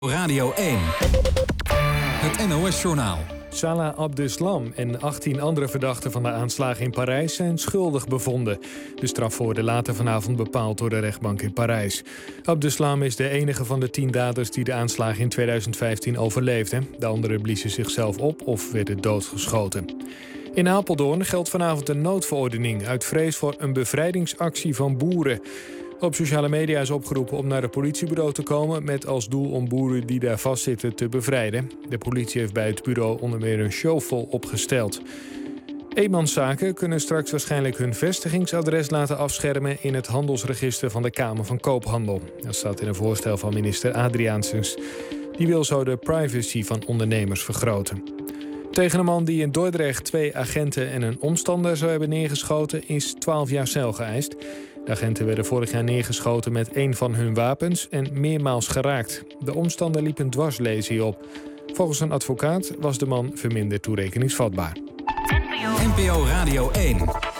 Radio 1. Het NOS-journaal. Salah Abdeslam en 18 andere verdachten van de aanslagen in Parijs zijn schuldig bevonden. De straf wordt later vanavond bepaald door de rechtbank in Parijs. Abdeslam is de enige van de 10 daders die de aanslagen in 2015 overleefden. De anderen bliezen zichzelf op of werden doodgeschoten. In Apeldoorn geldt vanavond een noodverordening uit vrees voor een bevrijdingsactie van boeren. Op sociale media is opgeroepen om naar het politiebureau te komen met als doel om boeren die daar vastzitten te bevrijden. De politie heeft bij het bureau onder meer een showvol opgesteld. Eenmanszaken kunnen straks waarschijnlijk hun vestigingsadres laten afschermen in het handelsregister van de Kamer van Koophandel. Dat staat in een voorstel van minister Adriaansens. Die wil zo de privacy van ondernemers vergroten. Tegen een man die in Dordrecht 2 agenten en een omstander zou hebben neergeschoten is 12 jaar cel geëist. De agenten werden vorig jaar neergeschoten met 1 van hun wapens en meermaals geraakt. De omstander liep een dwarslesie op. Volgens een advocaat was de man verminderd toerekeningsvatbaar. NPO Radio 1.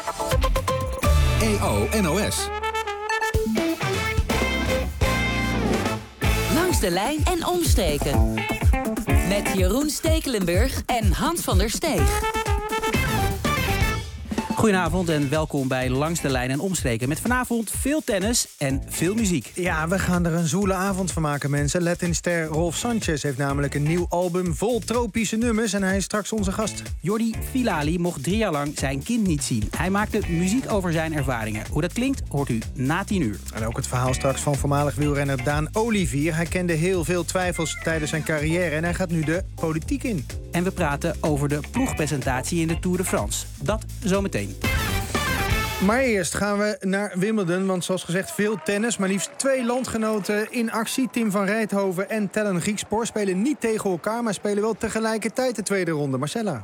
EO NOS. Langs de lijn en omstreken. Met Jeroen Stekelenburg en Hans van der Steeg. Goedenavond en welkom bij Langs de Lijn en Omstreken. Met vanavond veel tennis en veel muziek. Ja, we gaan er een zoele avond van maken, mensen. Latinster Rolf Sanchez heeft namelijk een nieuw album vol tropische nummers en hij is straks onze gast. Jordi Filali mocht 3 jaar lang zijn kind niet zien. Hij maakte muziek over zijn ervaringen. Hoe dat klinkt, hoort u na 10 uur. En ook het verhaal straks van voormalig wielrenner Daan Olivier. Hij kende heel veel twijfels tijdens zijn carrière en hij gaat nu de politiek in. En we praten over de ploegpresentatie in de Tour de France. Dat zometeen. Maar eerst gaan we naar Wimbledon, want zoals gezegd veel tennis. Maar liefst 2 landgenoten in actie. Tim van Rijthoven en Tellen Griekspoor spelen niet tegen elkaar, maar spelen wel tegelijkertijd de tweede ronde. Marcella.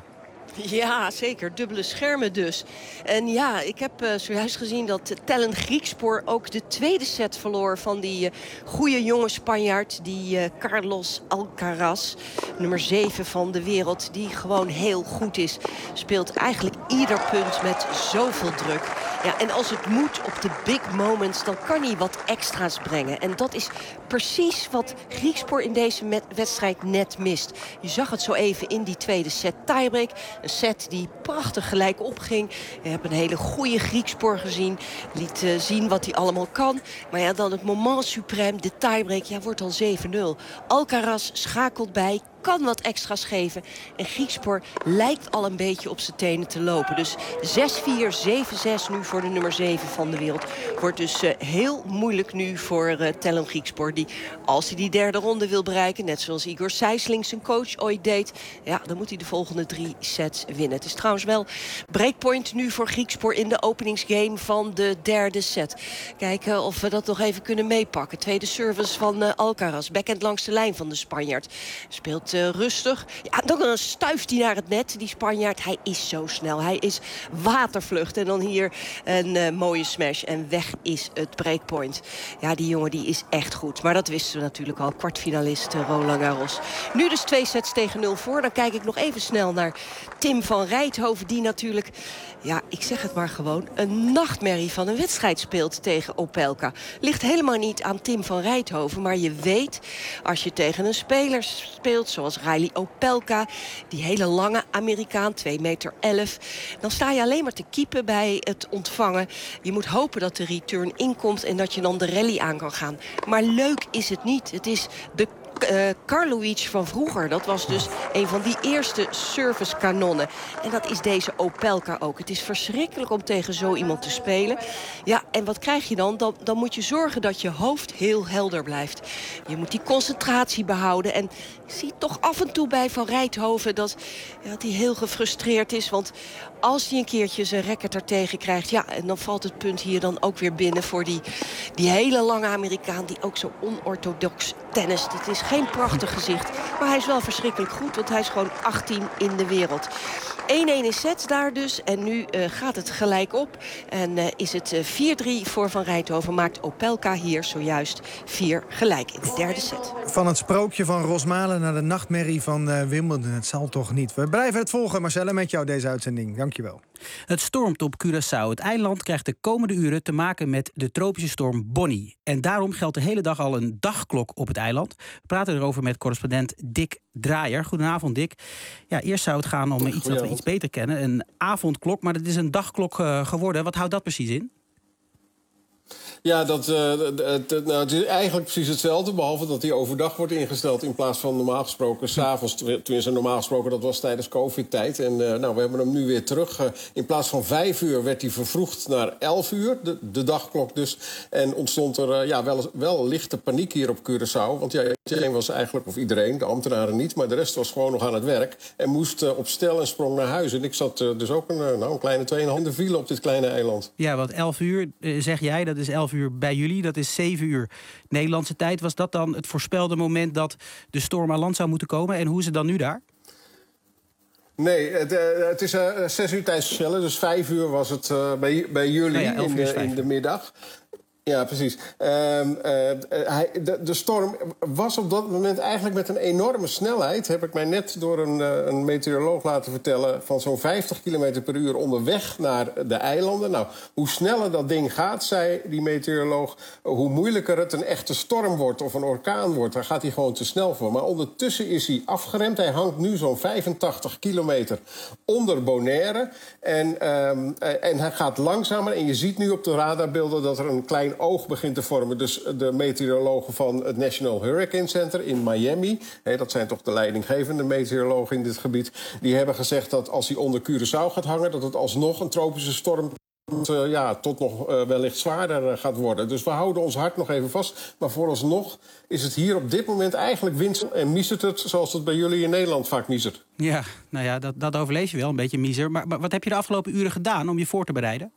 Ja, zeker. Dubbele schermen dus. En ja, ik heb zojuist gezien dat Tellen Griekspoor ook de tweede set verloor van die goede jonge Spanjaard. Die Carlos Alcaraz, nummer 7 van de wereld, die gewoon heel goed is. Speelt eigenlijk ieder punt met zoveel druk. Ja, en als het moet op de big moments, dan kan hij wat extra's brengen. En dat is precies wat Griekspoor in deze wedstrijd net mist. Je zag het zo even in die tweede set tiebreak. Een set die prachtig gelijk opging. Je hebt een hele goede Griekspoor gezien. Liet zien wat hij allemaal kan. Maar ja, dan het moment suprême, de tiebreak, ja, wordt al 7-0. Alcaraz schakelt bij, kan wat extra's geven. En Griekspoor lijkt al een beetje op zijn tenen te lopen. Dus 6-4, 7-6 nu voor de nummer 7 van de wereld. Wordt dus heel moeilijk nu voor Tellen Griekspoor. Die, als hij die derde ronde wil bereiken, net zoals Igor Sijsling zijn coach ooit deed, ja, dan moet hij de volgende 3 sets winnen. Het is trouwens wel breakpoint nu voor Griekspoor in de openingsgame van de derde set. Kijken of we dat nog even kunnen meepakken. Tweede service van Alcaraz. Backhand langs de lijn van de Spanjaard. Speelt rustig. Ja, dan stuift hij naar het net, die Spanjaard. Hij is zo snel. Hij is watervlucht. En dan hier een mooie smash. En weg is het breakpoint. Ja, die jongen die is echt goed. Maar dat wisten we natuurlijk al. Kwartfinalist Roland Garros. Nu dus 2 sets tegen 0 voor. Dan kijk ik nog even snel naar Tim van Rijthoven. Die natuurlijk, ja, ik zeg het maar gewoon, een nachtmerrie van een wedstrijd speelt tegen Opelka. Ligt helemaal niet aan Tim van Rijthoven. Maar je weet, als je tegen een speler speelt, zoals Riley Opelka, die hele lange Amerikaan, 2,11 meter, dan sta je alleen maar te keepen bij het ontvangen. Je moet hopen dat de return inkomt en dat je dan de rally aan kan gaan. Maar leuk is het niet. Het is de Karlovic van vroeger. Dat was dus een van die eerste servicekanonnen. En dat is deze Opelka ook. Het is verschrikkelijk om tegen zo iemand te spelen. Ja, en wat krijg je dan? Dan moet je zorgen dat je hoofd heel helder blijft. Je moet die concentratie behouden. En ik zie toch af en toe bij Van Rijthoven dat hij heel gefrustreerd is. Want als hij een keertje zijn racket er tegen krijgt, ja, en dan valt het punt hier dan ook weer binnen voor die hele lange Amerikaan die ook zo onorthodox tennist. Het is geen prachtig gezicht, maar hij is wel verschrikkelijk goed, want hij is gewoon 18 in de wereld. 1-1 in sets daar dus. En nu gaat het gelijk op. En is het 4-3 4-3 voor Van Rijthoven maakt Opelka hier zojuist 4 gelijk in de derde set. Van het sprookje van Rosmalen naar de nachtmerrie van Wimbledon. Het zal toch niet. We blijven het volgen, Marcella, met jou deze uitzending. Dankjewel. Het stormt op Curaçao. Het eiland krijgt de komende uren te maken met de tropische storm Bonnie. En daarom geldt de hele dag al een dagklok op het eiland. We praten erover met correspondent Dick Draaier. Goedenavond, Dick. Ja, eerst zou het gaan om iets dat we iets beter kennen. Een avondklok, maar het is een dagklok geworden. Wat houdt dat precies in? Ja, het is eigenlijk precies hetzelfde, behalve dat die overdag wordt ingesteld in plaats van normaal gesproken 's avonds. Tenminste, normaal gesproken, dat was tijdens COVID-tijd. En we hebben hem nu weer terug. In plaats van 5 uur werd hij vervroegd naar 11 uur, de dagklok dus. En ontstond er wel lichte paniek hier op Curaçao. Want iedereen was eigenlijk, of iedereen, de ambtenaren niet, maar de rest was gewoon nog aan het werk. En moest op stel en sprong naar huis. En ik zat dus ook een kleine 2,5 file op dit kleine eiland. Ja, want 11 uur, zeg jij, dat is 11 uur bij jullie, dat is 7 uur Nederlandse tijd. Was dat dan het voorspelde moment dat de storm aan land zou moeten komen? En hoe is het dan nu daar? Nee, het is 6 uur tijdsverschillen, dus 5 uur was het bij jullie in de middag. Ja, precies. De storm was op dat moment eigenlijk met een enorme snelheid, heb ik mij net door een meteoroloog laten vertellen, van zo'n 50 km per uur onderweg naar de eilanden. Nou, hoe sneller dat ding gaat, zei die meteoroloog, hoe moeilijker het een echte storm wordt of een orkaan wordt. Daar gaat hij gewoon te snel voor. Maar ondertussen is hij afgeremd. Hij hangt nu zo'n 85 kilometer onder Bonaire. En hij gaat langzamer. En je ziet nu op de radarbeelden dat er een klein oog begint te vormen. Dus de meteorologen van het National Hurricane Center in Miami, dat zijn toch de leidinggevende meteorologen in dit gebied, die hebben gezegd dat als hij onder Curaçao gaat hangen, dat het alsnog een tropische storm tot nog wellicht zwaarder gaat worden. Dus we houden ons hart nog even vast. Maar vooralsnog is het hier op dit moment eigenlijk winst en miezert het zoals het bij jullie in Nederland vaak miezert. Ja, nou ja, dat overlees je wel, een beetje miser. Maar wat heb je de afgelopen uren gedaan om je voor te bereiden?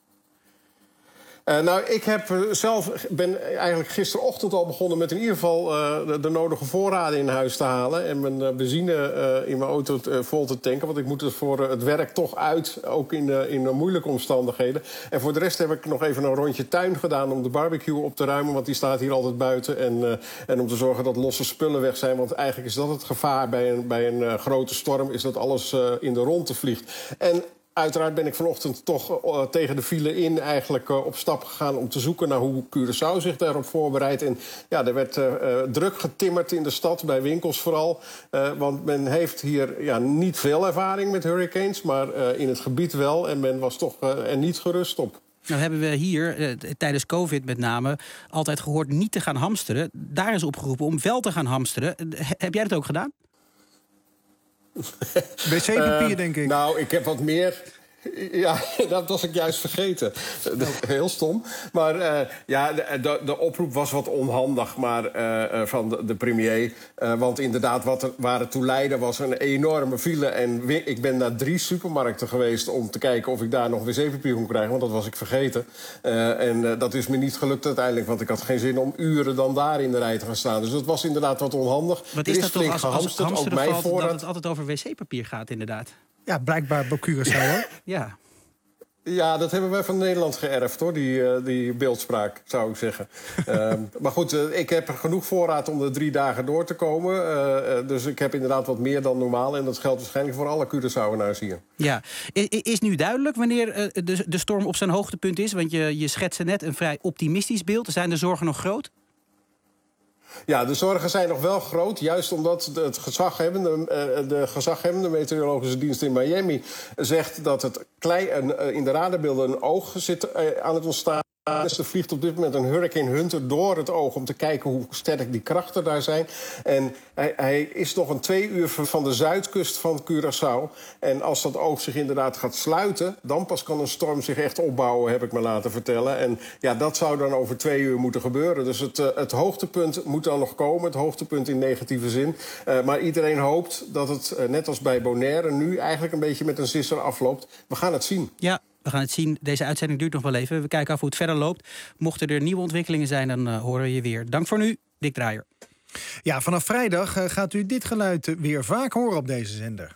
Ik ben eigenlijk gisterochtend al begonnen met in ieder geval de nodige voorraden in huis te halen. En mijn benzine in mijn auto vol te tanken. Want ik moet er voor het werk toch uit, ook in moeilijke omstandigheden. En voor de rest heb ik nog even een rondje tuin gedaan om de barbecue op te ruimen. Want die staat hier altijd buiten. En om te zorgen dat losse spullen weg zijn. Want eigenlijk is dat het gevaar bij een grote storm, is dat alles in de ronde vliegt. En uiteraard ben ik vanochtend toch tegen de file in eigenlijk op stap gegaan om te zoeken naar hoe Curaçao zich daarop voorbereidt. En ja, er werd druk getimmerd in de stad, bij winkels vooral. Want men heeft hier niet veel ervaring met hurricanes, maar in het gebied wel. En men was toch er niet gerust op. Nou hebben we hier, tijdens COVID met name, altijd gehoord niet te gaan hamsteren. Daar is opgeroepen om wel te gaan hamsteren. Heb jij dat ook gedaan? wc-papier, denk ik. Nou, ik heb wat meer. Ja, dat was ik juist vergeten. Heel stom. Maar de oproep was wat onhandig van de premier. Want inderdaad, waar het toe leidde was een enorme file. En ik ben naar 3 supermarkten geweest om te kijken of ik daar nog wc-papier kon krijgen. Want dat was ik vergeten. En dat is me niet gelukt uiteindelijk. Want ik had geen zin om uren dan daar in de rij te gaan staan. Dus dat was inderdaad wat onhandig. Wat is dat toch als hamsteren valt, dat het altijd over wc-papier gaat, inderdaad? Ja, blijkbaar bij Curaçao, hoor. Ja. Ja, dat hebben wij van Nederland geërfd, hoor, die beeldspraak, zou ik zeggen. Maar goed, ik heb genoeg voorraad om de 3 dagen door te komen. Dus ik heb inderdaad wat meer dan normaal. En dat geldt waarschijnlijk voor alle Curaçaoënaars hier. Ja. Is nu duidelijk wanneer de storm op zijn hoogtepunt is? Want je schetste net een vrij optimistisch beeld. Zijn de zorgen nog groot? Ja, de zorgen zijn nog wel groot. Juist omdat de gezaghebbende meteorologische dienst in Miami zegt dat het in de radarbeelden een oog zit aan het ontstaan. Dus er vliegt op dit moment een Hurricane Hunter door het oog om te kijken hoe sterk die krachten daar zijn. En hij is nog een 2 uur van de zuidkust van Curaçao. En als dat oog zich inderdaad gaat sluiten, dan pas kan een storm zich echt opbouwen, heb ik me laten vertellen. En ja, dat zou dan over 2 uur moeten gebeuren. Dus het hoogtepunt moet dan nog komen, het hoogtepunt in negatieve zin. Maar iedereen hoopt dat het, net als bij Bonaire, nu eigenlijk een beetje met een sisser afloopt. We gaan het zien. Ja. We gaan het zien. Deze uitzending duurt nog wel even. We kijken af hoe het verder loopt. Mochten er nieuwe ontwikkelingen zijn, dan horen we je weer. Dank voor nu, Dick Draaier. Ja, vanaf vrijdag gaat u dit geluid weer vaak horen op deze zender.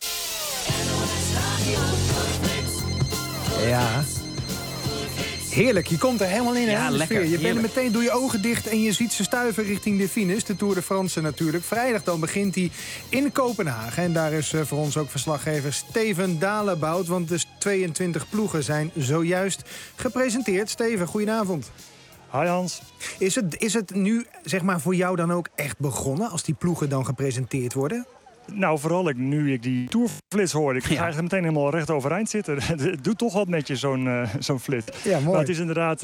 Heerlijk, je komt er helemaal in, Ja, hè? lekker, Je bent er heerlijk. meteen, doe je ogen dicht en je ziet ze stuiven richting de finish. De Tour de France natuurlijk. Vrijdag dan begint hij in Kopenhagen. En daar is voor ons ook verslaggever Steven Dalebout. Want de 22 ploegen zijn zojuist gepresenteerd. Steven, goedenavond. Hi Hans. Is het nu, zeg maar, voor jou dan ook echt begonnen als die ploegen dan gepresenteerd worden? Nou, vooral nu ik die tourflits hoorde. Ik ga eigenlijk meteen helemaal recht overeind zitten. Het doet toch wat met je, zo'n flits. Ja, mooi. Maar het is inderdaad...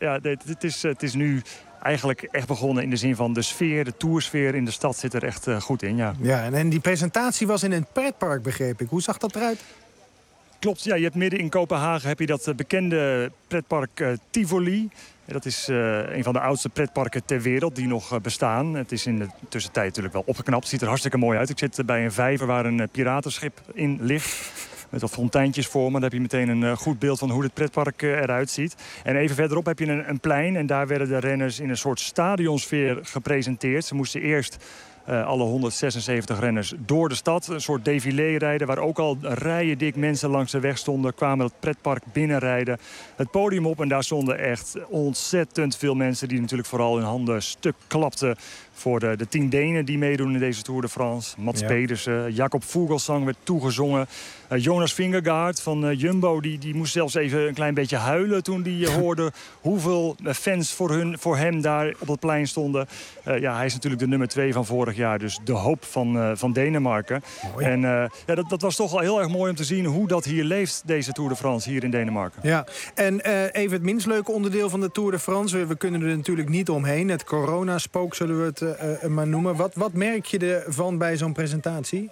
het is nu eigenlijk echt begonnen in de zin van de sfeer, de toursfeer in de stad zit er echt goed in, ja. Ja, en die presentatie was in een pretpark, begreep ik. Hoe zag dat eruit? Klopt, ja, je hebt midden in Kopenhagen heb je dat bekende pretpark Tivoli. Dat is een van de oudste pretparken ter wereld die nog bestaan. Het is in de tussentijd natuurlijk wel opgeknapt. Het ziet er hartstikke mooi uit. Ik zit bij een vijver waar een piratenschip in ligt. Met wat fonteintjes voor me. Dan heb je meteen een goed beeld van hoe het pretpark eruit ziet. En even verderop heb je een plein. En daar werden de renners in een soort stadionsfeer gepresenteerd. Ze moesten eerst... alle 176 renners door de stad. Een soort défilé rijden waar ook al rijen dik mensen langs de weg stonden. Kwamen het pretpark binnenrijden. Het podium op en daar stonden echt ontzettend veel mensen... die natuurlijk vooral hun handen stuk klapten voor de 10 Denen die meedoen in deze Tour de France. Mats Pedersen, Jakob Fuglsang werd toegezongen. Jonas Vingegaard van Jumbo die moest zelfs even een klein beetje huilen... toen hij hoorde hoeveel fans voor hem daar op het plein stonden. Hij is natuurlijk de nummer 2 van vorig jaar. Dus de hoop van Denemarken. Mooi. En dat was toch wel heel erg mooi om te zien... hoe dat hier leeft, deze Tour de France, hier in Denemarken. Ja, en even het minst leuke onderdeel van de Tour de France. We kunnen er natuurlijk niet omheen. Het coronaspook zullen we het maar noemen. Wat merk je ervan bij zo'n presentatie?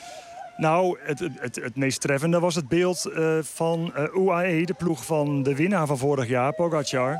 Nou, het meest treffende was het beeld van UAE, de ploeg van de winnaar van vorig jaar, Pogacar.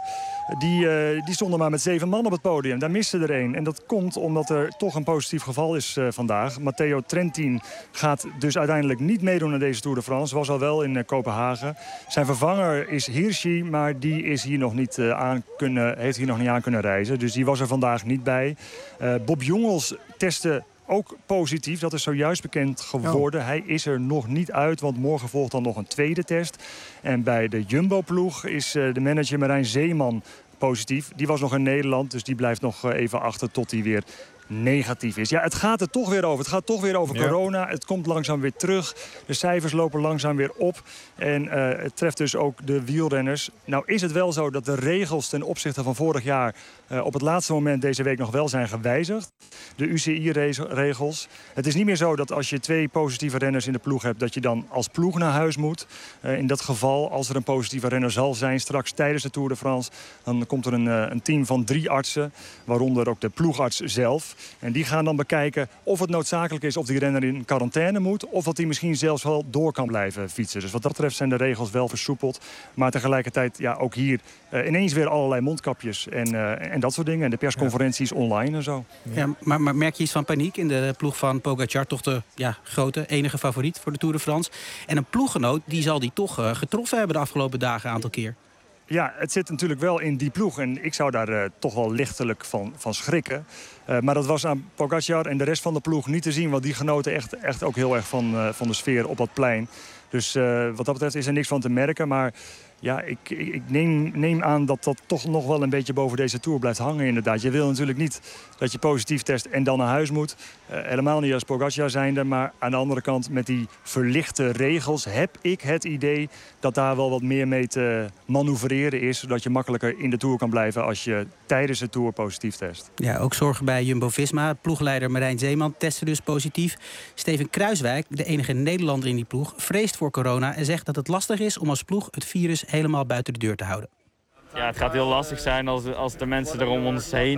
Die stonden maar met 7 man op het podium. Daar miste er 1. En dat komt omdat er toch een positief geval is vandaag. Matteo Trentin gaat dus uiteindelijk niet meedoen aan deze Tour de France. Was al wel in Kopenhagen. Zijn vervanger is Hirschi, maar die is hier nog niet heeft hier nog niet aan kunnen reizen. Dus die was er vandaag niet bij. Bob Jungels testte ook positief, dat is zojuist bekend geworden. Oh. Hij is er nog niet uit, want morgen volgt dan nog een tweede test. En bij de Jumbo-ploeg is de manager Marijn Zeeman positief. Die was nog in Nederland, dus die blijft nog even achter tot hij weer negatief is. Ja, het gaat er toch weer over. Het gaat toch weer over corona. Het komt langzaam weer terug. De cijfers lopen langzaam weer op. En het treft dus ook de wielrenners. Nou is het wel zo dat de regels ten opzichte van vorig jaar... op het laatste moment deze week nog wel zijn gewijzigd. De UCI-regels. Het is niet meer zo dat als je 2 positieve renners in de ploeg hebt... dat je dan als ploeg naar huis moet. In dat geval, als er een positieve renner zal zijn... straks tijdens de Tour de France... dan komt er een team van 3 artsen. Waaronder ook de ploegarts zelf. En die gaan dan bekijken of het noodzakelijk is... of die renner in quarantaine moet... of dat hij misschien zelfs wel door kan blijven fietsen. Dus wat dat betreft zijn de regels wel versoepeld. Maar tegelijkertijd ook hier ineens weer allerlei mondkapjes... en dat soort dingen. En de persconferenties online en zo. Ja, maar merk je iets van paniek in de ploeg van Pogacar? Toch de grote, enige favoriet voor de Tour de France. En een ploeggenoot, die zal die toch getroffen hebben... de afgelopen dagen een aantal keer. Ja, het zit natuurlijk wel in die ploeg. En ik zou daar toch wel lichtelijk van schrikken. Maar dat was aan Pogacar en de rest van de ploeg niet te zien. Want die genoten echt ook heel erg van de sfeer op dat plein. Dus wat dat betreft is er niks van te merken. Maar ja, ik neem aan dat dat toch nog wel een beetje boven deze Tour blijft hangen inderdaad. Je wil natuurlijk niet dat je positief test en dan naar huis moet. Helemaal niet als Pogacar zijnde. Maar aan de andere kant met die verlichte regels heb ik het idee... dat daar wel wat meer mee te manoeuvreren is. Zodat je makkelijker in de Tour kan blijven als je tijdens de Tour positief test. Ja, ook zorgen bij Jumbo-Visma. Ploegleider Marijn Zeeman testte dus positief. Steven Kruiswijk, de enige Nederlander in die ploeg, vreest voor corona... en zegt dat het lastig is om als ploeg het virus helemaal buiten de deur te houden. Ja, het gaat heel lastig zijn als de mensen er om ons heen...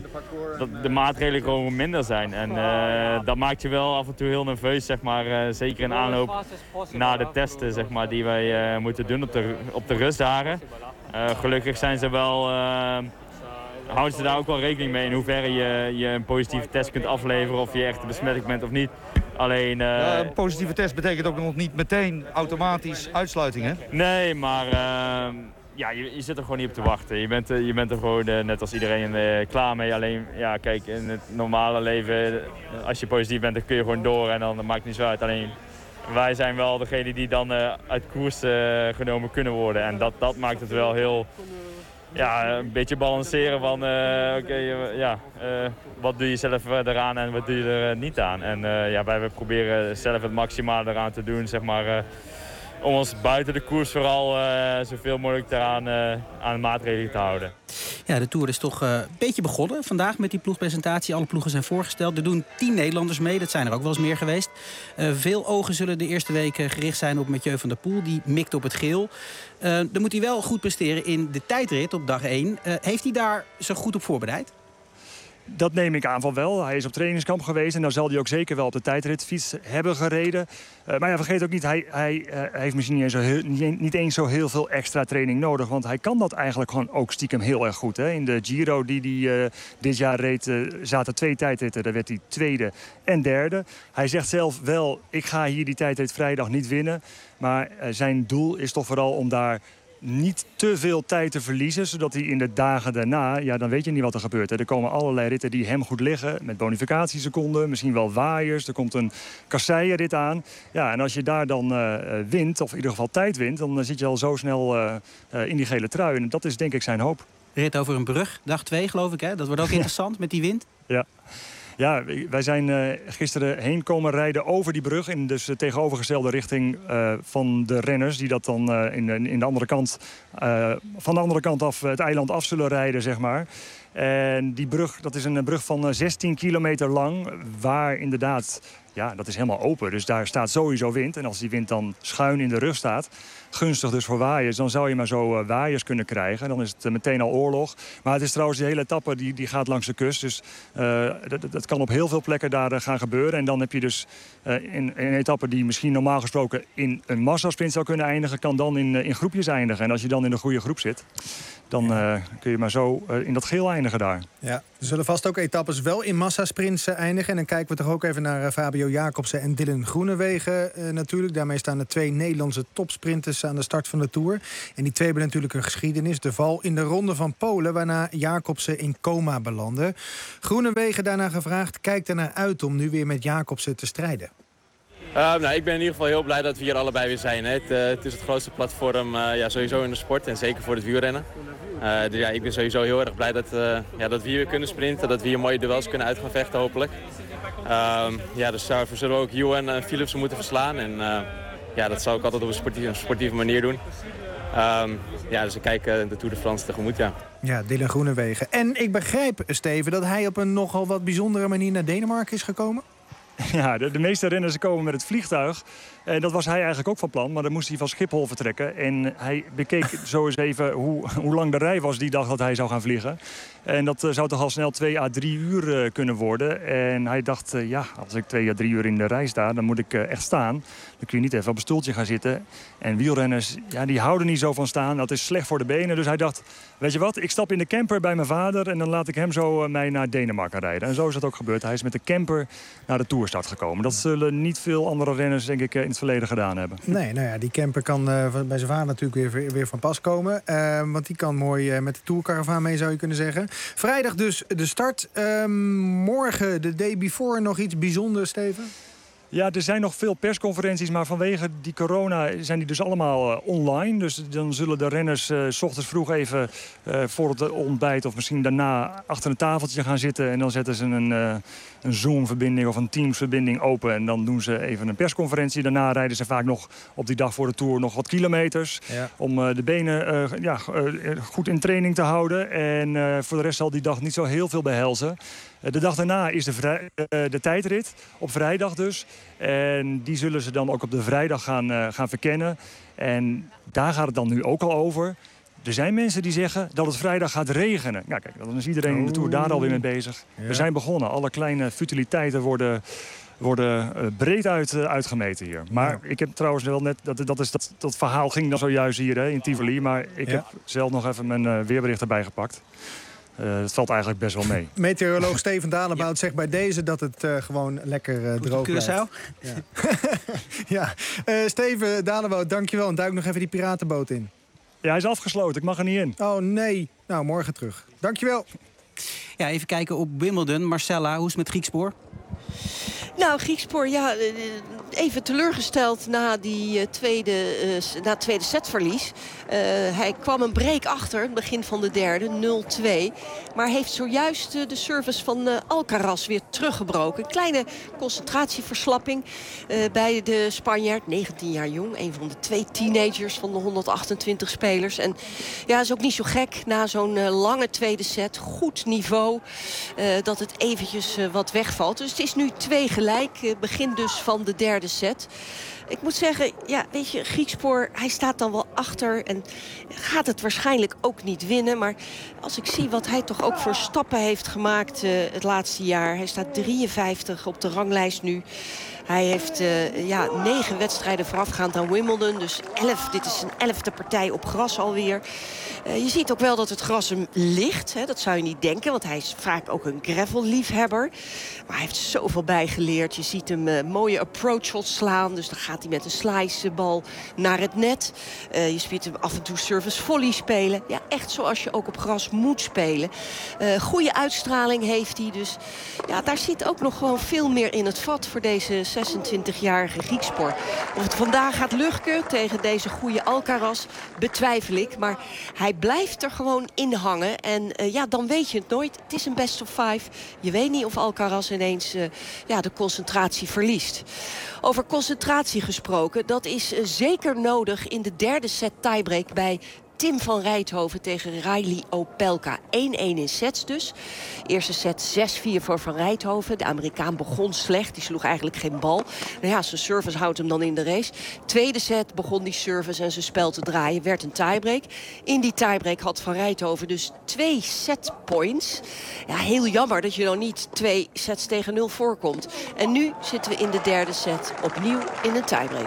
dat de maatregelen gewoon minder zijn. En dat maakt je wel af en toe heel nerveus, zeg maar. Zeker in aanloop naar de testen, zeg maar, die wij moeten doen op de rustdagen. Gelukkig zijn ze wel... houden ze daar ook wel rekening mee in hoeverre je een positieve test kunt afleveren... of je echt besmettelijk bent of niet. Alleen, een positieve test betekent ook nog niet meteen automatisch uitsluiting, hè? Nee, maar je zit er gewoon niet op te wachten. Je bent er gewoon net als iedereen klaar mee. Alleen, ja, kijk, in het normale leven, als je positief bent, dan kun je gewoon door en dan maakt het niet zo uit. Alleen, wij zijn wel degene die dan uit koers genomen kunnen worden. En dat maakt het wel heel... Ja, een beetje balanceren van wat doe je zelf eraan en wat doe je er niet aan. En wij proberen zelf het maximale eraan te doen, zeg maar, om ons buiten de koers vooral zoveel mogelijk eraan aan maatregelen te houden. Ja, de Tour is toch een beetje begonnen vandaag met die ploegpresentatie. Alle ploegen zijn voorgesteld. Er doen 10 Nederlanders mee, dat zijn er ook wel eens meer geweest. Veel ogen zullen de eerste weken gericht zijn op Mathieu van der Poel. Die mikt op het geel. Dan moet hij wel goed presteren in de tijdrit op dag 1. Heeft hij daar zo goed op voorbereid? Dat neem ik aan van wel. Hij is op trainingskamp geweest en dan zal hij ook zeker wel op de tijdritfiets hebben gereden. Maar ja, vergeet ook niet, hij heeft misschien niet eens zo heel veel extra training nodig. Want hij kan dat eigenlijk gewoon ook stiekem heel erg goed. Hè? In de Giro die hij dit jaar reed zaten 2 tijdritten. Daar werd hij 2e en 3e. Hij zegt zelf wel, ik ga hier die tijdrit vrijdag niet winnen. Maar zijn doel is toch vooral om daar niet te veel tijd te verliezen, zodat hij in de dagen daarna, ja, dan weet je niet wat er gebeurt. Hè. Er komen allerlei ritten die hem goed liggen, met bonificatieseconden, misschien wel waaiers. Er komt een kasseierrit aan. Ja, en als je daar dan wint, of in ieder geval tijd wint, dan zit je al zo snel in die gele trui. En dat is denk ik zijn hoop. Rit over een brug, dag 2 geloof ik, hè? Dat wordt ook interessant met die wind. Ja. Ja, wij zijn gisteren heen komen rijden over die brug, in dus de tegenovergestelde richting van de renners die dat dan in de andere kant, van de andere kant af het eiland af zullen rijden, zeg maar. En die brug, dat is een brug van 16 kilometer lang, waar inderdaad, ja, dat is helemaal open. Dus daar staat sowieso wind. En als die wind dan schuin in de rug staat, gunstig dus voor waaiers, dan zou je maar zo waaiers kunnen krijgen. Dan is het meteen al oorlog. Maar het is trouwens, die hele etappe die gaat langs de kust. Dus dat kan op heel veel plekken daar gaan gebeuren. En dan heb je dus een etappe die misschien normaal gesproken in een massasprint zou kunnen eindigen, kan dan in groepjes eindigen. En als je dan in de goede groep zit, dan kun je maar zo in dat geel eindigen daar. Ja, er zullen vast ook etappes wel in massasprints eindigen. En dan kijken we toch ook even naar Fabio Jacobsen en Dylan Groenewegen natuurlijk. Daarmee staan de 2 Nederlandse topsprinters aan de start van de Tour. En die 2 hebben natuurlijk een geschiedenis. De val in de Ronde van Polen, waarna Jacobsen in coma belandde. Groenewegen daarna gevraagd, kijkt er naar uit om nu weer met Jacobsen te strijden. Ik ben in ieder geval heel blij dat we hier allebei weer zijn. Hè. Het is het grootste platform sowieso in de sport en zeker voor het wielrennen. Dus ja, ik ben sowieso heel erg blij dat we hier weer kunnen sprinten. Dat we hier mooie duels kunnen uit gaan vechten hopelijk. Dus daarvoor zullen we ook Ewan en Philipsen moeten verslaan. En dat zou ik altijd op een sportieve manier doen. Dus ik kijk de Tour de France tegemoet, ja. Ja, Dylan Groenewegen. En ik begrijp, Steven, dat hij op een nogal wat bijzondere manier naar Denemarken is gekomen. Ja, de meeste renners komen met het vliegtuig. En dat was hij eigenlijk ook van plan, maar dan moest hij van Schiphol vertrekken. En hij bekeek zo eens even hoe lang de rij was die dag dat hij zou gaan vliegen. En dat zou toch al snel 2 à 3 uur kunnen worden. En hij dacht, als ik 2 à 3 uur in de rij sta, dan moet ik echt staan. Dan kun je niet even op een stoeltje gaan zitten. En wielrenners, die houden niet zo van staan. Dat is slecht voor de benen. Dus hij dacht, weet je wat, ik stap in de camper bij mijn vader en dan laat ik hem zo mij naar Denemarken rijden. En zo is dat ook gebeurd. Hij is met de camper naar de Tourstart gekomen. Dat zullen niet veel andere renners, denk ik, in het verleden gedaan hebben. Nee, die camper kan bij zijn vader natuurlijk weer van pas komen. Want die kan mooi met de Tourcaravaan mee, zou je kunnen zeggen. Vrijdag dus de start. Morgen de day before nog iets bijzonders, Steven? Ja, er zijn nog veel persconferenties, maar vanwege die corona zijn die dus allemaal online. Dus dan zullen de renners 's ochtends vroeg even voor het ontbijt of misschien daarna achter een tafeltje gaan zitten. En dan zetten ze een Zoom-verbinding of een Teams-verbinding open. En dan doen ze even een persconferentie. Daarna rijden ze vaak nog op die dag voor de Tour nog wat kilometers. Ja. Om de benen goed in training te houden. En voor de rest zal die dag niet zo heel veel behelzen. De dag daarna is de tijdrit, op vrijdag dus. En die zullen ze dan ook op de vrijdag gaan verkennen. En daar gaat het dan nu ook al over. Er zijn mensen die zeggen dat het vrijdag gaat regenen. Ja, kijk, dan is iedereen in de Tour daar alweer mee bezig. Ja. We zijn begonnen. Alle kleine futiliteiten worden breed uitgemeten hier. Maar ik heb trouwens wel net, dat verhaal ging dan zojuist hier in Tivoli. Maar ik heb zelf nog even mijn weerbericht erbij gepakt. Het valt eigenlijk best wel mee. Meteoroloog Steven Dalebout zegt bij deze dat het gewoon lekker droog blijft. Ja. Steven Dalebout, dankjewel. En duik nog even die piratenboot in. Ja, hij is afgesloten. Ik mag er niet in. Oh nee. Nou, morgen terug. Dankjewel. Ja, even kijken op Wimbledon. Marcella, hoe is het met Griekspoor? Nou, Griekspoor, even teleurgesteld na het tweede setverlies. Hij kwam een break achter, het begin van de derde, 0-2. Maar heeft zojuist de service van Alcaraz weer teruggebroken. Een kleine concentratieverslapping bij de Spanjaard. 19 jaar jong, een van de 2 teenagers van de 128 spelers. En ja, is ook niet zo gek na zo'n lange tweede set. Goed niveau, dat het eventjes wat wegvalt. Dus het is nu 2 gelijk. Begin dus van de derde set. Ik moet zeggen, ja, weet je, Griekspoor, hij staat dan wel achter en gaat het waarschijnlijk ook niet winnen. Maar als ik zie wat hij toch ook voor stappen heeft gemaakt het laatste jaar. Hij staat 53 op de ranglijst nu. Hij heeft 9 wedstrijden voorafgaand aan Wimbledon. Dus 11, dit is zijn 11e partij op gras alweer. Je ziet ook wel dat het gras hem ligt. Hè? Dat zou je niet denken, want hij is vaak ook een gravelliefhebber. Maar hij heeft zoveel bijgeleerd. Je ziet hem mooie approach shots slaan. Dus dan gaat hij met een slicebal naar het net. Je ziet hem af en toe service volley spelen. Ja, echt zoals je ook op gras moet spelen. Goede uitstraling heeft hij. Dus ja, daar zit ook nog gewoon veel meer in het vat voor deze 26-jarige Griekspoor. Of het vandaag gaat lukken tegen deze goede Alcaraz, betwijfel ik. Maar hij blijft er gewoon in hangen. En dan weet je het nooit. Het is een best of 5. Je weet niet of Alcaraz ineens de concentratie verliest. Over concentratie gesproken, dat is zeker nodig in de derde set tiebreak bij Tim van Rijthoven tegen Riley Opelka. 1-1 in sets dus. Eerste set 6-4 voor Van Rijthoven. De Amerikaan begon slecht. Die sloeg eigenlijk geen bal. Nou ja, zijn service houdt hem dan in de race. Tweede set begon die service en zijn spel te draaien. Werd een tiebreak. In die tiebreak had Van Rijthoven dus 2 setpoints. Ja, heel jammer dat je dan niet 2 sets tegen 0 voorkomt. En nu zitten we in de derde set opnieuw in een tiebreak.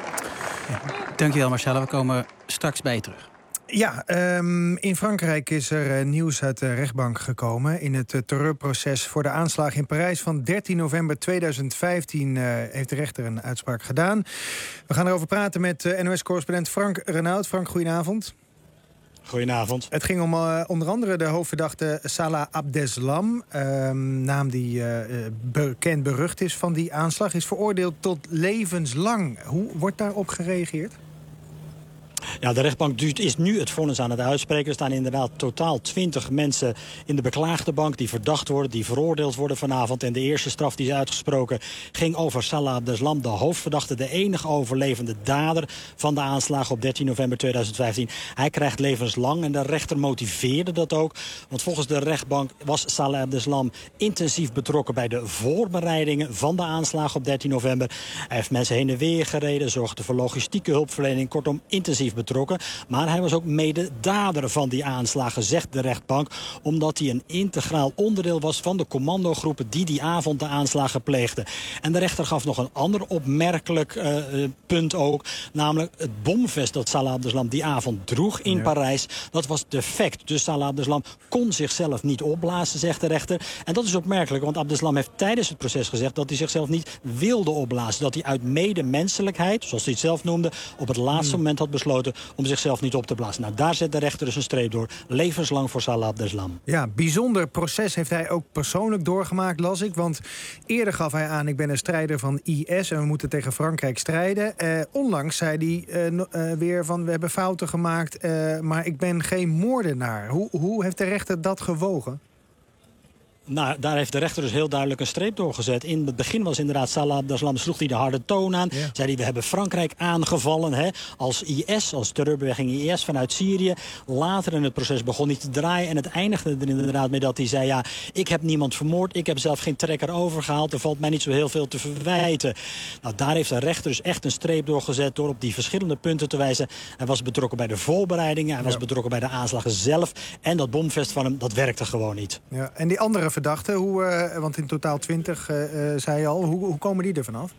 Dankjewel Marcella, we komen straks bij je terug. Ja, in Frankrijk is er nieuws uit de rechtbank gekomen. In het terreurproces voor de aanslag in Parijs van 13 november 2015... heeft de rechter een uitspraak gedaan. We gaan erover praten met NOS-correspondent Frank Renaud. Frank, goedenavond. Goedenavond. Het ging om onder andere de hoofdverdachte Salah Abdeslam. Naam die bekend berucht is van die aanslag. Is veroordeeld tot levenslang. Hoe wordt daarop gereageerd? Ja, de rechtbank is nu het vonnis aan het uitspreken. Er staan inderdaad totaal 20 mensen in de beklaagde bank die verdacht worden, die veroordeeld worden vanavond. En de eerste straf die is uitgesproken ging over Salah Abdeslam, de hoofdverdachte, de enige overlevende dader van de aanslagen op 13 november 2015. Hij krijgt levenslang en de rechter motiveerde dat ook. Want volgens de rechtbank was Salah Abdeslam intensief betrokken bij de voorbereidingen van de aanslagen op 13 november. Hij heeft mensen heen en weer gereden, zorgde voor logistieke hulpverlening, kortom intensief betrokken. Maar hij was ook mede dader van die aanslagen, zegt de rechtbank, omdat hij een integraal onderdeel was van de commandogroepen die avond de aanslagen pleegden. En de rechter gaf nog een ander opmerkelijk punt ook, namelijk het bomvest dat Salah Abdeslam die avond droeg in Parijs. Dat was defect. Dus Salah Abdeslam kon zichzelf niet opblazen, zegt de rechter. En dat is opmerkelijk, want Abdeslam heeft tijdens het proces gezegd dat hij zichzelf niet wilde opblazen. Dat hij uit medemenselijkheid, zoals hij het zelf noemde, op het laatste moment had besloten om zichzelf niet op te blazen. Nou, daar zet de rechter dus een streep door. Levenslang voor Salah Abdeslam. Ja, bijzonder proces heeft hij ook persoonlijk doorgemaakt, las ik. Want eerder gaf hij aan, ik ben een strijder van IS en we moeten tegen Frankrijk strijden. Onlangs zei hij weer van, we hebben fouten gemaakt, maar ik ben geen moordenaar. Hoe heeft de rechter dat gewogen? Nou, daar heeft de rechter dus heel duidelijk een streep doorgezet. In het begin was inderdaad Salah Abdeslam, sloeg hij de harde toon aan. Ja. Zei hij, we hebben Frankrijk aangevallen als IS, als terreurbeweging IS vanuit Syrië. Later in het proces begon hij te draaien. En het eindigde er inderdaad mee dat hij zei, ja, ik heb niemand vermoord. Ik heb zelf geen trekker overgehaald. Er valt mij niet zo heel veel te verwijten. Nou, daar heeft de rechter dus echt een streep doorgezet door op die verschillende punten te wijzen. Hij was betrokken bij de voorbereidingen. Hij was betrokken bij de aanslagen zelf. En dat bomvest van hem, dat werkte gewoon niet. Ja, en die andere verdachten, want in totaal 20, zei je al, hoe komen die er vanaf?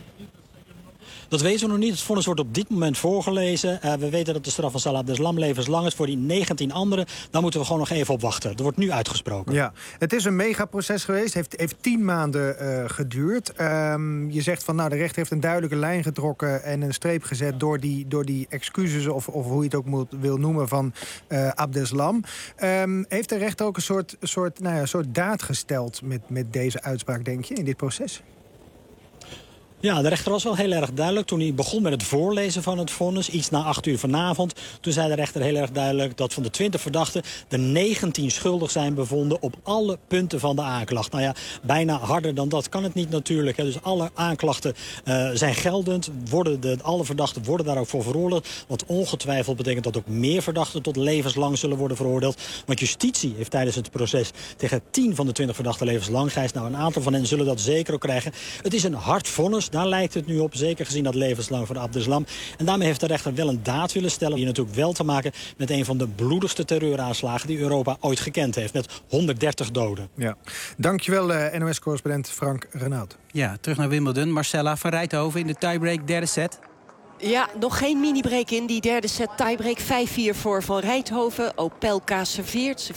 Dat weten we nog niet. Het vonnis wordt op dit moment voorgelezen. We weten dat de straf van Salah Abdeslam levenslang is. Voor die 19 anderen, daar moeten we gewoon nog even op wachten. Er wordt nu uitgesproken. Ja, het is een megaproces geweest. Heeft 10 maanden geduurd. Je zegt van, nou, de rechter heeft een duidelijke lijn getrokken en een streep gezet door die excuses, of hoe je het ook wil noemen, van Abdeslam. Heeft de rechter ook een soort daad gesteld met deze uitspraak, denk je, in dit proces? Ja, de rechter was wel heel erg duidelijk. Toen hij begon met het voorlezen van het vonnis, iets na 8 uur vanavond, toen zei de rechter heel erg duidelijk dat van de 20 verdachten er 19 schuldig zijn bevonden op alle punten van de aanklacht. Nou ja, bijna harder dan dat kan het niet natuurlijk. Hè. Dus alle aanklachten zijn geldend. Alle verdachten worden daar ook voor veroordeeld. Wat ongetwijfeld betekent dat ook meer verdachten tot levenslang zullen worden veroordeeld. Want justitie heeft tijdens het proces tegen 10 van de 20 verdachten levenslang geëist. Nou, een aantal van hen zullen dat zeker ook krijgen. Het is een hard vonnis. Daar lijkt het nu op, zeker gezien dat levenslang van Abdeslam. En daarmee heeft de rechter wel een daad willen stellen. Die natuurlijk wel te maken met een van de bloedigste terreuraanslagen die Europa ooit gekend heeft. Met 130 doden. Ja. Dankjewel, NOS-correspondent Frank Renaud. Ja, terug naar Wimbledon. Marcella van Rijthoven in de tiebreak, derde set. Ja, nog geen mini-break in die derde set. Tiebreak 5-4 voor Van Rijthoven. Opelka serveert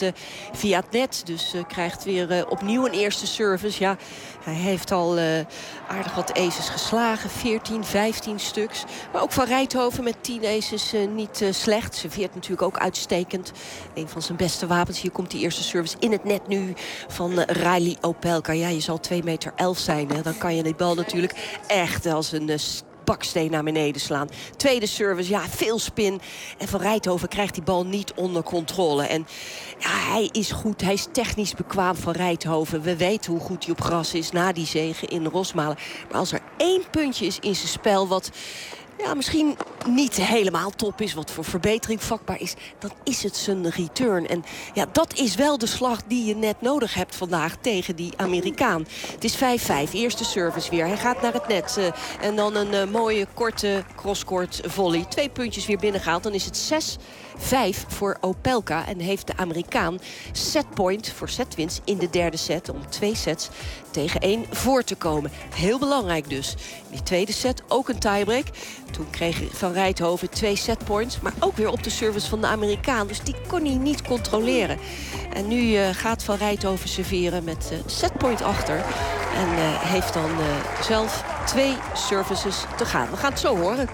via het net. Dus krijgt weer opnieuw een eerste service. Ja, hij heeft al aardig wat aces geslagen. 14, 15 stuks. Maar ook Van Rijthoven met 10 aces niet slecht. Serveert natuurlijk ook uitstekend. Een van zijn beste wapens. Hier komt die eerste service in het net nu van Riley Opelka. Ja, je zal 2,11 meter zijn. Hè. Dan kan je die bal natuurlijk echt als een baksteen naar beneden slaan. Tweede service, ja, veel spin. En Van Rijthoven krijgt die bal niet onder controle. En ja, hij is goed. Hij is technisch bekwaam, Van Rijthoven. We weten hoe goed hij op gras is na die zege in Rosmalen. Maar als er 1 puntje is in zijn spel wat misschien niet helemaal top is, wat voor verbetering vatbaar is, dan is het zijn return. En ja, dat is wel de slag die je net nodig hebt vandaag tegen die Amerikaan. Het is 5-5, eerste service weer. Hij gaat naar het net en dan een mooie korte crosscourt volley. 2 puntjes weer binnengehaald, dan is het 6-5 voor Opelka. En heeft de Amerikaan setpoint voor setwinst in de derde set om 2 sets tegen 1 voor te komen. Heel belangrijk dus. In die tweede set ook een tiebreak. Toen kreeg Van Rijthoven 2 setpoints. Maar ook weer op de service van de Amerikaan. Dus die kon hij niet controleren. En nu gaat Van Rijthoven serveren met setpoint achter. En heeft dan zelf 2 services te gaan. We gaan het zo horen.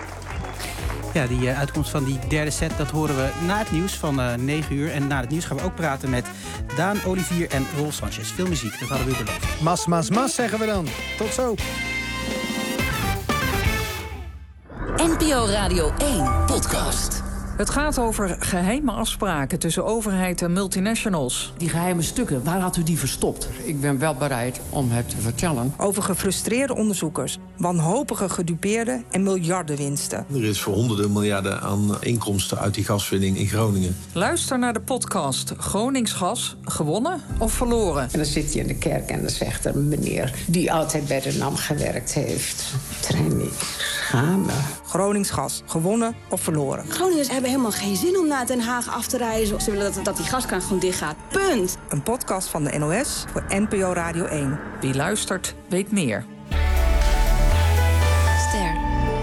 Ja, die uitkomst van die derde set, dat horen we na het nieuws van 9 uur. En na het nieuws gaan we ook praten met Daan Olivier en Rolf Sanchez. Veel muziek, dat hadden we u beloofd. Mas, zeggen we dan. Tot zo. NPO Radio 1 podcast. Het gaat over geheime afspraken tussen overheid en multinationals. Die geheime stukken, waar had u die verstopt? Ik ben wel bereid om het te vertellen. Over gefrustreerde onderzoekers, wanhopige gedupeerden en miljardenwinsten. Er is voor honderden miljarden aan inkomsten uit die gaswinning in Groningen. Luister naar de podcast Groningsgas, gewonnen of verloren. En dan zit je in de kerk en dan zegt er een meneer die altijd bij de NAM gewerkt heeft. Training, schamen. Groningsgas, gewonnen of verloren. Groningers hebben helemaal geen zin om naar Den Haag af te reizen. Ze willen dat die gaskraan gewoon dicht gaat. Punt. Een podcast van de NOS voor NPO Radio 1. Wie luistert, weet meer. Ster.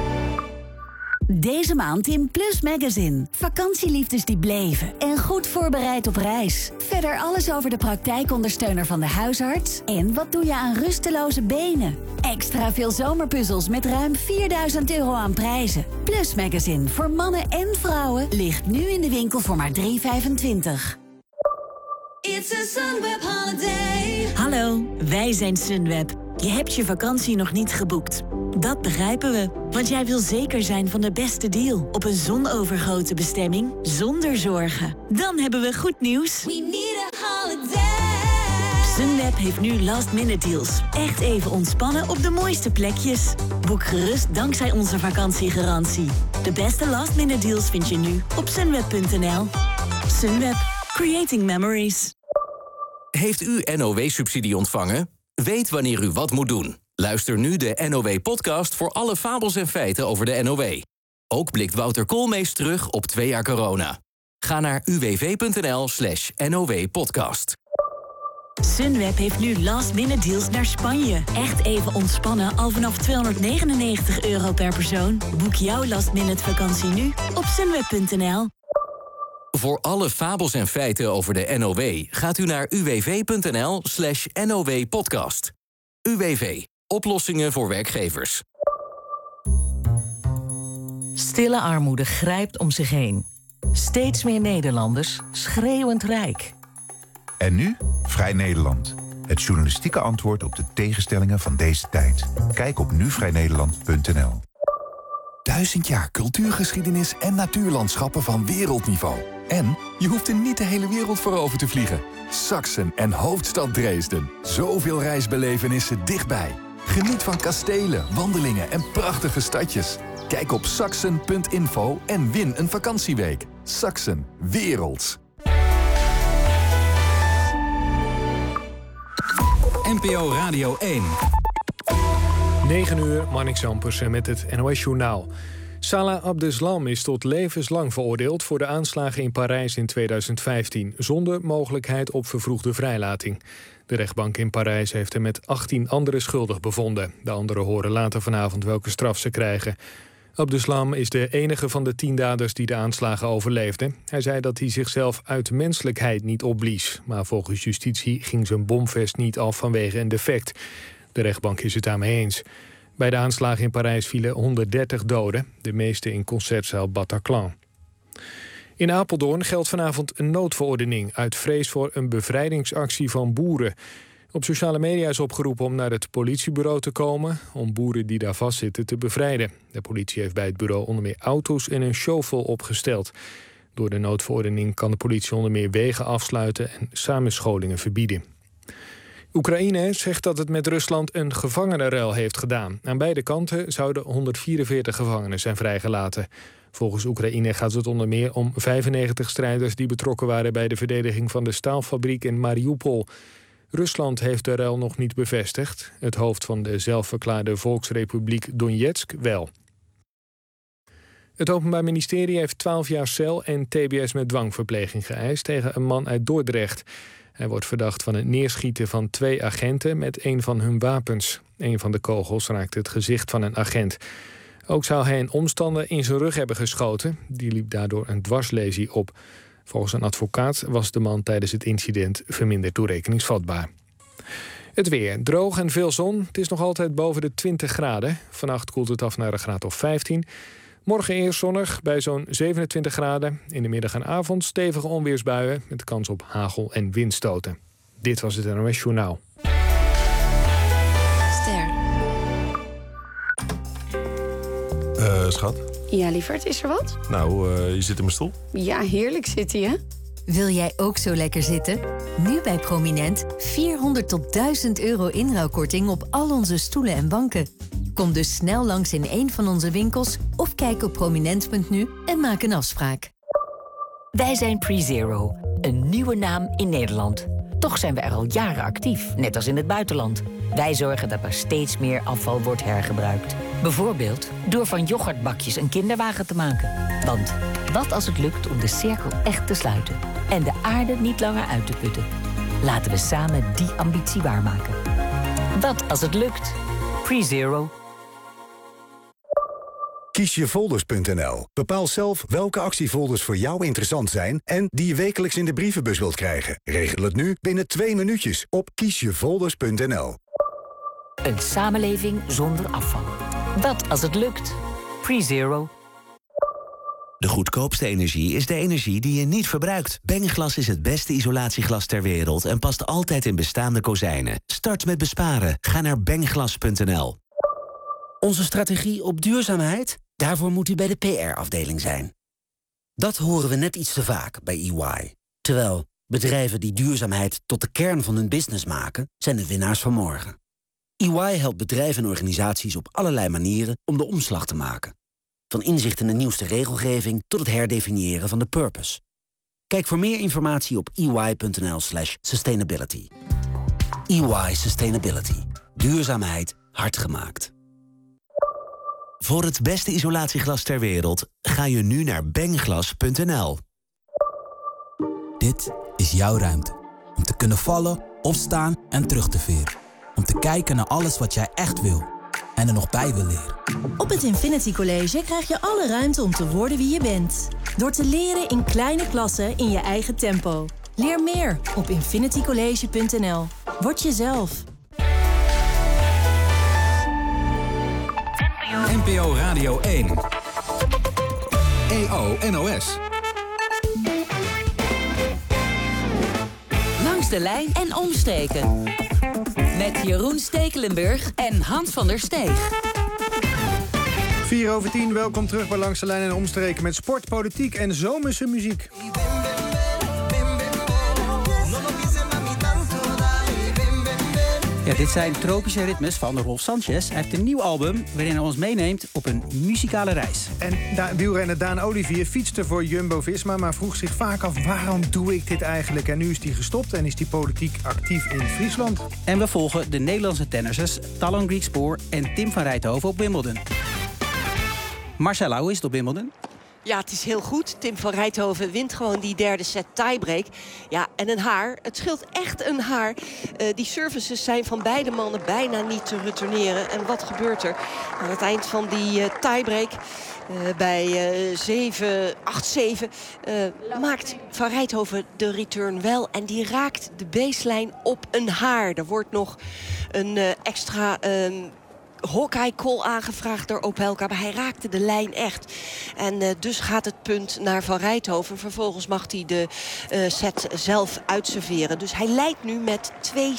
Deze maand in Plus Magazine. Vakantieliefdes die bleven en goed voorbereid op reis. Verder alles over de praktijkondersteuner van de huisarts. En wat doe je aan rusteloze benen? Extra veel zomerpuzzels met ruim 4.000 euro aan prijzen. Plus Magazine voor mannen en vrouwen ligt nu in de winkel voor maar €3,25. It's a Sunweb holiday. Hallo, wij zijn Sunweb. Je hebt je vakantie nog niet geboekt. Dat begrijpen we, want jij wil zeker zijn van de beste deal op een zonovergoten bestemming zonder zorgen. Dan hebben we goed nieuws. We need a holiday. Sunweb heeft nu last-minute deals. Echt even ontspannen op de mooiste plekjes. Boek gerust dankzij onze vakantiegarantie. De beste last-minute deals vind je nu op sunweb.nl. Sunweb. Creating memories. Heeft u NOW-subsidie ontvangen? Weet wanneer u wat moet doen. Luister nu de NOW-podcast voor alle fabels en feiten over de NOW. Ook blikt Wouter Koolmees terug op 2 jaar corona. Ga naar uwv.nl/NOW-podcast. Sunweb heeft nu last-minute deals naar Spanje. Echt even ontspannen al vanaf €299 per persoon. Boek jouw last-minute vakantie nu op sunweb.nl. Voor alle fabels en feiten over de NOW gaat u naar uwv.nl/NOW-podcast. UWV. Oplossingen voor werkgevers. Stille armoede grijpt om zich heen. Steeds meer Nederlanders schreeuwend rijk. En nu Vrij Nederland. Het journalistieke antwoord op de tegenstellingen van deze tijd. Kijk op nuvrijnederland.nl. 1000 jaar cultuurgeschiedenis en natuurlandschappen van wereldniveau. En je hoeft er niet de hele wereld voor over te vliegen. Saksen en hoofdstad Dresden. Zoveel reisbelevenissen dichtbij. Geniet van kastelen, wandelingen en prachtige stadjes. Kijk op saksen.info en win een vakantieweek. Saksen. Werelds. NPO Radio 1. 9 uur, Marnix Ampersen met het NOS-journaal. Salah Abdeslam is tot levenslang veroordeeld voor de aanslagen in Parijs in 2015... zonder mogelijkheid op vervroegde vrijlating. De rechtbank in Parijs heeft hem met 18 anderen schuldig bevonden. De anderen horen later vanavond welke straf ze krijgen. Abdeslam is de enige van de 10 daders die de aanslagen overleefden. Hij zei dat hij zichzelf uit menselijkheid niet opblies. Maar volgens justitie ging zijn bomvest niet af vanwege een defect. De rechtbank is het daarmee eens. Bij de aanslagen in Parijs vielen 130 doden, de meeste in concertzaal Bataclan. In Apeldoorn geldt vanavond een noodverordening uit vrees voor een bevrijdingsactie van boeren. Op sociale media is opgeroepen om naar het politiebureau te komen om boeren die daar vastzitten te bevrijden. De politie heeft bij het bureau onder meer auto's en een shovel opgesteld. Door de noodverordening kan de politie onder meer wegen afsluiten en samenscholingen verbieden. Oekraïne zegt dat het met Rusland een gevangenenruil heeft gedaan. Aan beide kanten zouden 144 gevangenen zijn vrijgelaten. Volgens Oekraïne gaat het onder meer om 95 strijders die betrokken waren bij de verdediging van de staalfabriek in Mariupol. Rusland heeft de ruil nog niet bevestigd. Het hoofd van de zelfverklaarde Volksrepubliek Donetsk wel. Het Openbaar Ministerie heeft 12 jaar cel en tbs met dwangverpleging geëist tegen een man uit Dordrecht. Hij wordt verdacht van het neerschieten van 2 agenten met een van hun wapens. Een van de kogels raakte het gezicht van een agent. Ook zou hij een omstander in zijn rug hebben geschoten. Die liep daardoor een dwarslesie op. Volgens een advocaat was de man tijdens het incident verminderd toerekeningsvatbaar. Het weer. Droog en veel zon. Het is nog altijd boven de 20 graden. Vannacht koelt het af naar een graad of 15. Morgen eerst zonnig bij zo'n 27 graden. In de middag en avond stevige onweersbuien met kans op hagel en windstoten. Dit was het NOS Journaal. Ster. Schat? Ja, lieverd, is er wat? Nou, je zit in mijn stoel. Ja, heerlijk zit hij, hè? Wil jij ook zo lekker zitten? Nu bij Prominent 400 tot 1000 euro inruilkorting op al onze stoelen en banken. Kom dus snel langs in een van onze winkels of kijk op prominent.nu en maak een afspraak. Wij zijn PreZero, een nieuwe naam in Nederland. Toch zijn we er al jaren actief, net als in het buitenland. Wij zorgen dat er steeds meer afval wordt hergebruikt. Bijvoorbeeld door van yoghurtbakjes een kinderwagen te maken. Want wat als het lukt om de cirkel echt te sluiten en de aarde niet langer uit te putten? Laten we samen die ambitie waarmaken. Wat als het lukt? PreZero. Kiesjefolders.nl. Bepaal zelf welke actiefolders voor jou interessant zijn en die je wekelijks in de brievenbus wilt krijgen. Regel het nu binnen 2 minuutjes op kiesjefolders.nl. Een samenleving zonder afval. Wat als het lukt? PreZero. De goedkoopste energie is de energie die je niet verbruikt. Bennglas is het beste isolatieglas ter wereld en past altijd in bestaande kozijnen. Start met besparen. Ga naar bennglas.nl. Onze strategie op duurzaamheid? Daarvoor moet u bij de PR-afdeling zijn. Dat horen we net iets te vaak bij EY. Terwijl bedrijven die duurzaamheid tot de kern van hun business maken, zijn de winnaars van morgen. EY helpt bedrijven en organisaties op allerlei manieren om de omslag te maken. Van inzicht in de nieuwste regelgeving tot het herdefiniëren van de purpose. Kijk voor meer informatie op ey.nl/sustainability. EY Sustainability. Duurzaamheid hard gemaakt. Voor het beste isolatieglas ter wereld ga je nu naar bennglas.nl. Dit is jouw ruimte. Om te kunnen vallen, opstaan en terug te veren. Om te kijken naar alles wat jij echt wil. En er nog bij wil leren. Op het Infinity College krijg je alle ruimte om te worden wie je bent. Door te leren in kleine klassen in je eigen tempo. Leer meer op infinitycollege.nl. Word jezelf. NPO Radio 1. EO NOS. Langs de lijn en omstreken. Met Jeroen Stekelenburg en Hans van der Steeg. 4:10, welkom terug bij Langs de Lijn en Omstreken met sport, politiek en zomerse muziek. Ja, dit zijn tropische ritmes van Rolf Sanchez. Hij heeft een nieuw album waarin hij ons meeneemt op een muzikale reis. En wielrenner Daan Olivier fietste voor Jumbo-Visma, maar vroeg zich vaak af waarom doe ik dit eigenlijk? En nu is hij gestopt en is hij politiek actief in Friesland. En we volgen de Nederlandse tennissers Talon Griekspoor en Tim van Rijthoven op Wimbledon. Marcella, hoe is het op Wimbledon? Ja, het is heel goed. Tim van Rijthoven wint gewoon die derde set tiebreak. Ja, en een haar. Het scheelt echt een haar. Die services zijn van beide mannen bijna niet te retourneren. En wat gebeurt er? Aan het eind van die tiebreak... bij 7-8-7 maakt Van Rijthoven de return wel. En die raakt de baseline op een haar. Er wordt nog een extra... Hawkeye-call aangevraagd door Opelka, maar hij raakte de lijn echt. En dus gaat het punt naar Van Rijthoven. Vervolgens mag hij de set zelf uitserveren. Dus hij leidt nu met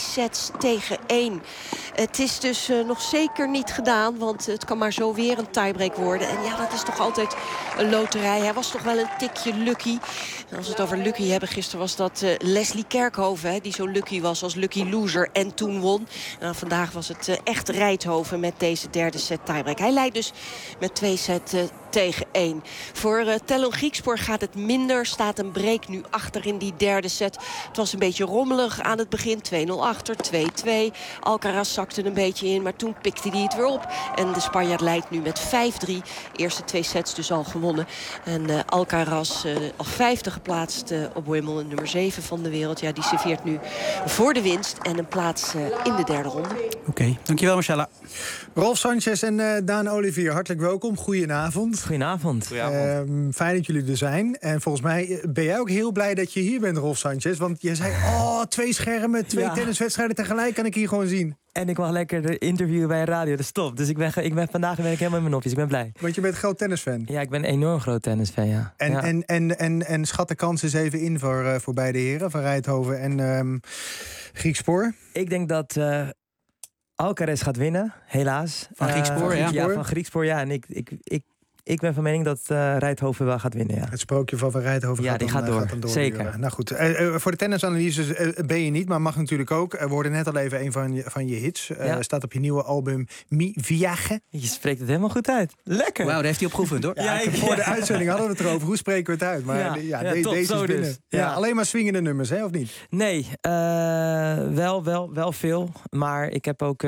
2-1. Het is dus nog zeker niet gedaan, want het kan maar zo weer een tiebreak worden. En ja, dat is toch altijd een loterij. Hij was toch wel een tikje lucky. En als we het over lucky hebben, gisteren was dat Leslie Kerkhoven, die zo lucky was als lucky loser en toen won. En vandaag was het echt Rijthoven met deze derde set tiebreak. Hij leidt dus met 2-1. Voor Talon Griekspoor gaat het minder. Staat een break nu achter in die derde set. Het was een beetje rommelig aan het begin. 2-0 achter, 2-2. Alcaraz zakte een beetje in, maar toen pikte hij het weer op. En de Spanjaard leidt nu met 5-3. Eerste 2 sets dus al gewonnen. En Alcaraz al 5e geplaatst op Wimbledon. Nummer 7 van de wereld. Ja, die serveert nu voor de winst en een plaats in de derde ronde. Oké, dankjewel Marcella. Rolf Sanchez en Daan Olivier, hartelijk welkom. Goedenavond. Goedenavond. Fijn dat jullie er zijn. En volgens mij ben jij ook heel blij dat je hier bent, Rolf Sanchez. Want je zei, 2 schermen, 2 tenniswedstrijden tegelijk kan ik hier gewoon zien. En ik mag lekker de interview bij een radio, dat stopt. Dus vandaag ben ik helemaal in mijn nopjes, ik ben blij. Want je bent een groot tennisfan. Ja, ik ben een enorm groot tennisfan, ja. En schat de kans eens even in voor beide heren, Van Rijthoven en Griekspoor. Ik denk dat Alcaraz gaat winnen, helaas. Van Griekspoor, Ja, van Griekspoor, ja. En ik ben van mening dat Rijthoven wel gaat winnen, ja. Het sprookje van Rijthoven gaat door. Zeker. Nou goed, voor de tennisanalyses ben je niet, maar mag natuurlijk ook. We hoorden net al even een van je hits. Staat op je nieuwe album Mi Viaje. Je spreekt het helemaal goed uit. Lekker. Wauw, daar heeft hij op geoefend, hoor. Voor de uitzending hadden we het erover. Hoe spreken we het uit? Maar deze is binnen. Dus. Ja, alleen maar swingende nummers, hè, of niet? Nee, wel veel. Maar ik heb ook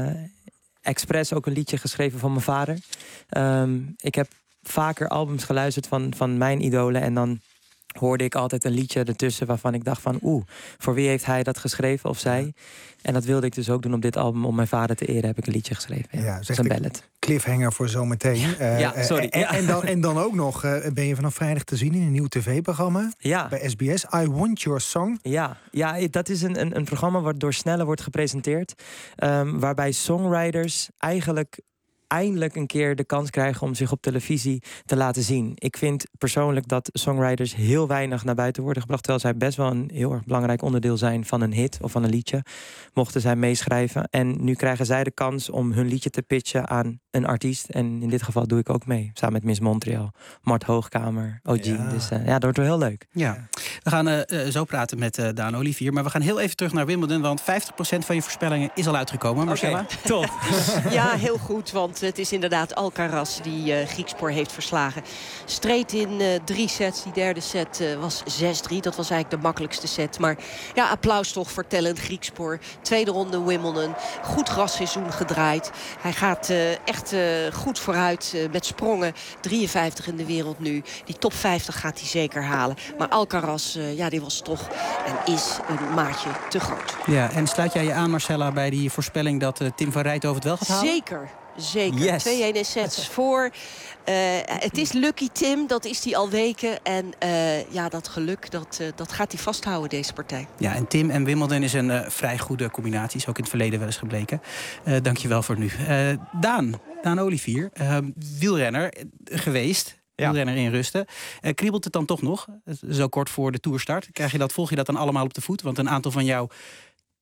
expres ook een liedje geschreven van mijn vader. Ik heb vaker albums geluisterd van mijn idolen. En dan hoorde ik altijd een liedje ertussen waarvan ik dacht van... voor wie heeft hij dat geschreven of zij? En dat wilde ik dus ook doen op dit album. Om mijn vader te eren heb ik een liedje geschreven. Ja, dat is een ballad. Cliffhanger voor zometeen. Sorry. En dan ook nog ben je vanaf vrijdag te zien in een nieuw tv-programma. Ja. Bij SBS. I Want Your Song. Ja, dat is een programma wat door Snelle wordt gepresenteerd. Waarbij songwriters eigenlijk eindelijk een keer de kans krijgen om zich op televisie te laten zien. Ik vind persoonlijk dat songwriters heel weinig naar buiten worden gebracht, terwijl zij best wel een heel erg belangrijk onderdeel zijn van een hit of van een liedje, mochten zij meeschrijven. En nu krijgen zij de kans om hun liedje te pitchen aan een artiest. En in dit geval doe ik ook mee, samen met Miss Montreal, Mart Hoogkamer, OG. Ja. Dus dat wordt wel heel leuk. Ja. We gaan zo praten met Daan Olivier, maar we gaan heel even terug naar Wimbledon, want 50% van je voorspellingen is al uitgekomen, Marcella. Top. Ja, heel goed, want het is inderdaad Alcaraz die Griekspoor heeft verslagen. Streed in 3 sets. Die derde set was 6-3. Dat was eigenlijk de makkelijkste set. Maar ja, applaus toch voor Talon Griekspoor. Tweede ronde Wimbledon. Goed grasseizoen gedraaid. Hij gaat echt goed vooruit met sprongen. 53 in de wereld nu. Die top 50 gaat hij zeker halen. Maar Alcaraz, die was toch en is een maatje te groot. Ja, en sluit jij je aan, Marcella, bij die voorspelling dat Tim van Rijthoven het wel gaat halen? Zeker. Yes. 2-1 in sets voor. Het is lucky Tim, dat is hij al weken. En dat geluk, dat gaat hij vasthouden, deze partij. Ja, en Tim en Wimbledon is een vrij goede combinatie. Is ook in het verleden wel eens gebleken. Dankjewel voor nu. Daan Olivier, wielrenner geweest. Ja. Wielrenner in rusten. Kriebelt het dan toch nog? Zo kort voor de toerstart. Volg je dat dan allemaal op de voet? Want een aantal van jouw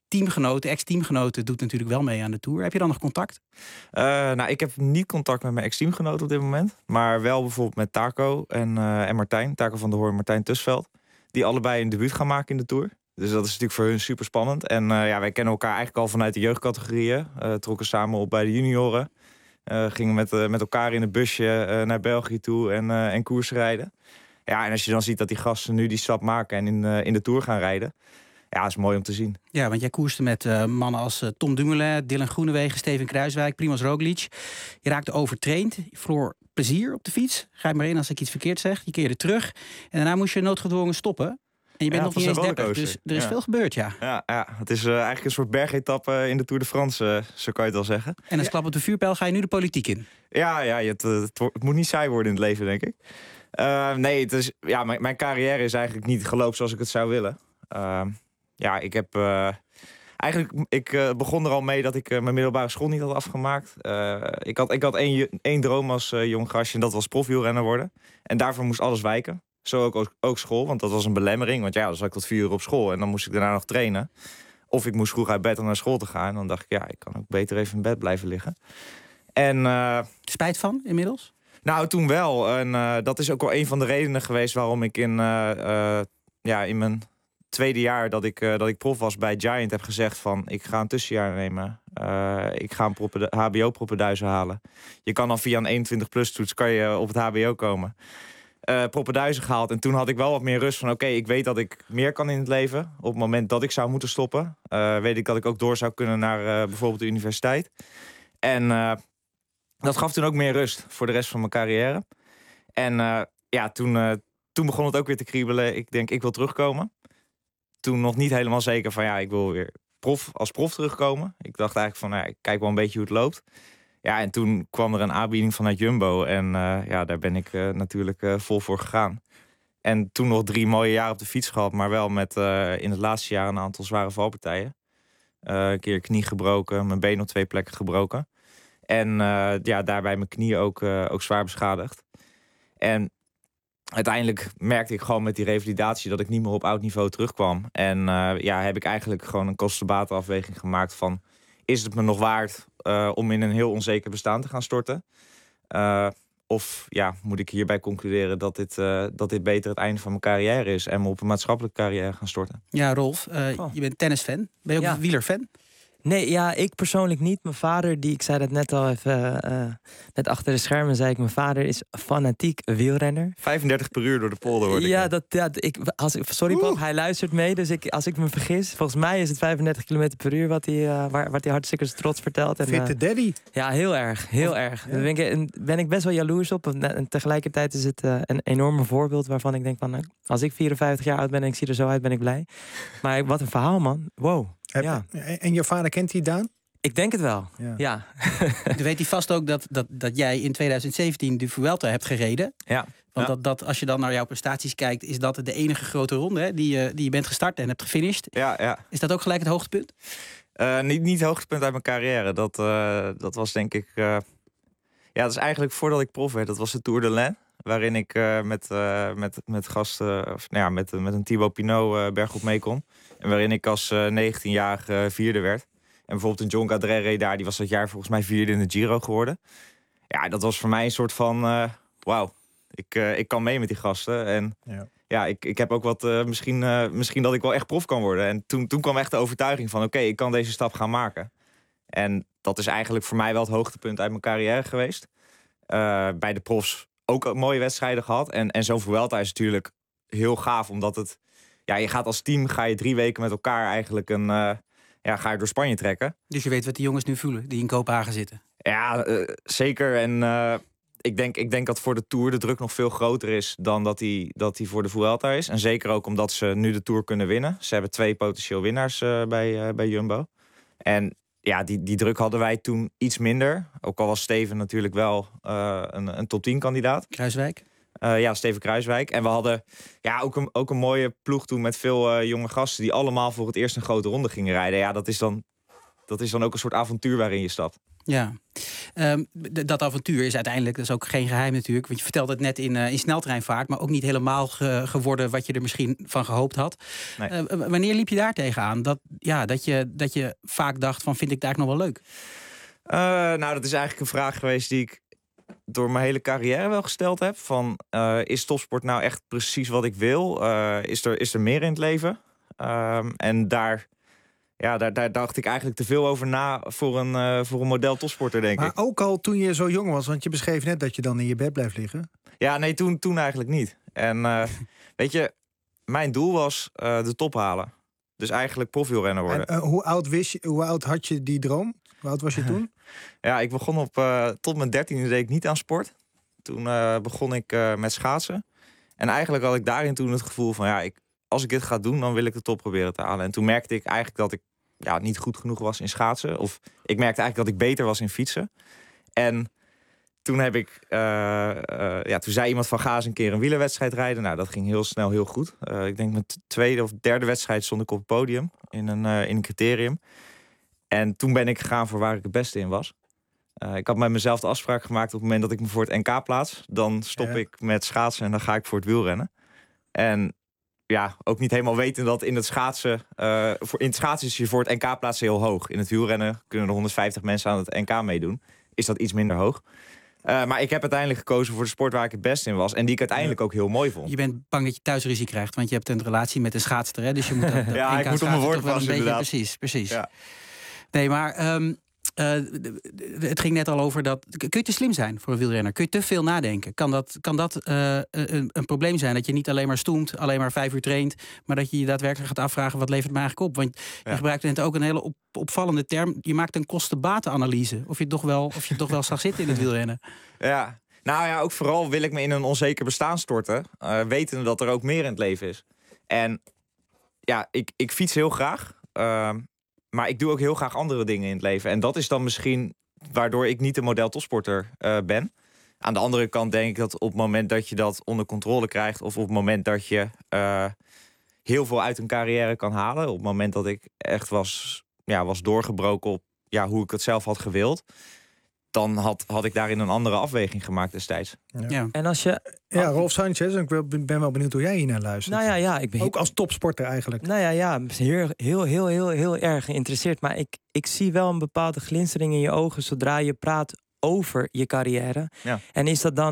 teamgenoten, ex-teamgenoten doet natuurlijk wel mee aan de Tour. Heb je dan nog contact? Ik heb niet contact met mijn ex-teamgenoten op dit moment. Maar wel bijvoorbeeld met Taco en Martijn. Taco van der Hoorn en Martijn Tusveld. Die allebei een debuut gaan maken in de Tour. Dus dat is natuurlijk voor hun super spannend. En wij kennen elkaar eigenlijk al vanuit de jeugdcategorieën. Trokken samen op bij de junioren. Gingen met elkaar in een busje naar België toe en koersen rijden. Ja, en als je dan ziet dat die gasten nu die stap maken en in de Tour gaan rijden. Ja, dat is mooi om te zien. Ja, want jij koerste met mannen als Tom Dumoulin, Dylan Groenewegen, Steven Kruijswijk, Primož Roglič. Je raakte overtraind, je verloor plezier op de fiets. Grijp maar in als ik iets verkeerd zeg. Je keerde terug en daarna moest je noodgedwongen stoppen. En je bent nog niet eens 30, dus er is veel gebeurd, ja. Ja, het is eigenlijk een soort bergetappe in de Tour de France, zo kan je het wel zeggen. En als klap op de vuurpijl ga je nu de politiek in. Ja, het moet niet saai worden in het leven, denk ik. Nee, het is, mijn carrière is eigenlijk niet gelopen zoals ik het zou willen. Ik heb... ik begon er al mee dat ik mijn middelbare school niet had afgemaakt. Ik had één droom als jong gastje en dat was profwielrenner worden. En daarvoor moest alles wijken. Zo ook school, want dat was een belemmering. Want dan zat ik tot 4 uur op school en dan moest ik daarna nog trainen. Of ik moest vroeg uit bed om naar school te gaan. En dan dacht ik, ik kan ook beter even in bed blijven liggen. En spijt van inmiddels? Nou, toen wel. En dat is ook wel een van de redenen geweest waarom ik in mijn tweede jaar dat ik prof was bij Giant heb gezegd van ik ga een tussenjaar nemen. Ik ga een HBO-proppenduizen halen. Je kan dan via een 21+ toets kan je op het HBO komen. Proppenduizen gehaald. En toen had ik wel wat meer rust van oké, ik weet dat ik meer kan in het leven. Op het moment dat ik zou moeten stoppen. Weet ik dat ik ook door zou kunnen naar bijvoorbeeld de universiteit. En dat gaf toen ook meer rust voor de rest van mijn carrière. En toen begon het ook weer te kriebelen. Ik denk, ik wil terugkomen. Toen nog niet helemaal zeker van ik wil weer als prof terugkomen. Ik dacht eigenlijk van ik kijk wel een beetje hoe het loopt. Ja, en toen kwam er een aanbieding vanuit Jumbo. En daar ben ik natuurlijk vol voor gegaan. En toen nog 3 mooie jaren op de fiets gehad. Maar wel met in het laatste jaar een aantal zware valpartijen. Een keer knie gebroken, mijn been op 2 plekken gebroken. En daarbij mijn knie ook zwaar beschadigd. En uiteindelijk merkte ik gewoon met die revalidatie dat ik niet meer op oud niveau terugkwam. En heb ik eigenlijk gewoon een kosten-batenafweging gemaakt van is het me nog waard om in een heel onzeker bestaan te gaan storten? Of moet ik hierbij concluderen dat dit beter het einde van mijn carrière is en me op een maatschappelijke carrière gaan storten? Ja, Rolf, je bent tennisfan. Ben je ook wielerfan? Nee, ik persoonlijk niet. Mijn vader, ik zei dat net al even, net achter de schermen zei ik, mijn vader is fanatiek wielrenner. 35 per uur door de polder hoorde ik. Sorry Bob, hij luistert mee, dus als ik me vergis, volgens mij is het 35 km per uur wat hij hartstikke trots vertelt. Fitte daddy. Ja, heel erg. Daar ben ik best wel jaloers op. En tegelijkertijd is het een enorme voorbeeld waarvan ik denk van, als ik 54 jaar oud ben en ik zie er zo uit, ben ik blij. Maar wat een verhaal, man. Wow. En je vader kent die Daan? Ik denk het wel, ja. Dan weet hij vast ook dat jij in 2017 de Vuelta hebt gereden. Ja. Want dat als je dan naar jouw prestaties kijkt, is dat de enige grote ronde die je bent gestart en hebt gefinished. Ja. Is dat ook gelijk het hoogtepunt? Niet het hoogtepunt uit mijn carrière. Dat was denk ik... dat is eigenlijk voordat ik prof werd. Dat was de Tour de l'Ain. Waarin ik met gasten, met een Thibaut Pinot bergop mee kon. En waarin ik als 19-jarige vierde werd. En bijvoorbeeld een John Cadrere daar, die was dat jaar volgens mij vierde in de Giro geworden. Ja, dat was voor mij een soort van, wauw, ik kan mee met die gasten. En ik heb ook wat, misschien dat ik wel echt prof kan worden. En toen kwam echt de overtuiging van, oké, ik kan deze stap gaan maken. En dat is eigenlijk voor mij wel het hoogtepunt uit mijn carrière geweest. Bij de profs ook mooie wedstrijden gehad. En zo'n Vuelta is natuurlijk heel gaaf, omdat het... Ja, je gaat als team 3 weken met elkaar eigenlijk ga je door Spanje trekken. Dus je weet wat die jongens nu voelen, die in Kopenhagen zitten? Ja, zeker. En ik denk dat voor de Tour de druk nog veel groter is dan dat die voor de Vuelta is. En zeker ook omdat ze nu de Tour kunnen winnen. Ze hebben 2 potentieel winnaars bij Jumbo. En ja, die druk hadden wij toen iets minder. Ook al was Steven natuurlijk wel een top 10 kandidaat. Kruijswijk? Steven Kruijswijk. En we hadden ook een mooie ploeg toen met veel jonge gasten die allemaal voor het eerst een grote ronde gingen rijden. Ja, dat is dan ook een soort avontuur waarin je stapt. Ja, dat avontuur is uiteindelijk, dat is ook geen geheim natuurlijk. Want je vertelde het net in sneltreinvaart, maar ook niet helemaal geworden wat je er misschien van gehoopt had. Nee. Wanneer liep je daar tegenaan? Dat je vaak dacht van, vind ik het eigenlijk nog wel leuk? Nou, dat is eigenlijk een vraag geweest die ik door mijn hele carrière wel gesteld heb. Van, is topsport nou echt precies wat ik wil? Is er meer in het leven? En daar dacht ik eigenlijk te veel over na voor een model topsporter, denk ik. Maar ook al toen je zo jong was, want je beschreef net dat je dan in je bed blijft liggen. Ja, nee, toen eigenlijk niet. En weet je, mijn doel was de top halen. Dus eigenlijk profielrenner worden. En hoe oud had je die droom? Hoe oud was je toen? Ja, ik begon tot mijn 13e deed ik niet aan sport. Toen begon ik met schaatsen. En eigenlijk had ik daarin toen het gevoel van, als ik dit ga doen, dan wil ik de top proberen te halen. En toen merkte ik eigenlijk dat ik niet goed genoeg was in schaatsen. Of ik merkte eigenlijk dat ik beter was in fietsen. En toen heb ik, toen zei iemand van, ga eens een keer een wielerwedstrijd rijden. Nou, dat ging heel snel heel goed. Ik denk mijn tweede of derde wedstrijd stond ik op het podium in een criterium. En toen ben ik gegaan voor waar ik het beste in was. Ik had met mezelf de afspraak gemaakt, op het moment dat ik me voor het NK plaats, dan stop ik met schaatsen en dan ga ik voor het wielrennen. En ook niet helemaal weten dat in het schaatsen, in het schaatsen is je voor het NK plaatsen heel hoog. In het wielrennen kunnen er 150 mensen aan het NK meedoen. Is dat iets minder hoog. Maar ik heb uiteindelijk gekozen voor de sport waar ik het best in was. En die ik uiteindelijk ook heel mooi vond. Je bent bang dat je thuisruzie krijgt, want je hebt een relatie met een schaatster. Hè? Dus je moet dat ja, ik moet op mijn woord passen, inderdaad. Precies. Ja. Nee, maar het ging net al over dat. Kun je te slim zijn voor een wielrenner? Kun je te veel nadenken? Kan dat een probleem zijn? Dat je niet alleen maar stoemt, alleen maar 5 uur traint, maar dat je je daadwerkelijk gaat afvragen, wat levert me eigenlijk op? Want je gebruikt net ook een hele opvallende term. Je maakt een kosten-batenanalyse. Of je toch wel zag zitten in het wielrennen. Ja, nou ja, ook vooral wil ik me in een onzeker bestaan storten, wetende dat er ook meer in het leven is. En ja, ik fiets heel graag. Maar ik doe ook heel graag andere dingen in het leven. En dat is dan misschien waardoor ik niet een model topsporter ben. Aan de andere kant denk ik dat op het moment dat je dat onder controle krijgt, of op het moment dat je heel veel uit een carrière kan halen, op het moment dat ik echt was doorgebroken op hoe ik het zelf had gewild, dan had ik daarin een andere afweging gemaakt destijds. Ja. En als je... Ja, Rolf Sanchez, ik ben wel benieuwd hoe jij hier naar luistert. Nou ja, ik ben ook als topsporter eigenlijk. Nou ja, heel erg geïnteresseerd. Maar ik zie wel een bepaalde glinstering in je ogen zodra je praat over je carrière. Ja. En is dat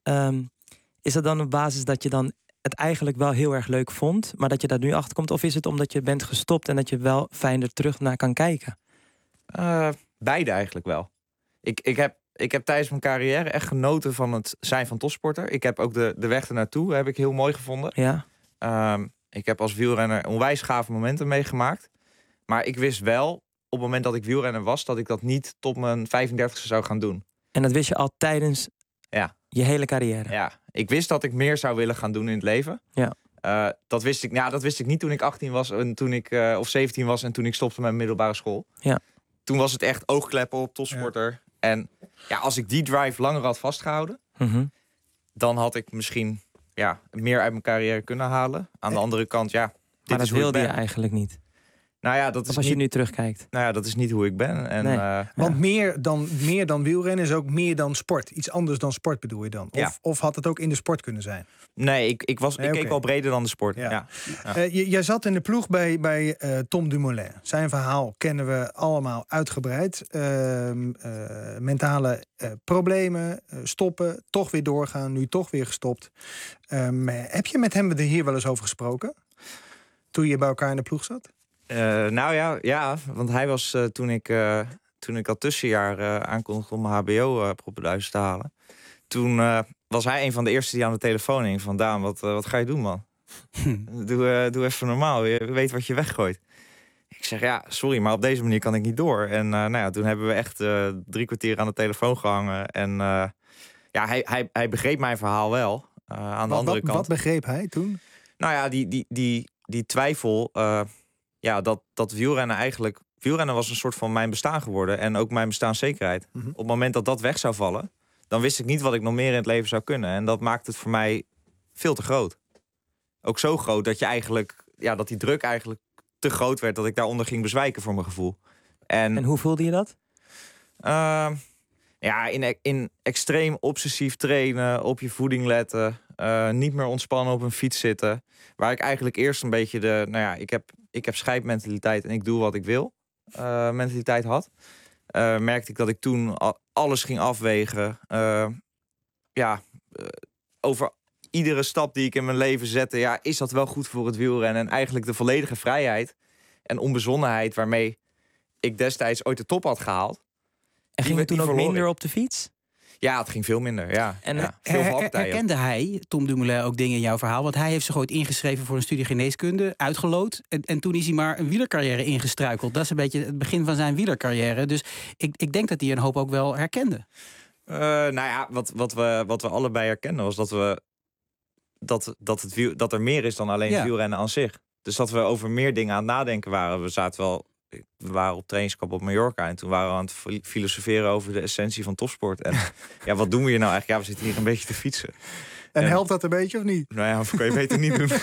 dan op basis dat je dan het eigenlijk wel heel erg leuk vond, maar dat je daar nu achter komt? Of is het omdat je bent gestopt en dat je wel fijner terug naar kan kijken? Beide eigenlijk wel. Ik heb tijdens mijn carrière echt genoten van het zijn van topsporter. Ik heb ook de weg ernaartoe heb ik heel mooi gevonden. Ja. Ik heb als wielrenner onwijs gave momenten meegemaakt. Maar ik wist wel, op het moment dat ik wielrenner was, dat ik dat niet tot mijn 35e zou gaan doen. En dat wist je al tijdens je hele carrière? Ja, ik wist dat ik meer zou willen gaan doen in het leven. Ja. Dat wist ik niet toen ik 18 was en toen ik of 17 was en toen ik stopte met mijn middelbare school. Ja. Toen was het echt oogkleppen op topsporter. Ja. En als ik die drive langer had vastgehouden, dan had ik misschien meer uit mijn carrière kunnen halen. Aan de andere kant, dit maar dat is hoe wilde ik je ben. eigenlijk niet. Nou ja, dat is als je niet, nu terugkijkt. Nou ja, dat is niet hoe ik ben. En, nee. Want meer dan wielrennen is ook meer dan sport. Iets anders dan sport bedoel je dan? Of had het ook in de sport kunnen zijn? Nee, ik keek wel breder dan de sport. Ja. Jij zat in de ploeg bij Tom Dumoulin. Zijn verhaal kennen we allemaal uitgebreid. Mentale problemen, stoppen, toch weer doorgaan, nu toch weer gestopt. Heb je met hem hier wel eens over gesproken? Toen je bij elkaar in de ploeg zat? Want hij was toen ik dat tussenjaar aankondigde om mijn HBO-propeduis te halen. Toen was hij een van de eerste die aan de telefoon hing van Daan, wat ga je doen, man? Doe even normaal, je weet wat je weggooit. Ik zeg, sorry, maar op deze manier kan ik niet door. En toen hebben we echt 3 kwartier aan de telefoon gehangen. En hij begreep mijn verhaal wel. Aan de andere kant. Wat begreep hij toen? Nou ja, die twijfel, dat wielrennen eigenlijk... Wielrennen was een soort van mijn bestaan geworden en ook mijn bestaanszekerheid. Op het moment dat dat weg zou vallen, dan wist ik niet wat ik nog meer in het leven zou kunnen. En dat maakt het voor mij veel te groot. Ook zo groot dat je eigenlijk, dat die druk eigenlijk te groot werd, dat ik daaronder ging bezwijken voor mijn gevoel. En hoe voelde je dat? In extreem obsessief trainen, op je voeding letten, niet meer ontspannen op een fiets zitten. Waar ik eigenlijk eerst een beetje ik heb scheidmentaliteit en ik doe wat ik wil mentaliteit had. Merkte ik dat ik toen alles ging afwegen. Over iedere stap die ik in mijn leven zette, is dat wel goed voor het wielrennen? En eigenlijk de volledige vrijheid en onbezonnenheid waarmee ik destijds ooit de top had gehaald. En ging het toen ook minder op de fiets? Ja, het ging veel minder, veel herkende hij, Tom Dumoulin, ook dingen in jouw verhaal? Want hij heeft zich ooit ingeschreven voor een studie geneeskunde, uitgeloot. En toen is hij maar een wielercarrière ingestruikeld. Dat is een beetje het begin van zijn wielercarrière. Dus ik denk dat hij een hoop ook wel herkende. Wat we allebei herkenden was dat er meer is dan alleen het wielrennen aan zich. Dus dat we over meer dingen aan het nadenken waren. We waren op trainingskamp op Mallorca en toen waren we aan het filosoferen over de essentie van topsport. En wat doen we hier nou eigenlijk? Ja, we zitten hier een beetje te fietsen. En helpt dat een beetje of niet? Nou ja, of kan je beter niet doen.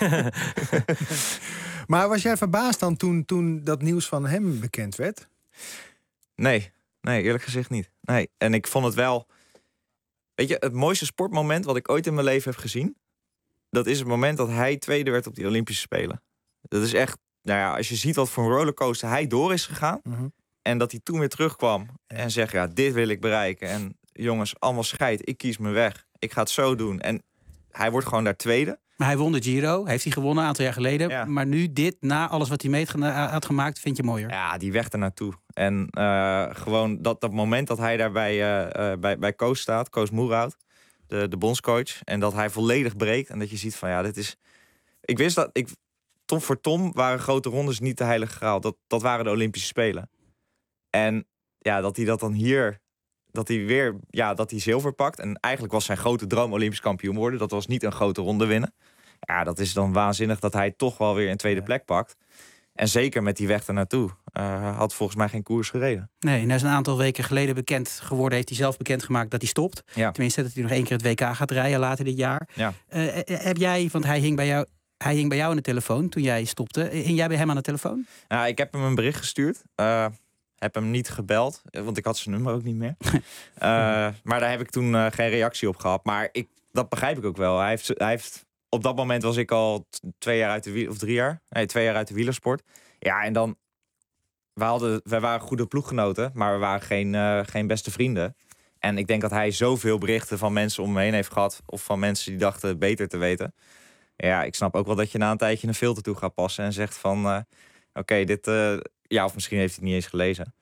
Maar was jij verbaasd dan toen dat nieuws van hem bekend werd? Nee, eerlijk gezegd niet. Nee. En ik vond het wel... Weet je, het mooiste sportmoment wat ik ooit in mijn leven heb gezien, dat is het moment dat hij tweede werd op die Olympische Spelen. Dat is echt, als je ziet wat voor een rollercoaster hij door is gegaan, en dat hij toen weer terugkwam en zegt, dit wil ik bereiken. En jongens, allemaal scheid, ik kies mijn weg. Ik ga het zo doen. En hij wordt gewoon daar tweede. Maar hij won de Giro, heeft hij gewonnen een aantal jaar geleden. Ja. Maar nu dit, na alles wat hij mee had gemaakt, vind je mooier? Ja, die weg ernaartoe. En gewoon dat moment dat hij daar bij Koos staat, Koos Moerhout, de bondscoach. En dat hij volledig breekt. En dat je ziet van, dit is... Ik wist dat... Voor Tom waren grote rondes niet de heilige graal. Dat waren de Olympische Spelen. En dat hij dat dan hier... Dat hij zilver pakt. En eigenlijk was zijn grote droom Olympisch kampioen worden. Dat was niet een grote ronde winnen. Ja, dat is dan waanzinnig dat hij toch wel weer een tweede plek pakt. En zeker met die weg ernaartoe. Had volgens mij geen koers gereden. Nee, en hij is een aantal weken geleden bekend geworden. Heeft hij zelf bekendgemaakt dat hij stopt. Ja. Tenminste, dat hij nog 1 keer het WK gaat rijden later dit jaar. Ja. Heb jij, want hij hing bij jou aan de telefoon toen jij stopte. Hing jij bij hem aan de telefoon? Ik heb hem een bericht gestuurd. Heb hem niet gebeld, want ik had zijn nummer ook niet meer. Maar daar heb ik toen geen reactie op gehad. Maar dat begrijp ik ook wel. Hij heeft op dat moment was ik al 2 jaar uit de 3 jaar. Nee, 2 jaar uit de wielersport. Ja, en dan... Wij waren goede ploeggenoten, maar we waren geen beste vrienden. En ik denk dat hij zoveel berichten van mensen om me heen heeft gehad, of van mensen die dachten beter te weten. Ja, ik snap ook wel dat je na een tijdje een filter toe gaat passen en zegt van... Oké, dit... of misschien heeft hij het niet eens gelezen.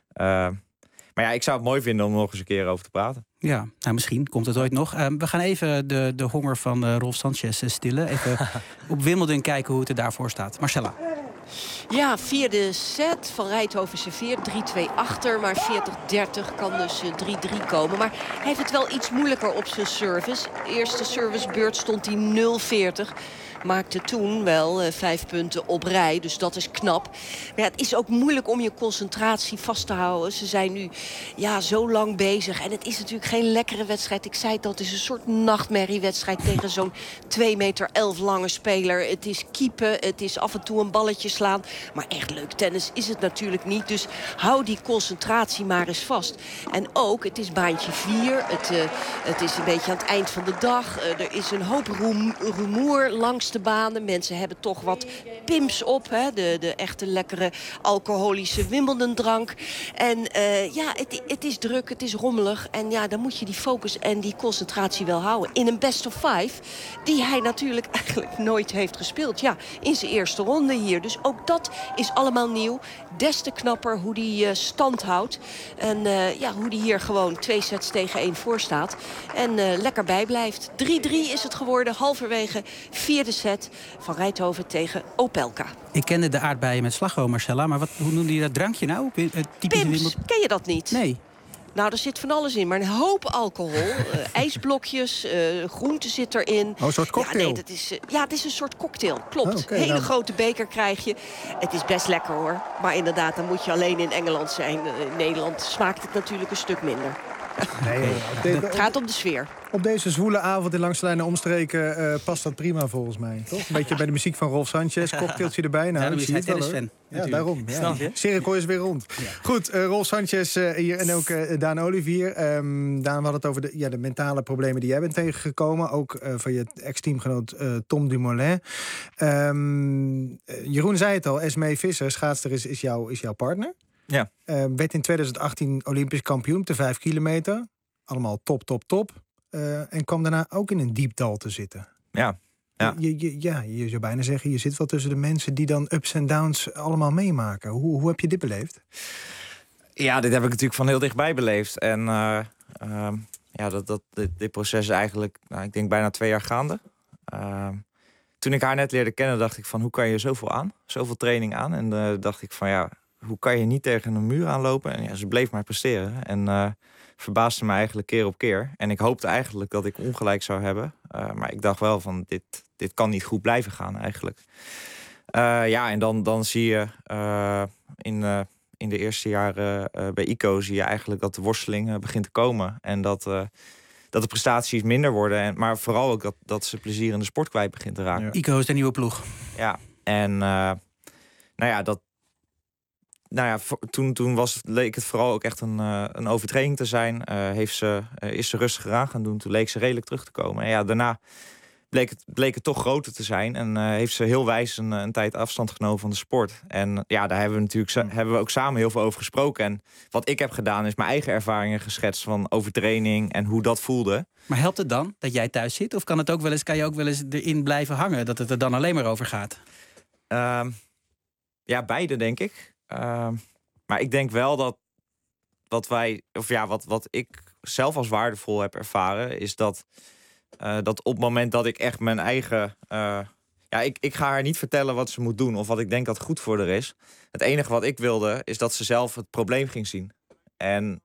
Maar ik zou het mooi vinden om er nog eens een keer over te praten. Ja, misschien komt het ooit nog. We gaan even de honger van Rolf Sanchez stillen. Even op Wimbledon kijken hoe het er daarvoor staat. Marcella. Ja, 4e set. Van Rijthoven serveert 3-2 achter. Maar 40-30 kan dus 3-3 komen. Maar hij heeft het wel iets moeilijker op zijn service. Eerste servicebeurt stond hij 0-40. Maakte toen wel 5 punten op rij. Dus dat is knap. Maar het is ook moeilijk om je concentratie vast te houden. Ze zijn nu zo lang bezig. En het is natuurlijk geen lekkere wedstrijd. Ik zei het al, het is een soort nachtmerriewedstrijd tegen zo'n 2,11 meter lange speler. Het is keepen, het is af en toe een balletje slaan. Maar echt leuk tennis is het natuurlijk niet. Dus hou die concentratie maar eens vast. En ook, het is baantje 4. Het is een beetje aan het eind van de dag. Er is een hoop rumoer langs de banen. Mensen hebben toch wat pimps op. Hè? De echte lekkere alcoholische Wimbledon-drank. En het is druk, het is rommelig. En dan moet je die focus en die concentratie wel houden. In een best of 5, die hij natuurlijk eigenlijk nooit heeft gespeeld. Ja, in zijn eerste ronde hier. Dus ook dat is allemaal nieuw. Des te knapper hoe die stand houdt. En hoe die hier gewoon 2 sets tegen 1 voor staat. En lekker bijblijft. 3-3 is het geworden, halverwege 4e set van Rijthoven tegen Opelka. Ik kende de aardbeien met slagroom, Marcella. Maar hoe noemde je dat drankje nou? Pimps, ken je dat niet? Nee. Nou, er zit van alles in, maar een hoop alcohol. IJsblokjes, groente zit erin. Oh, een soort cocktail? Ja, het is een soort cocktail, klopt. Hele grote beker krijg je. Het is best lekker hoor. Maar inderdaad, dan moet je alleen in Engeland zijn. In Nederland smaakt het natuurlijk een stuk minder. Het gaat om de sfeer. Op deze zwoele avond in Langs de Lijn en omstreken past dat prima volgens mij, toch? Een beetje bij de muziek van Rolf Sanchez, cocktailtje erbij. Nou, daarom is hij tennisfan. Ja, daarom. Ja. Snap je? Cirkel is weer rond. Ja. Goed, Rolf Sanchez hier en ook Daan Olivier. Daan, we hadden het over de mentale problemen die jij bent tegengekomen. Ook van je ex-teamgenoot Tom Dumoulin. Jeroen zei het al, Esmee Visser, schaatster, is jouw partner. Ja. Werd in 2018 Olympisch kampioen op de 5 kilometer. Allemaal top. En kwam daarna ook in een diep dal te zitten. Ja. Je zou bijna zeggen, je zit wel tussen de mensen die dan ups en downs allemaal meemaken. Hoe heb je dit beleefd? Ja, dit heb ik natuurlijk van heel dichtbij beleefd. En dit proces is eigenlijk, ik denk bijna 2 jaar gaande. Toen ik haar net leerde kennen, dacht ik van, hoe kan je zoveel aan? Zoveel training aan. En dacht ik van, hoe kan je niet tegen een muur aanlopen? En ze bleef maar presteren. En verbaasde me eigenlijk keer op keer. En ik hoopte eigenlijk dat ik ongelijk zou hebben. Maar ik dacht wel van, dit kan niet goed blijven gaan eigenlijk. En dan zie je in de eerste jaren bij ICO... zie je eigenlijk dat de worsteling begint te komen. En dat de prestaties minder worden. Maar vooral ook dat ze plezier in de sport kwijt begint te raken. Ja. ICO is de nieuwe ploeg. Ja, en toen leek het vooral ook echt een overtreding te zijn. Is ze rustig aan gaan doen. Toen leek ze redelijk terug te komen. En daarna bleek het toch groter te zijn. En heeft ze heel wijs een tijd afstand genomen van de sport. En daar hebben we ook samen heel veel over gesproken. En wat ik heb gedaan is mijn eigen ervaringen geschetst van overtraining en hoe dat voelde. Maar helpt het dan dat jij thuis zit? Of kan je ook wel eens erin blijven hangen? Dat het er dan alleen maar over gaat? Beide denk ik. Maar ik denk wel wat ik zelf als waardevol heb ervaren, is dat op het moment dat ik echt mijn eigen... Ik ga haar niet vertellen wat ze moet doen of wat ik denk dat goed voor haar is. Het enige wat ik wilde is dat ze zelf het probleem ging zien. En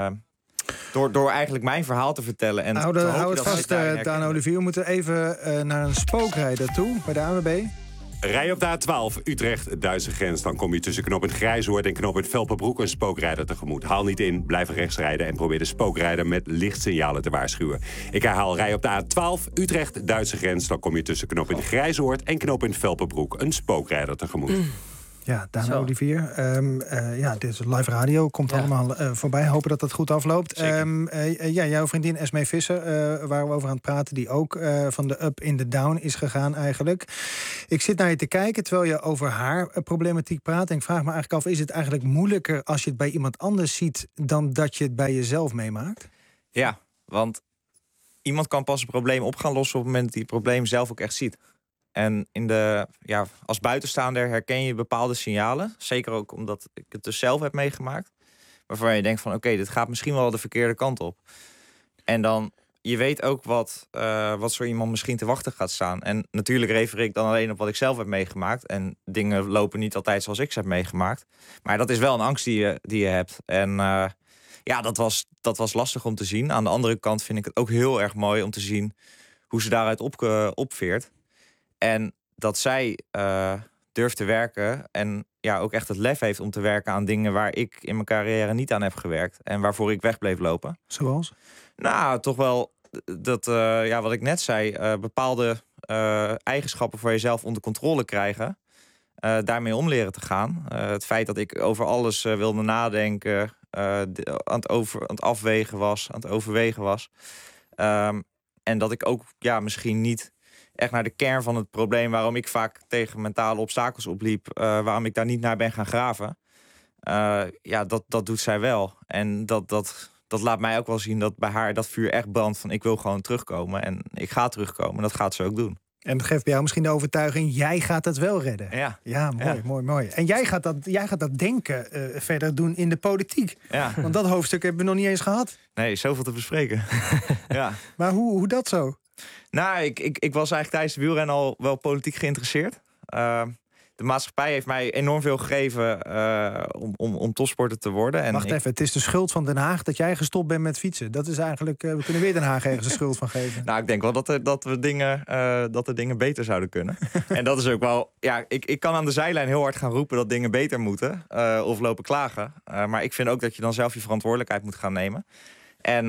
door eigenlijk mijn verhaal te vertellen. En hou het vast, Daan Olivier. We moeten even naar een spookrijder toe bij de ANWB. Rij op de A12 Utrecht-Duitse grens. Dan kom je tussen knooppunt Grijzoord en knooppunt Velpenbroek een spookrijder tegemoet. Haal niet in, blijf rechts rijden en probeer de spookrijder met lichtsignalen te waarschuwen. Ik herhaal, rij op de A12 Utrecht-Duitse grens. Dan kom je tussen knooppunt Grijzoord en knooppunt Velpenbroek een spookrijder tegemoet. Ja, Daan Olivier. Dit is live radio. Komt allemaal voorbij. Hopen dat het goed afloopt. Jouw vriendin Esmee Visser, waar we over aan het praten, die ook van de up in de down is gegaan eigenlijk. Ik zit naar je te kijken terwijl je over haar problematiek praat. En ik vraag me eigenlijk af, is het eigenlijk moeilijker als je het bij iemand anders ziet dan dat je het bij jezelf meemaakt? Ja, want iemand kan pas een probleem op gaan lossen op het moment dat hij het probleem zelf ook echt ziet. En als buitenstaander herken je bepaalde signalen. Zeker ook omdat ik het dus zelf heb meegemaakt. Waarvan je denkt van oké, dit gaat misschien wel de verkeerde kant op. En dan, je weet ook wat zo iemand misschien te wachten gaat staan. En natuurlijk refereer ik dan alleen op wat ik zelf heb meegemaakt. En dingen lopen niet altijd zoals ik ze heb meegemaakt. Maar dat is wel een angst die je hebt. En dat was lastig om te zien. Aan de andere kant vind ik het ook heel erg mooi om te zien hoe ze daaruit opveert. En dat zij durft te werken en ook echt het lef heeft om te werken aan dingen waar ik in mijn carrière niet aan heb gewerkt. En waarvoor ik weg bleef lopen. Zoals? Nou, toch wel dat, wat ik net zei, bepaalde eigenschappen voor jezelf onder controle krijgen. Daarmee om leren te gaan. Het feit dat ik over alles wilde nadenken, aan het afwegen was, aan het overwegen was. En dat ik ook misschien niet echt naar de kern van het probleem, waarom ik vaak tegen mentale obstakels opliep, waarom ik daar niet naar ben gaan graven. Dat doet zij wel. En dat laat mij ook wel zien dat bij haar dat vuur echt brandt van ik wil gewoon terugkomen. En ik ga terugkomen. Dat gaat ze ook doen. En dat geeft bij jou misschien de overtuiging, jij gaat het wel redden. Ja, mooi. En jij gaat dat denken verder doen in de politiek. Ja. Want dat hoofdstuk hebben we nog niet eens gehad. Nee, zoveel te bespreken. Ja. Maar hoe dat zo? Nou, ik was eigenlijk tijdens de wielrennen al wel politiek geïnteresseerd. De maatschappij heeft mij enorm veel gegeven om topsporter te worden. En Wacht even, het is de schuld van Den Haag dat jij gestopt bent met fietsen. Dat is eigenlijk, we kunnen weer Den Haag ergens de schuld van geven. Nou, ik denk wel dat er dingen beter zouden kunnen. En dat is ook wel, ik kan aan de zijlijn heel hard gaan roepen dat dingen beter moeten. Of lopen klagen. Maar ik vind ook dat je dan zelf je verantwoordelijkheid moet gaan nemen. En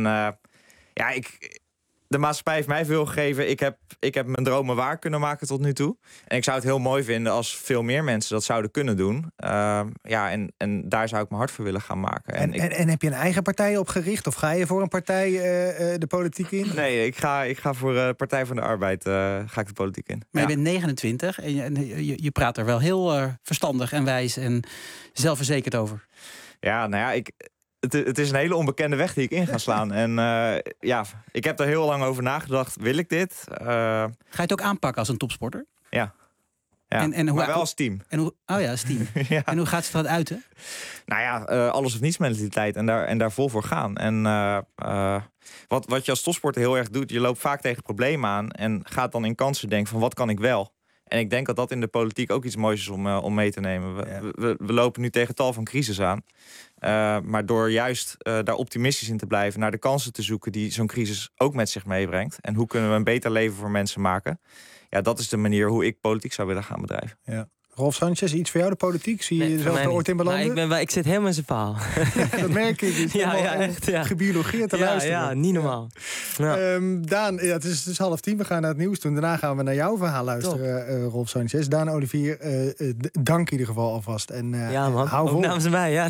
de maatschappij heeft mij veel gegeven. Ik heb mijn dromen waar kunnen maken tot nu toe. En ik zou het heel mooi vinden als veel meer mensen dat zouden kunnen doen. En daar zou ik mijn hart voor willen gaan maken. En heb je een eigen partij opgericht? Of ga je voor een partij de politiek in? Nee, ik ga voor de Partij van de Arbeid ga ik de politiek in. Maar je bent 29 en je praat er wel heel verstandig en wijs en zelfverzekerd over. Ja, nou ja, het is een hele onbekende weg die ik in ga slaan. En ik heb er heel lang over nagedacht. Wil ik dit? Ga je het ook aanpakken als een topsporter? Ja. En hoe, maar wel als team. Als team. Ja. En hoe gaat het dat uiten? Nou ja, alles of niets mentaliteit en daar vol voor gaan. En wat je als topsporter heel erg doet, je loopt vaak tegen problemen aan en gaat dan in kansen denken van wat kan ik wel? En ik denk dat dat in de politiek ook iets moois is om mee te nemen. We lopen nu tegen tal van crisis aan. Maar door juist daar optimistisch in te blijven, naar de kansen te zoeken die zo'n crisis ook met zich meebrengt. En hoe kunnen we een beter leven voor mensen maken? Ja, dat is de manier hoe ik politiek zou willen gaan bedrijven. Ja. Rolf Sanchez, iets voor jou, de politiek? Zie je jezelf er ooit in belanden? Ik zit helemaal in zijn verhaal. Dat merk ik. Dus echt gebiologeerd te luisteren. Ja, niet normaal. Ja. Daan, het is 9:30. We gaan naar het nieuws doen. Daarna gaan we naar jouw verhaal luisteren, Rolf Sanchez. Daan Olivier, dank in ieder geval alvast. En, man, hou vol. Ook namens mij. Ja.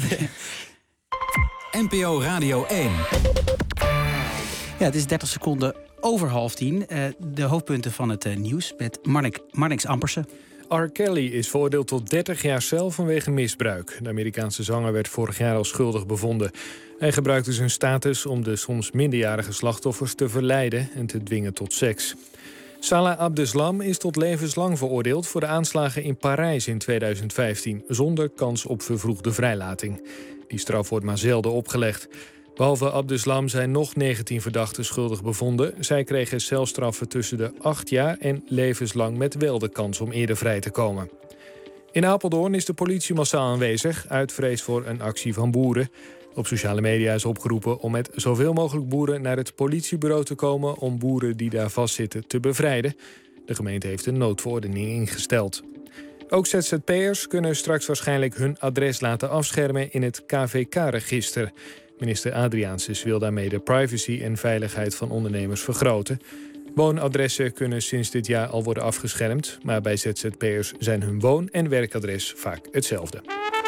NPO Radio 1. Ja, het is 30 seconden over 9:30. De hoofdpunten van het nieuws met Marnix Ampersen. R. Kelly is veroordeeld tot 30 jaar cel vanwege misbruik. De Amerikaanse zanger werd vorig jaar al schuldig bevonden. Hij gebruikte zijn status om de soms minderjarige slachtoffers te verleiden en te dwingen tot seks. Salah Abdeslam is tot levenslang veroordeeld voor de aanslagen in Parijs in 2015... zonder kans op vervroegde vrijlating. Die straf wordt maar zelden opgelegd. Behalve Abdeslam zijn nog 19 verdachten schuldig bevonden. Zij kregen celstraffen tussen de 8 jaar en levenslang met wel de kans om eerder vrij te komen. In Apeldoorn is de politie massaal aanwezig uit vrees voor een actie van boeren. Op sociale media is opgeroepen om met zoveel mogelijk boeren naar het politiebureau te komen om boeren die daar vastzitten te bevrijden. De gemeente heeft een noodverordening ingesteld. Ook ZZP'ers kunnen straks waarschijnlijk hun adres laten afschermen in het KVK-register. Minister Adriaansens wil daarmee de privacy en veiligheid van ondernemers vergroten. Woonadressen kunnen sinds dit jaar al worden afgeschermd, maar bij ZZP'ers zijn hun woon- en werkadres vaak hetzelfde.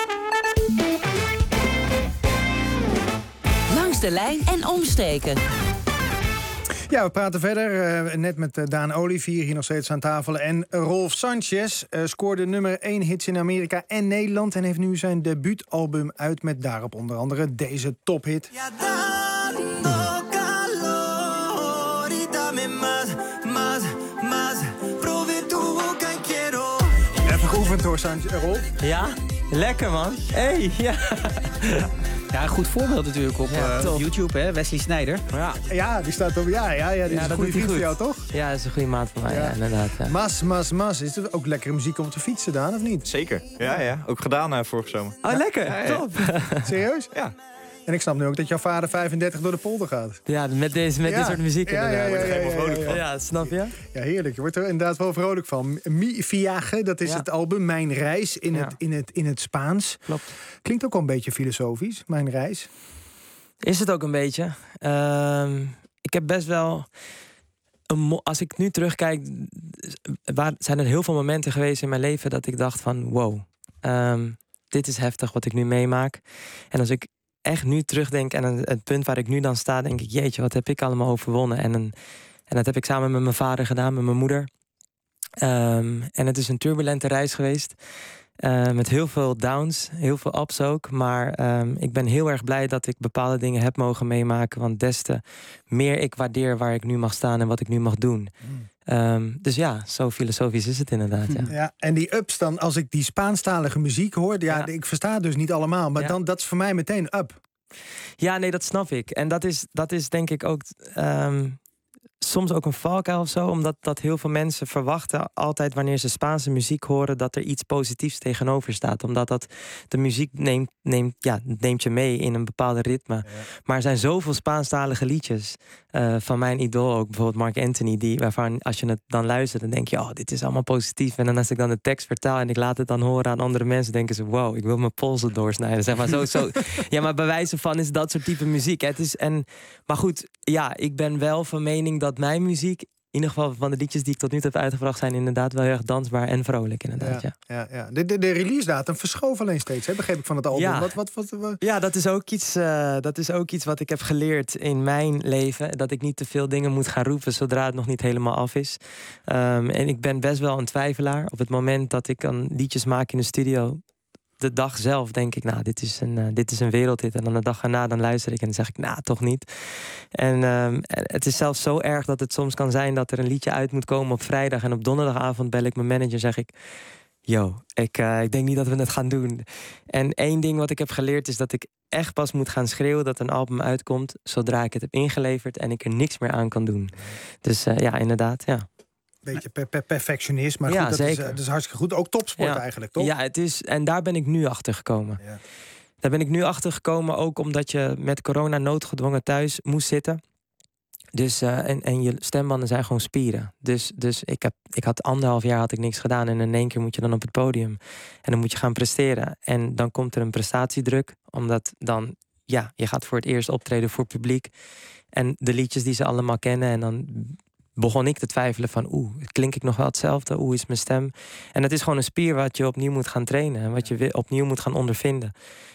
Langs de lijn en omstreken. Ja, we praten verder. Net met Daan Olivier hier nog steeds aan tafel. En Rolf Sanchez scoorde nummer 1 hits in Amerika en Nederland. En heeft nu zijn debuutalbum uit met daarop onder andere deze tophit. Even geoefend hoor, Rolf. Ja, lekker man. Hey, ja. Ja, een goed voorbeeld natuurlijk op YouTube, hè? Wesley Snijder. Ja, die staat op. Ja, die is een goede vriend voor jou, toch? Ja, dat is een goede maat van mij, ja inderdaad. Ja. Mas. Is het ook lekkere muziek om te fietsen, Daan, of niet? Zeker. Ja. Ook gedaan vorige zomer. Oh, lekker. Ja. Top. Serieus? Ja. En ik snap nu ook dat jouw vader 35 door de polder gaat. Ja, met dit soort muziek inderdaad. Daar word je helemaal vrolijk van. Ja, snap je? Ja, heerlijk. Je wordt er inderdaad wel vrolijk van. Mi Viaje, dat is het album. Mijn reis in het Spaans. Klopt. Klinkt ook wel een beetje filosofisch, mijn reis. Is het ook een beetje. Ik heb best wel... Als ik nu terugkijk, zijn er heel veel momenten geweest in mijn leven dat ik dacht van wow, dit is heftig wat ik nu meemaak. En als ik echt nu terugdenk en het punt waar ik nu dan sta, denk ik, jeetje, wat heb ik allemaal overwonnen. En dat heb ik samen met mijn vader gedaan, met mijn moeder. En het is een turbulente reis geweest. Met heel veel downs, heel veel ups ook. Maar ik ben heel erg blij dat ik bepaalde dingen heb mogen meemaken. Want des te meer ik waardeer waar ik nu mag staan en wat ik nu mag doen. Dus ja, zo filosofisch is het inderdaad. Ja. En die ups dan, als ik die Spaanstalige muziek hoor... ik versta het dus niet allemaal, maar dan, dat is voor mij meteen up. Ja, nee, dat snap ik. En dat is denk ik ook... soms ook een valkuil of zo. Omdat dat heel veel mensen verwachten altijd wanneer ze Spaanse muziek horen dat er iets positiefs tegenover staat. Omdat de muziek neemt je mee in een bepaalde ritme. Ja. Maar er zijn zoveel Spaanstalige liedjes. Van mijn idool ook, bijvoorbeeld Mark Anthony, waarvan als je het dan luistert, dan denk je, oh, dit is allemaal positief. En dan als ik dan de tekst vertaal en ik laat het dan horen aan andere mensen, denken ze, wow, ik wil mijn polsen doorsnijden. Zeg maar zo. Ja, maar bij wijze van is dat soort type muziek. Maar goed, ja, ik ben wel van mening dat mijn muziek, in ieder geval van de liedjes die ik tot nu toe heb uitgebracht, zijn inderdaad wel heel erg dansbaar en vrolijk, inderdaad. Ja. De release datum verschoof alleen steeds, hè? Begreep ik van het album. Ja, ja, dat is ook iets wat ik heb geleerd in mijn leven. Dat ik niet te veel dingen moet gaan roepen zodra het nog niet helemaal af is. En ik ben best wel een twijfelaar. Op het moment dat ik dan liedjes maak in de studio, de dag zelf denk ik, nou, dit is een wereldhit. En dan de dag erna dan luister ik en dan zeg ik, nou, toch niet. En het is zelfs zo erg dat het soms kan zijn dat er een liedje uit moet komen op vrijdag. En op donderdagavond bel ik mijn manager en zeg ik, ik denk niet dat we het gaan doen. En één ding wat ik heb geleerd is dat ik echt pas moet gaan schreeuwen dat een album uitkomt zodra ik het heb ingeleverd en ik er niks meer aan kan doen. Dus inderdaad, ja. Beetje perfectionist, maar ja, goed, dat is hartstikke goed. Ook topsport eigenlijk, toch? Ja, het is, en daar ben ik nu achter gekomen. Ja. Daar ben ik nu achter gekomen ook omdat je met corona noodgedwongen thuis moest zitten. Dus, en je stembanden zijn gewoon spieren. Dus ik had 1,5 jaar had ik niks gedaan. En in één keer moet je dan op het podium. En dan moet je gaan presteren. En dan komt er een prestatiedruk. Omdat dan, je gaat voor het eerst optreden voor publiek. En de liedjes die ze allemaal kennen. En dan begon ik te twijfelen van, klink ik nog wel hetzelfde? Hoe is mijn stem? En het is gewoon een spier wat je opnieuw moet gaan trainen. En wat je opnieuw moet gaan ondervinden.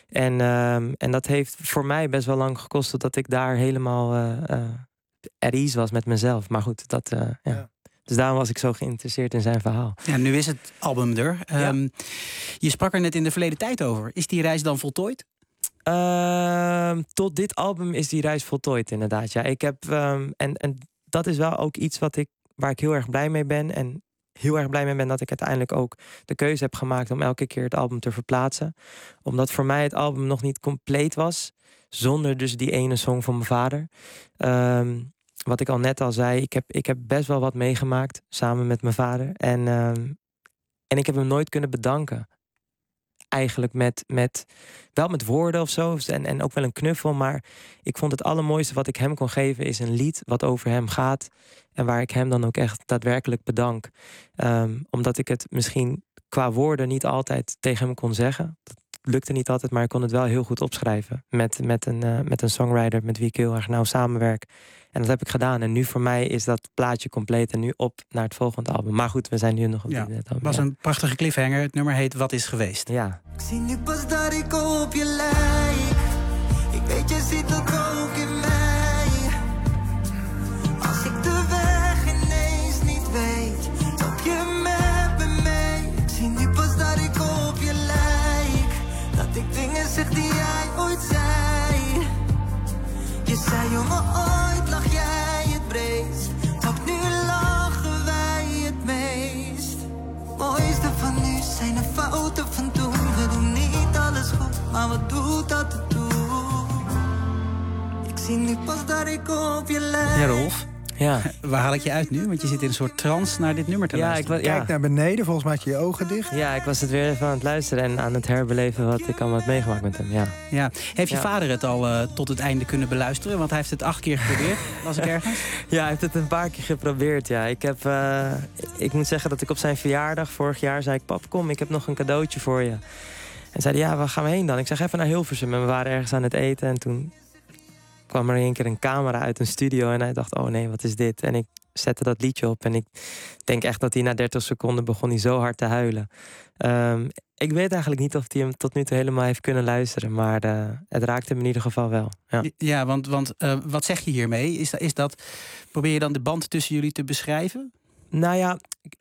En dat heeft voor mij best wel lang gekost totdat ik daar helemaal at ease was met mezelf. Maar goed, dus daarom was ik zo geïnteresseerd in zijn verhaal. Ja, nu is het album er. Je sprak er net in de verleden tijd over. Is die reis dan voltooid? Tot dit album is die reis voltooid, inderdaad. Ja, ik heb en dat is wel ook iets waar ik heel erg blij mee ben. En heel erg blij mee ben dat ik uiteindelijk ook de keuze heb gemaakt om elke keer het album te verplaatsen. Omdat voor mij het album nog niet compleet was, zonder dus die ene song van mijn vader. Wat ik al net al zei, ik heb best wel wat meegemaakt samen met mijn vader. En ik heb hem nooit kunnen bedanken. Eigenlijk wel met woorden of zo. En ook wel een knuffel. Maar ik vond het allermooiste wat ik hem kon geven is een lied wat over hem gaat. En waar ik hem dan ook echt daadwerkelijk bedank. Omdat ik het misschien qua woorden niet altijd tegen hem kon zeggen. Dat lukte niet altijd, maar ik kon het wel heel goed opschrijven. Met een songwriter met wie ik heel erg nauw samenwerk. En dat heb ik gedaan. En nu voor mij is dat plaatje compleet. En nu op naar het volgende album. Maar goed, we zijn nu nog op dit album. Het was een prachtige cliffhanger. Het nummer heet Wat is geweest. Ja. Ik zie nu pas dat ik op je lijk. Ik weet, je zit dat ook in mij. Als ik de weg ineens niet weet, loop je met me mee. Ik zie nu pas dat ik op je lijk. Dat ik dingen zeg die jij ooit zei. Je zei, jongen, ooit lag jij het breedst. Ook nu lachen wij het meest. Mooiste van nu zijn de fouten van toen. We doen niet alles goed, maar wat doet dat ertoe? Ik zie nu pas dat ik op je lijk. Ja, Rolf. Ja. Waar haal ik je uit nu? Want je zit in een soort trance naar dit nummer te luisteren. Kijk naar beneden, volgens mij had je je ogen dicht. Ja, ik was het weer even aan het luisteren en aan het herbeleven wat ik allemaal heb meegemaakt met hem. Ja. Heeft je vader het al tot het einde kunnen beluisteren? Want hij heeft het 8 keer geprobeerd, las ik ergens. Ja, hij heeft het een paar keer geprobeerd, ja. Ik moet zeggen dat ik op zijn verjaardag vorig jaar zei ik, pap, kom, ik heb nog een cadeautje voor je. En zei hij, ja, waar gaan we heen dan? Ik zeg, even naar Hilversum. En we waren ergens aan het eten en toen kwam er in één keer een camera uit een studio en hij dacht, oh nee, wat is dit? En ik zette dat liedje op en ik denk echt dat hij na 30 seconden begon hij zo hard te huilen. Ik weet eigenlijk niet of hij hem tot nu toe helemaal heeft kunnen luisteren, maar het raakte hem in ieder geval wel. Ja, want wat zeg je hiermee? Is dat, probeer je dan de band tussen jullie te beschrijven? Nou ja,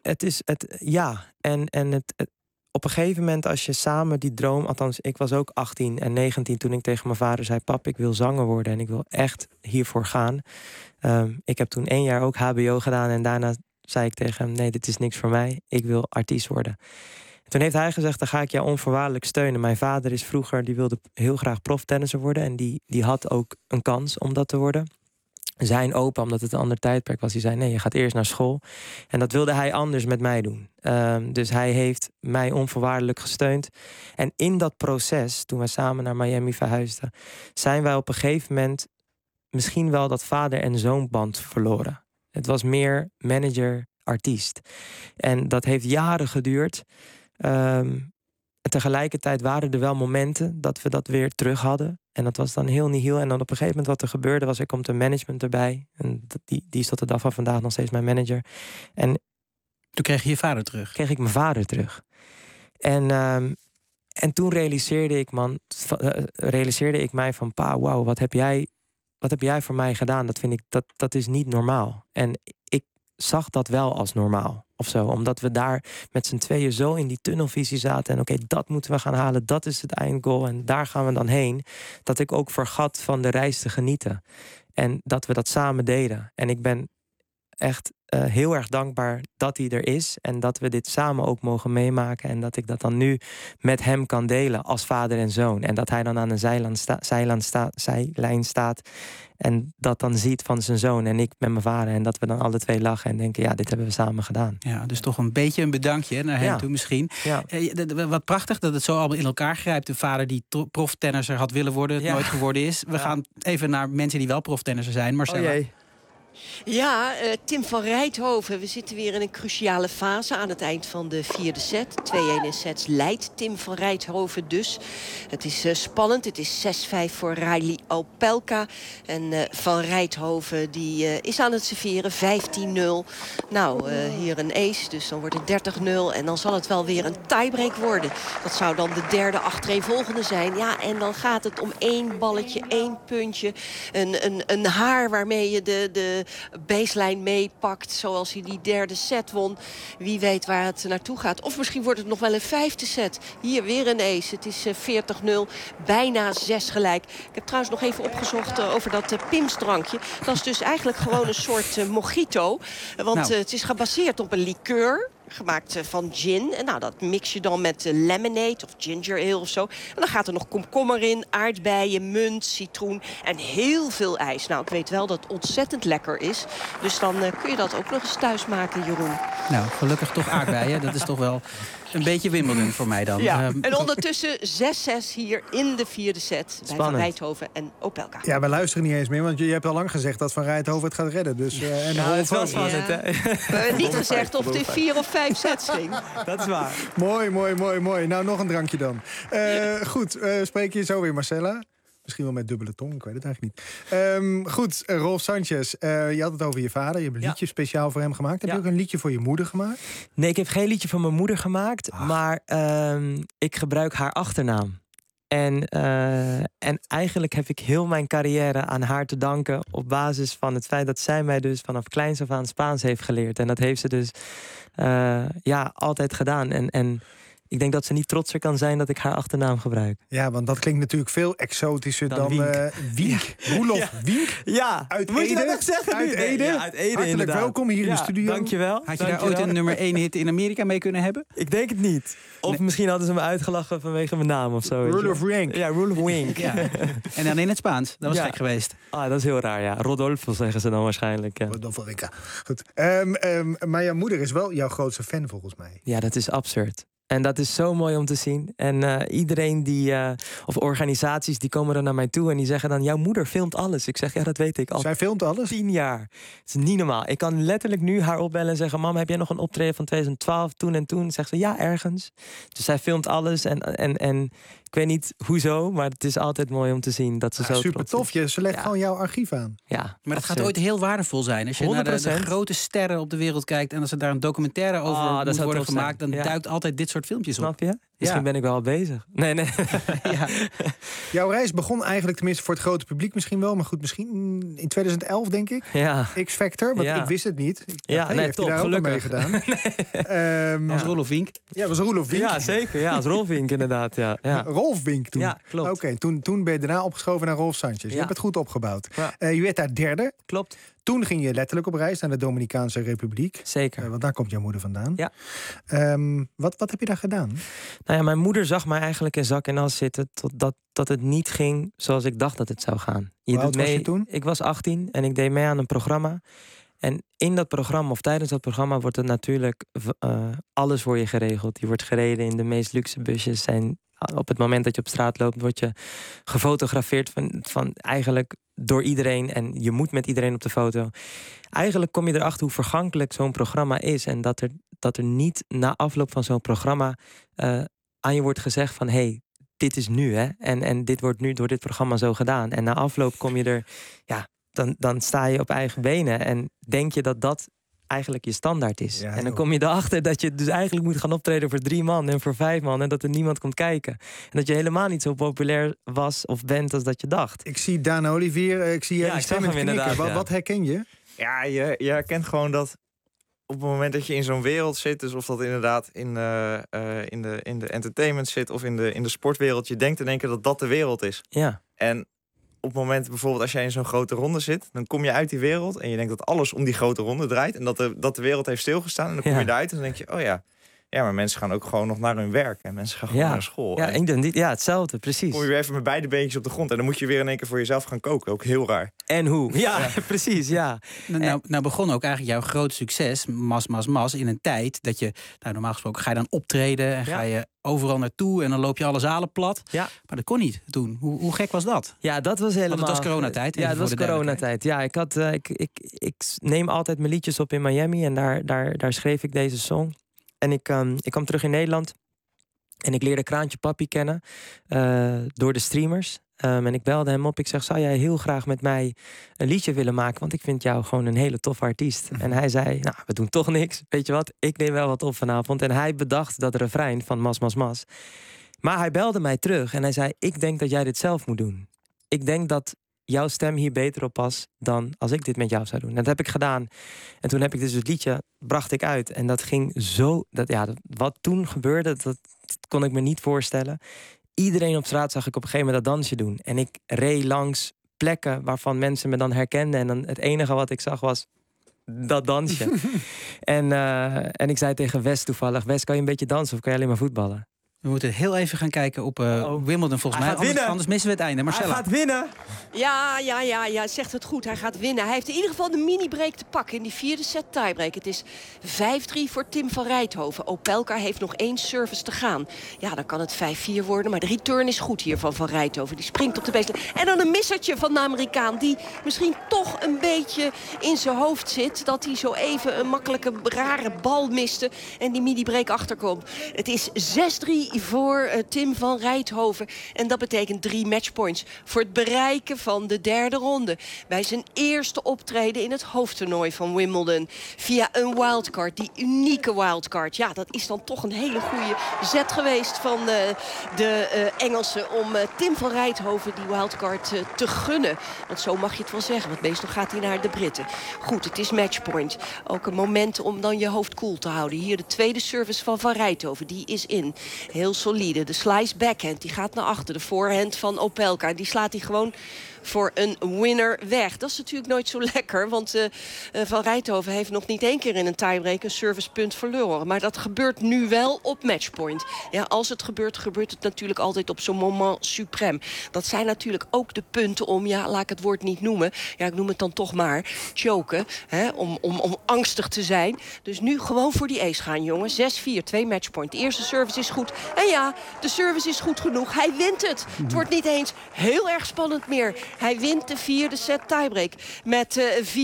op een gegeven moment als je samen die droom, althans ik was ook 18 en 19 toen ik tegen mijn vader zei, pap, ik wil zanger worden en ik wil echt hiervoor gaan. Ik heb toen 1 jaar ook HBO gedaan en daarna zei ik tegen hem, nee, dit is niks voor mij, ik wil artiest worden. Toen heeft hij gezegd, dan ga ik jou onvoorwaardelijk steunen. Mijn vader is vroeger, die wilde heel graag proftennisser worden en die had ook een kans om dat te worden. zijn opa, omdat het een ander tijdperk was, die zei nee, je gaat eerst naar school. En dat wilde hij anders met mij doen. Dus hij heeft mij onvoorwaardelijk gesteund. En in dat proces, toen we samen naar Miami verhuisden, zijn wij op een gegeven moment misschien wel dat vader- en zoonband verloren. Het was meer manager-artiest. En dat heeft jaren geduurd. En tegelijkertijd waren er wel momenten dat we dat weer terug hadden. En dat was dan heel nihil. En dan op een gegeven moment wat er gebeurde was, er komt een management erbij. En die is tot de dag van vandaag nog steeds mijn manager. En toen kreeg je je vader terug? Kreeg ik mijn vader terug. En toen realiseerde ik mij van, pa, wauw, wat heb jij voor mij gedaan? Dat vind ik, dat is niet normaal. En ik zag dat wel als normaal. Of zo, omdat we daar met z'n tweeën zo in die tunnelvisie zaten. En oké, dat moeten we gaan halen. Dat is het eindgoal. En daar gaan we dan heen. Dat ik ook vergat van de reis te genieten. En dat we dat samen deden. En ik ben echt heel erg dankbaar dat hij er is. En dat we dit samen ook mogen meemaken. En dat ik dat dan nu met hem kan delen als vader en zoon. En dat hij dan aan een zijlijn staat. En dat dan ziet van zijn zoon en ik met mijn vader. En dat we dan alle twee lachen en denken, ja, dit hebben we samen gedaan. Ja, dus toch een beetje een bedankje naar hem toe misschien. Ja. Wat prachtig dat het zo allemaal in elkaar grijpt. De vader die proftennisser had willen worden, het nooit geworden is. We gaan even naar mensen die wel proftennisser zijn. Marcella. Oh jee. Ja, Tim van Rijthoven. We zitten weer in een cruciale fase aan het eind van de vierde set. 2-1 in sets leidt Tim van Rijthoven dus. Het is spannend. Het is 6-5 voor Riley Opelka. En Van Rijthoven die is aan het serveren. 15-0. Nou, hier een ace. Dus dan wordt het 30-0. En dan zal het wel weer een tiebreak worden. Dat zou dan de derde achtereenvolgende zijn. Ja, en dan gaat het om 1 balletje, 1 puntje. Een haar waarmee je de baseline meepakt, zoals hij die derde set won. Wie weet waar het naartoe gaat. Of misschien wordt het nog wel een 5e set. Hier weer een ace. Het is 40-0. Bijna 6 gelijk. Ik heb trouwens nog even opgezocht over dat Pimsdrankje. Dat is dus eigenlijk gewoon een soort mojito. Want het is gebaseerd op een liqueur. Gemaakt van gin. En nou, dat mix je dan met lemonade of ginger ale of zo. En dan gaat er nog komkommer in, aardbeien, munt, citroen en heel veel ijs. Nou, ik weet wel dat het ontzettend lekker is. Dus dan kun je dat ook nog eens thuis maken, Jeroen. Nou, gelukkig toch aardbeien. Dat is toch wel een beetje Wimbledon voor mij dan. Ja. En ondertussen 6-6 hier in de vierde set. Bij Van Rijthoven en Opelka. Ja, we luisteren niet eens meer, want je hebt al lang gezegd dat Van Rijthoven het gaat redden. Dus, en dat is wel spannend, hè? We hebben niet gezegd of het in 4 of 5 sets ging. Dat is waar. Mooi. Nou, nog een drankje dan. Goed, spreek je zo weer, Marcella? Misschien wel met dubbele tong, ik weet het eigenlijk niet. Goed, Rolf Sanchez, je had het over je vader. Je hebt een liedje speciaal voor hem gemaakt. Heb je ook een liedje voor je moeder gemaakt? Nee, ik heb geen liedje voor mijn moeder gemaakt. Maar ik gebruik haar achternaam. En eigenlijk heb ik heel mijn carrière aan haar te danken op basis van het feit dat zij mij dus vanaf kleins af aan Spaans heeft geleerd. En dat heeft ze dus altijd gedaan. En ik denk dat ze niet trotser kan zijn dat ik haar achternaam gebruik. Ja, want dat klinkt natuurlijk veel exotischer dan Wink. Roelof Wink? Ja, uit moet Ede? je dat nog zeggen? Uit Ede? Ja, uit Ede. Hartelijk inderdaad. welkom hier in de studio. Dankjewel. Had je daar ooit een nummer 1 hit in Amerika mee kunnen hebben? Ik denk het niet. Of misschien hadden ze me uitgelachen vanwege mijn naam of zo. Roelof Wink. Ja, Roelof Wink. Ja. En dan in het Spaans. Dat was gek geweest. Ah, dat is heel raar, ja. Rodolfo zeggen ze dan waarschijnlijk. Ja. Rodolfo Winka. Goed. Maar jouw moeder is wel jouw grootste fan volgens mij. Ja, dat is absurd. En dat is zo mooi om te zien. En iedereen of organisaties die komen dan naar mij toe en die zeggen dan, jouw moeder filmt alles. Ik zeg, ja, dat weet ik al. Zij filmt alles? 10 jaar. Het is niet normaal. Ik kan letterlijk nu haar opbellen en zeggen, mam, heb jij nog een optreden van 2012, toen en toen? Zegt ze, ja, ergens. Dus zij filmt alles en ik weet niet hoezo, maar het is altijd mooi om te zien dat ze zo super tof. Ze legt gewoon jouw archief aan. Ja, maar dat gaat ooit heel waardevol zijn. Als je 100%. Naar de grote sterren op de wereld kijkt en als er daar een documentaire over moet worden gemaakt, dan duikt altijd dit soort filmpjes op. Snap je? Misschien ben ik wel al bezig. Nee. Ja. Jouw reis begon eigenlijk, tenminste voor het grote publiek misschien wel, maar goed, misschien in 2011 denk ik. Ja. X-Factor, want ik wist het niet. Heeft hij daar gelukkig mee gedaan. Als Rolf Wink. Ja, was Rolf Wink. Ja, zeker. Ja, als Rolf Wink inderdaad. Ja. Rolf Wink toen. Ja, klopt. Oké, toen ben je daarna opgeschoven naar Rolf Sanchez. Je hebt het goed opgebouwd. Ja. Je werd daar derde. Klopt. Toen ging je letterlijk op reis naar de Dominicaanse Republiek. Zeker. Want daar komt jouw moeder vandaan. Ja. Wat heb je daar gedaan? Nou ja, mijn moeder zag mij eigenlijk in zak en as zitten... totdat het niet ging zoals ik dacht dat het zou gaan. Hoe oud was je toen? Ik was 18 en ik deed mee aan een programma. En in dat programma, of tijdens dat programma... wordt er natuurlijk alles voor je geregeld. Je wordt gereden in de meest luxe busjes. En op het moment dat je op straat loopt... word je gefotografeerd van eigenlijk door iedereen. En je moet met iedereen op de foto. Eigenlijk kom je erachter hoe vergankelijk zo'n programma is. En dat er niet na afloop van zo'n programma... aan je wordt gezegd van... hey, dit is nu, hè. En dit wordt nu door dit programma zo gedaan. En na afloop kom je er... ja, dan sta je op eigen benen. En denk je dat eigenlijk je standaard is. Ja, en dan kom je erachter dat je dus eigenlijk moet gaan optreden voor 3 man en voor 5 man. En dat er niemand komt kijken. En dat je helemaal niet zo populair was of bent als dat je dacht. Ik zie Daan Olivier, ik zie jij stem hem inderdaad. Wat herken je? Ja, je herkent gewoon dat op het moment dat je in zo'n wereld zit... dus of dat inderdaad in de entertainment zit of in de sportwereld... je denkt in één keer dat de wereld is. Ja. En op het moment bijvoorbeeld als jij in zo'n grote ronde zit... dan kom je uit die wereld en je denkt dat alles om die grote ronde draait... en dat de wereld heeft stilgestaan. En dan kom je eruit en dan denk je, oh ja... ja, maar mensen gaan ook gewoon nog naar hun werk. En mensen gaan gewoon naar school. Ja, hetzelfde, precies. Kom je weer even met beide beentjes op de grond... en dan moet je weer in één keer voor jezelf gaan koken. Ook heel raar. En hoe? Ja, precies, ja. Nou begon ook eigenlijk jouw groot succes, Mas, in een tijd dat je... nou, normaal gesproken ga je dan optreden en ga je overal naartoe... en dan loop je alle zalen plat. Ja. Maar dat kon niet toen. Hoe gek was dat? Ja, dat was helemaal... Want het was coronatijd. Ja, het was coronatijd. Ja, ik neem altijd mijn liedjes op in Miami... en daar schreef ik deze song... En ik kwam terug in Nederland en ik leerde Kraantje Papi kennen door de streamers. En ik belde hem op. Ik zeg, zou jij heel graag met mij een liedje willen maken? Want ik vind jou gewoon een hele toffe artiest. En hij zei, nou, we doen toch niks. Weet je wat, ik neem wel wat op vanavond. En hij bedacht dat refrein van Mas. Maar hij belde mij terug en hij zei, ik denk dat jij dit zelf moet doen. Ik denk dat jouw stem hier beter op past dan als ik dit met jou zou doen. En dat heb ik gedaan. En toen heb ik dus het liedje, bracht ik uit. En dat ging zo... wat toen gebeurde, dat kon ik me niet voorstellen. Iedereen op straat zag ik op een gegeven moment dat dansje doen. En ik reed langs plekken waarvan mensen me dan herkenden. En dan het enige wat ik zag was dat dansje. en ik zei tegen Wes toevallig, Wes, kan je een beetje dansen of kan je alleen maar voetballen? We moeten heel even gaan kijken op Wimbledon volgens mij. Anders missen we het einde. Marcella. Hij gaat winnen. Ja, zegt het goed. Hij gaat winnen. Hij heeft in ieder geval de mini-break te pakken in die 4e set tiebreak. Het is 5-3 voor Tim van Rijthoven. Opelka heeft nog 1 service te gaan. Ja, dan kan het 5-4 worden. Maar de return is goed hier van Rijthoven. Die springt op de baseline. En dan een missertje van de Amerikaan. Die misschien toch een beetje in zijn hoofd zit. Dat hij zo even een makkelijke, rare bal miste. En die mini-break achterkomt. Het is 6-3 voor Tim van Rijthoven. En dat betekent 3 matchpoints voor het bereiken van de 3e ronde. Bij zijn eerste optreden in het hoofdtoernooi van Wimbledon. Via een wildcard, die unieke wildcard. Ja, dat is dan toch een hele goede zet geweest van de Engelsen... om Tim van Rijthoven die wildcard te gunnen. Want zo mag je het wel zeggen, want meestal gaat hij naar de Britten. Goed, het is matchpoint. Ook een moment om dan je hoofd koel te houden. Hier de tweede service van Rijthoven, die is in. Heel solide. De slice backhand, die gaat naar achter. De voorhand van Opelka, die slaat hij gewoon voor een winner weg. Dat is natuurlijk nooit zo lekker, want Van Rijthoven heeft nog niet 1 keer in een tiebreak een servicepunt verloren. Maar dat gebeurt nu wel op matchpoint. Ja, als het gebeurt, gebeurt het natuurlijk altijd op zo'n moment suprême. Dat zijn natuurlijk ook de punten om, ja, laat ik het woord niet noemen. Ja, ik noem het dan toch maar choken, hè, om angstig te zijn. Dus nu gewoon voor die ace gaan, jongens. 6-4, 2 matchpoint. De eerste service is goed. En ja, de service is goed genoeg. Hij wint het. Het wordt niet eens heel erg spannend meer. Hij wint de 4e set tiebreak met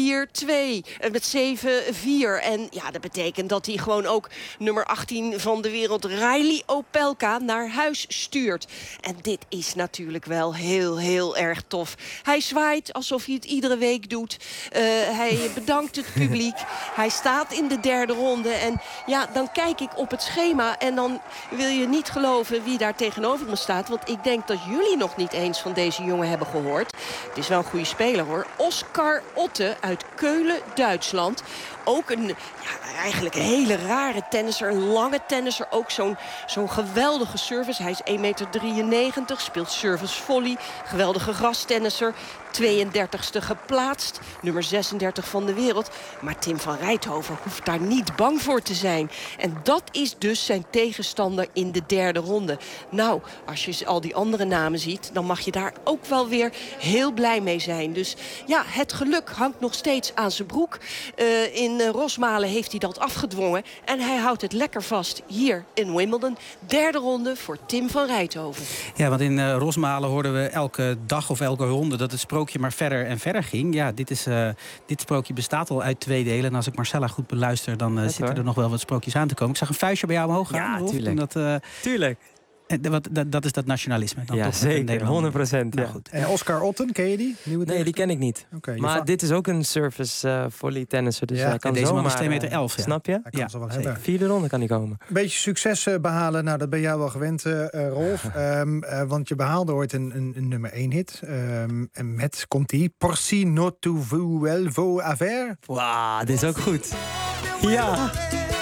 4-2, met 7-4. En ja, dat betekent dat hij gewoon ook nummer 18 van de wereld, Riley Opelka, naar huis stuurt. En dit is natuurlijk wel heel erg tof. Hij zwaait alsof hij het iedere week doet. Hij bedankt het publiek. Hij staat in de 3e ronde. En ja, dan kijk ik op het schema en dan wil je niet geloven wie daar tegenover me staat. Want ik denk dat jullie nog niet eens van deze jongen hebben gehoord. Het is wel een goede speler, hoor. Oscar Otte uit Keulen, Duitsland. ook eigenlijk een hele rare tennisser. Een lange tennisser. Ook zo'n geweldige service. Hij is 1,93 meter. Speelt service volley. Geweldige grastennisser. 32e geplaatst. Nummer 36 van de wereld. Maar Tim van Rijthoven hoeft daar niet bang voor te zijn. En dat is dus zijn tegenstander in de derde ronde. Nou, als je al die andere namen ziet, dan mag je daar ook wel weer heel blij mee zijn. Dus ja, het geluk hangt nog steeds aan zijn broek. In Rosmalen heeft hij dat afgedwongen. En hij houdt het lekker vast hier in Wimbledon. Derde ronde voor Tim van Rijthoven. Ja, want in Rosmalen hoorden we elke dag of elke ronde dat het sprookje maar verder en verder ging. Ja, dit sprookje bestaat al uit 2 delen. En als ik Marcella goed beluister, dan zitten er nog wel wat sprookjes aan te komen. Ik zag een vuistje bij jou omhoog gaan. Ja, Rolf, tuurlijk. Tuurlijk. Dat is dat nationalisme. Dan ja, toch zeker. 100%. Ja. Goed. En Oscar Otten, ken je die? Nee, die ken ik niet. Maar dit is ook een service volley tennisser. Dus hij kan deze man is 2,11 meter. Snap je? Hij kan ze wel hebben. 4e ronde kan hij komen. Een beetje succes behalen, nou dat ben jij wel gewend, Rolf. Want je behaalde ooit een nummer 1 hit. En met, komt die, Porci no tu vuelvo a ver. Wauw, dit is ook goed. Ja.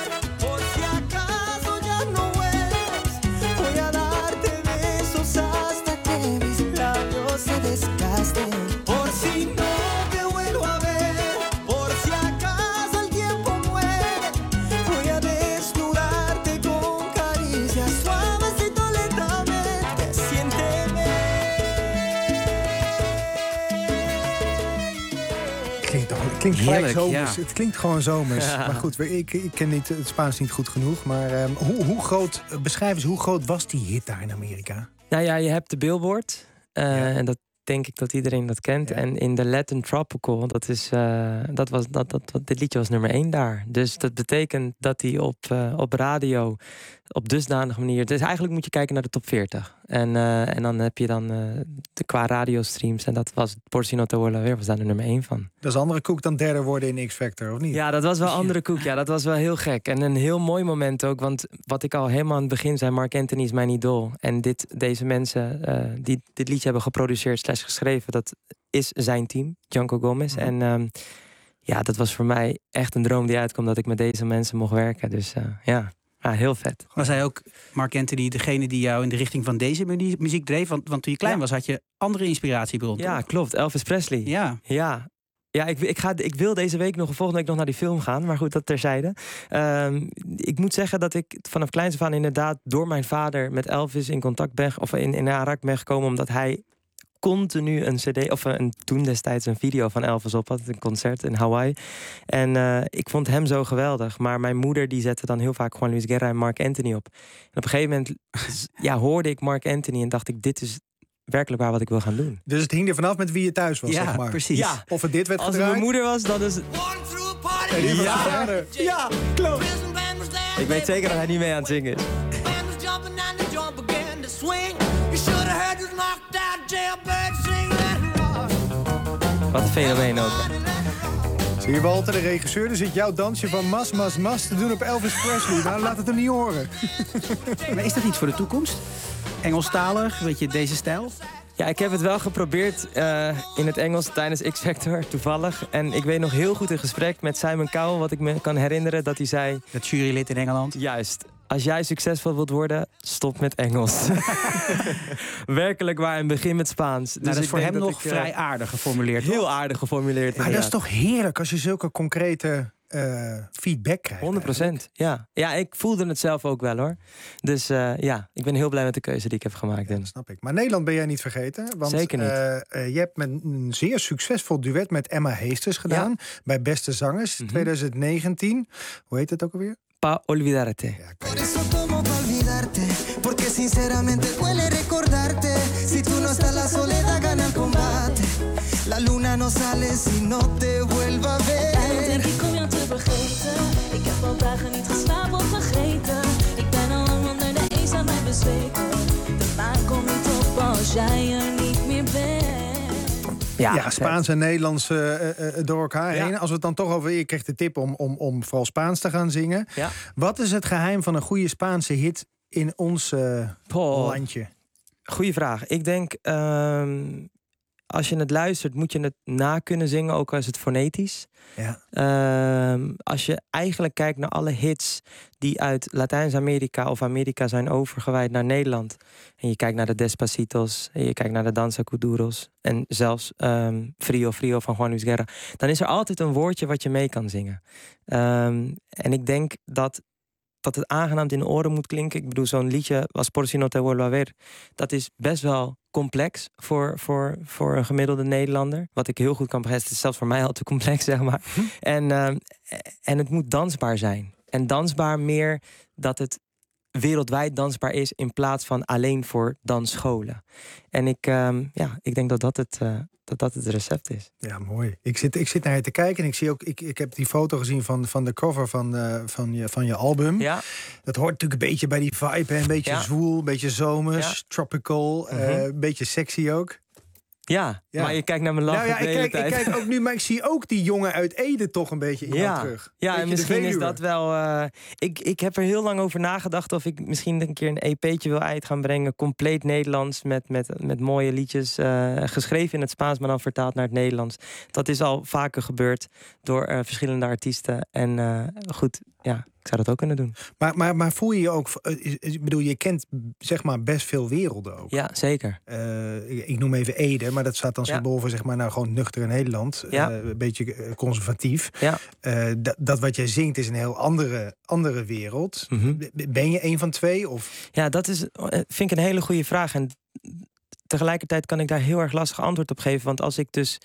Het klinkt gewoon zomers. Ja. Maar goed, ik ken het Spaans niet goed genoeg. Maar beschrijf eens, hoe groot was die hit daar in Amerika? Nou ja, je hebt de Billboard. En dat denk ik dat iedereen dat kent. Ja. En in de Latin Tropical, dit liedje was nummer 1 daar. Dus dat betekent dat hij op radio op dusdanige manier... Dus eigenlijk moet je kijken naar de top 40. En dan heb je qua radiostreams. En dat was Porci no te vuelvo a ver, was daar de nummer 1 van. Dat is andere koek dan derde worden in X-Factor, of niet? Ja, dat was wel andere koek. Ja, dat was wel heel gek. En een heel mooi moment ook. Want wat ik al helemaal aan het begin zei, Marc Anthony is mijn idool. En deze mensen die dit liedje hebben geproduceerd / geschreven, dat is zijn team, Janko Gomez. En dat was voor mij echt een droom die uitkwam dat ik met deze mensen mocht werken. Dus heel vet. Was hij ook, Marc Anthony, degene die jou in de richting van deze muziek dreef? Want toen je klein was, had je andere inspiratiebron. Ja, klopt. Elvis Presley. Ja, ik wil deze week volgende week nog naar die film gaan. Maar goed, dat terzijde. Ik moet zeggen dat ik vanaf kleins af aan inderdaad door mijn vader met Elvis in contact ben, of in aanraking ben gekomen, omdat hij continu een cd, of toen destijds een video van Elvis op had, een concert in Hawaii. En ik vond hem zo geweldig. Maar mijn moeder die zette dan heel vaak Juan Luis Guerra en Marc Anthony op. En op een gegeven moment hoorde ik Marc Anthony en dacht ik, dit is werkelijk waar wat ik wil gaan doen. Dus het hing er vanaf met wie je thuis was, zeg maar. Precies. Ja. Of het dit werd als gedraaid. Als het mijn moeder was, dan is het... Ja, klopt. Ik weet zeker dat hij niet mee aan het zingen is. Wat een fenomeen ook. Zie je, Walter, de regisseur, er zit jouw dansje van mas te doen op Elvis Presley. Nou, laat het hem niet horen. Maar is dat niet voor de toekomst? Engelstalig, weet je, deze stijl? Ja, ik heb het wel geprobeerd in het Engels tijdens X-Factor, toevallig. En ik weet nog heel goed een gesprek met Simon Cowell, wat ik me kan herinneren, dat hij zei... Dat jurylid in Engeland? Juist. Als jij succesvol wilt worden, stop met Engels. Werkelijk waar, en begin met Spaans. Dus dat is voor hem nog vrij aardig geformuleerd. Heel aardig geformuleerd. Maar dat is toch heerlijk als je zulke concrete feedback krijgt. 100%, ja. Ja, ik voelde het zelf ook wel, hoor. Dus ik ben heel blij met de keuze die ik heb gemaakt. Ja, dat snap ik. Maar Nederland ben jij niet vergeten. Want, zeker niet. Je hebt met een zeer succesvol duet met Emma Heesters gedaan. Ja. Bij Beste Zangers, 2019. Hoe heet het ook alweer? Pa olvidarte. Por eso tomo pa olvidarte, porque sinceramente duele recordarte. Si tú no estás la soledad gana el combate. La luna no sale si no te vuelva a ver. En denk ik om jou te vergeten. Ik heb al dagen niet geslapen of vergeten. Ik ben al lang onder de eenzaamheid bezweken. De maan komt niet op als jij er niet meer bent. Ja, Spaans en Nederlands door elkaar heen. Als we het dan toch over... Je kreeg de tip om vooral Spaans te gaan zingen. Ja. Wat is het geheim van een goede Spaanse hit in ons landje? Goeie vraag. Ik denk, als je het luistert, moet je het na kunnen zingen, ook al is het fonetisch. Ja. Als je eigenlijk kijkt naar alle hits die uit Latijns-Amerika of Amerika zijn overgewaaid naar Nederland. En je kijkt naar de Despacitos, en je kijkt naar de Danza Kuduros en zelfs Frio Frio van Juan Luis Guerra. Dan is er altijd een woordje wat je mee kan zingen. En ik denk dat het aangenaam in de oren moet klinken. Ik bedoel, zo'n liedje als Por si no te vuelvo a ver, dat is best wel complex voor een gemiddelde Nederlander. Wat ik heel goed kan begrijpen. Het is zelfs voor mij al te complex, zeg maar. En het moet dansbaar zijn. En dansbaar meer dat het wereldwijd dansbaar is in plaats van alleen voor dansscholen. En ik denk dat het recept is. Ja, mooi. Ik zit naar je te kijken en ik zie ook, ik heb die foto gezien van de cover van je album. Ja. Dat hoort natuurlijk een beetje bij die vibe, hè? Een beetje zwoel, een beetje zomers, tropical, een beetje sexy ook. Ja, maar je kijkt naar mijn lach. Ik kijk ook nu, maar ik zie ook die jongen uit Ede toch een beetje in jou terug. Ja, en misschien is dat wel. Ik heb er heel lang over nagedacht of ik misschien een keer een EP'tje wil uit gaan brengen. Compleet Nederlands, met mooie liedjes. Geschreven in het Spaans, maar dan vertaald naar het Nederlands. Dat is al vaker gebeurd door verschillende artiesten. En goed, ja. Ik zou dat ook kunnen doen. Maar voel je je ook... Ik bedoel, je kent zeg maar best veel werelden ook. Ja, zeker. Ik noem even Ede, maar dat staat dan symbool voor zeg maar nou gewoon nuchter in Nederland. Ja. Een beetje conservatief. Ja. Dat wat jij zingt is een heel andere wereld. Ben je een van twee? Of? Ja, dat vind ik een hele goede vraag. En tegelijkertijd kan ik daar heel erg lastig antwoord op geven. Want als ik dus...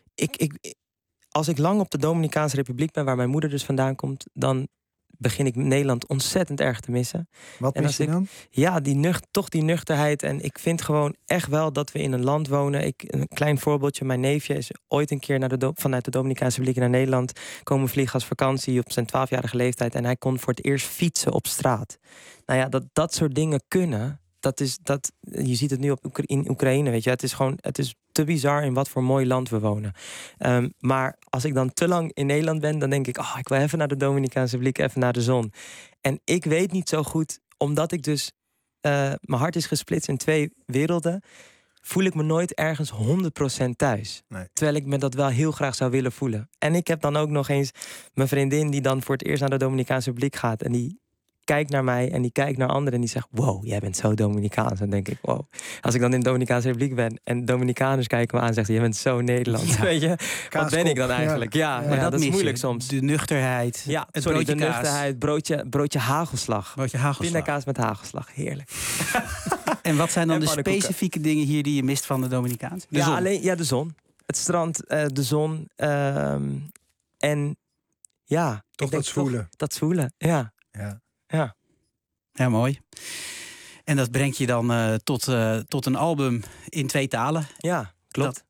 Als ik lang op de Dominicaanse Republiek ben, waar mijn moeder dus vandaan komt, dan begin ik Nederland ontzettend erg te missen. Wat mis je dan? Ja, die nuchterheid. En ik vind gewoon echt wel dat we in een land wonen. Een klein voorbeeldje. Mijn neefje is ooit een keer vanuit de Dominicaanse Republiek naar Nederland komen vliegen als vakantie op zijn 12-jarige leeftijd. En hij kon voor het eerst fietsen op straat. Nou ja, dat soort dingen kunnen. Je ziet het nu in Oekraïne, weet je. Het is te bizar in wat voor mooi land we wonen. Maar als ik dan te lang in Nederland ben, dan denk ik, ik wil even naar de Dominicaanse Republiek, even naar de zon. En ik weet niet zo goed, omdat ik dus... mijn hart is gesplitst in 2 werelden, voel ik me nooit ergens 100% thuis. Nee. Terwijl ik me dat wel heel graag zou willen voelen. En ik heb dan ook nog eens mijn vriendin die dan voor het eerst naar de Dominicaanse Republiek gaat. En die kijkt naar mij en die kijkt naar anderen en die zegt, wow, jij bent zo Dominicaans. Dan denk ik, wow. Als ik dan in de Dominicaanse Republiek ben en Dominicaners kijken me aan en zeggen, jij bent zo Nederlands. Ja. Weet je? Wat ben ik dan eigenlijk? Ja, dat is moeilijk soms. De nuchterheid. Ja, het broodje de nuchterheid. Broodje hagelslag. Pindakaas met hagelslag. Heerlijk. En wat zijn dan de specifieke dingen hier die je mist van de Dominicaanse? De zon. Het strand, de zon. En ja. Toch dat zwoelen. Dat zwoelen, ja. Ja, mooi. En dat brengt je dan tot een album in 2 talen. Ja, klopt.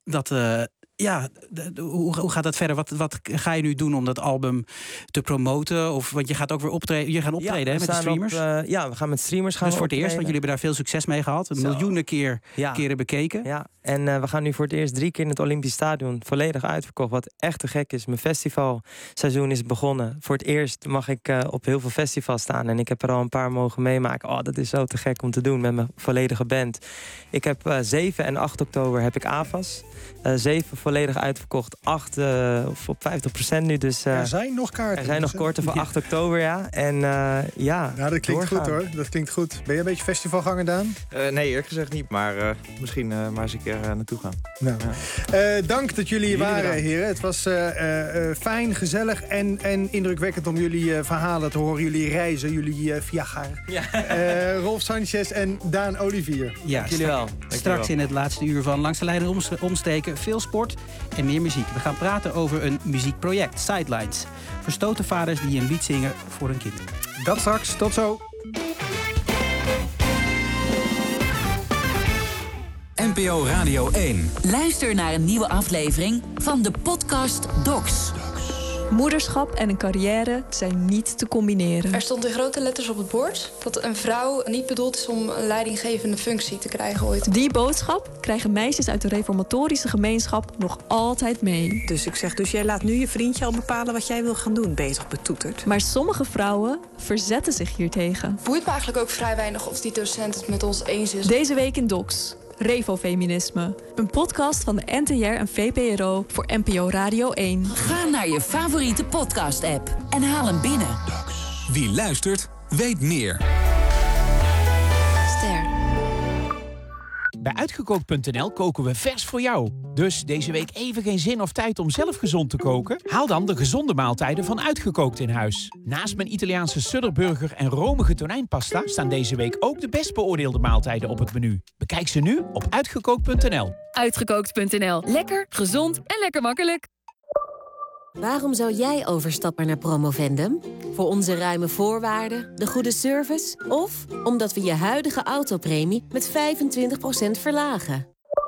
Hoe gaat dat verder? Wat ga je nu doen om dat album te promoten? Want je gaat ook weer optreden. Je gaat optreden met de streamers. We gaan met streamers gaan. Dus voor het eerst, want jullie hebben daar veel succes mee gehad. Miljoenen keren bekeken. Ja, en we gaan nu voor het eerst 3 keer in het Olympisch Stadion. Volledig uitverkocht, wat echt te gek is. Mijn festivalseizoen is begonnen. Voor het eerst mag ik op heel veel festivals staan. En ik heb er al een paar mogen meemaken. Dat is zo te gek om te doen met mijn volledige band. Ik heb 7 en 8 oktober heb ik AFAS. 7 volledig uitverkocht, 8 op 50% nu. Dus, er zijn nog kaarten. Er zijn nog kaarten voor 8 oktober, ja. En dat klinkt goed hoor. Dat klinkt goed. Ben je een beetje festivalganger, Daan? Nee, eerlijk gezegd niet. Maar misschien maar eens een keer naartoe gaan. Nou. Dank dat jullie hier waren, heren. Het was fijn, gezellig en indrukwekkend om jullie verhalen te horen. Jullie reizen, jullie viajar. Ja. Rolf Sanchez en Daan Olivier. Ja, dank jullie wel. Straks in het laatste uur van Langs de Lijn omsteken. Veel sport en meer muziek. We gaan praten over een muziekproject, Sidelines. Verstoten vaders die een lied zingen voor hun kinderen. Dat straks. Tot zo. NPO Radio 1. Luister naar een nieuwe aflevering van de podcast Docs. Moederschap en een carrière zijn niet te combineren. Er stond in grote letters op het bord dat een vrouw niet bedoeld is om een leidinggevende functie te krijgen ooit. Die boodschap krijgen meisjes uit de reformatorische gemeenschap nog altijd mee. Dus ik zeg, jij laat nu je vriendje al bepalen wat jij wil gaan doen. Ben je toch betoeterd? Maar sommige vrouwen verzetten zich hiertegen. Boeit me eigenlijk ook vrij weinig of die docent het met ons eens is. Deze week in Docs. Revofeminisme. Een podcast van de NTR en VPRO voor NPO Radio 1. Ga naar je favoriete podcast-app en haal hem binnen. Wie luistert, weet meer. Ster. Bij Uitgekookt.nl koken we vers voor jou. Dus deze week even geen zin of tijd om zelf gezond te koken? Haal dan de gezonde maaltijden van Uitgekookt in huis. Naast mijn Italiaanse Sudderburger en romige tonijnpasta staan deze week ook de best beoordeelde maaltijden op het menu. Bekijk ze nu op Uitgekookt.nl. Uitgekookt.nl. Lekker, gezond en lekker makkelijk. Waarom zou jij overstappen naar Promovendum? Voor onze ruime voorwaarden, de goede service of omdat we je huidige autopremie met 25% verlagen?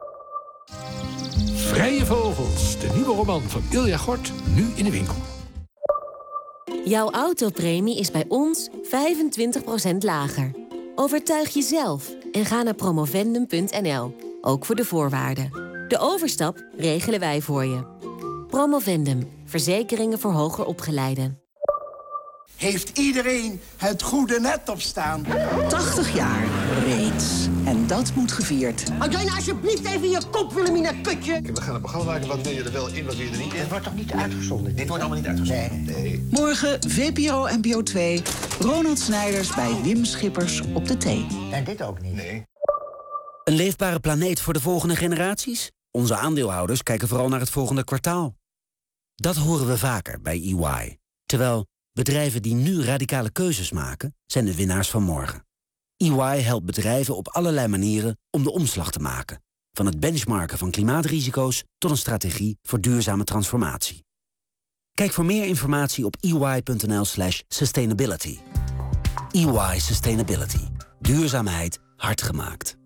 Vrije Vogels, de nieuwe roman van Ilja Gort, nu in de winkel. Jouw autopremie is bij ons 25% lager. Overtuig jezelf en ga naar promovendum.nl, ook voor de voorwaarden. De overstap regelen wij voor je. Promovendum, verzekeringen voor hoger opgeleiden. Heeft iedereen het goede net op staan? 80 jaar reeds. En dat moet gevierd. Had jij nou alsjeblieft even je kop, Willemina Kutje? We gaan een programma maken, wat wil je er wel in, wat wil je er niet in? Dit wordt toch niet uitgezonden? Dit wordt allemaal niet uitgezonden? Nee. Morgen VPRO NPO 2. Ronald Snijders bij Wim Schippers op de thee. En dit ook niet? Nee. Een leefbare planeet voor de volgende generaties? Onze aandeelhouders kijken vooral naar het volgende kwartaal. Dat horen we vaker bij EY. Terwijl bedrijven die nu radicale keuzes maken, zijn de winnaars van morgen. EY helpt bedrijven op allerlei manieren om de omslag te maken. Van het benchmarken van klimaatrisico's tot een strategie voor duurzame transformatie. Kijk voor meer informatie op ey.nl/sustainability. EY Sustainability. Duurzaamheid hard gemaakt.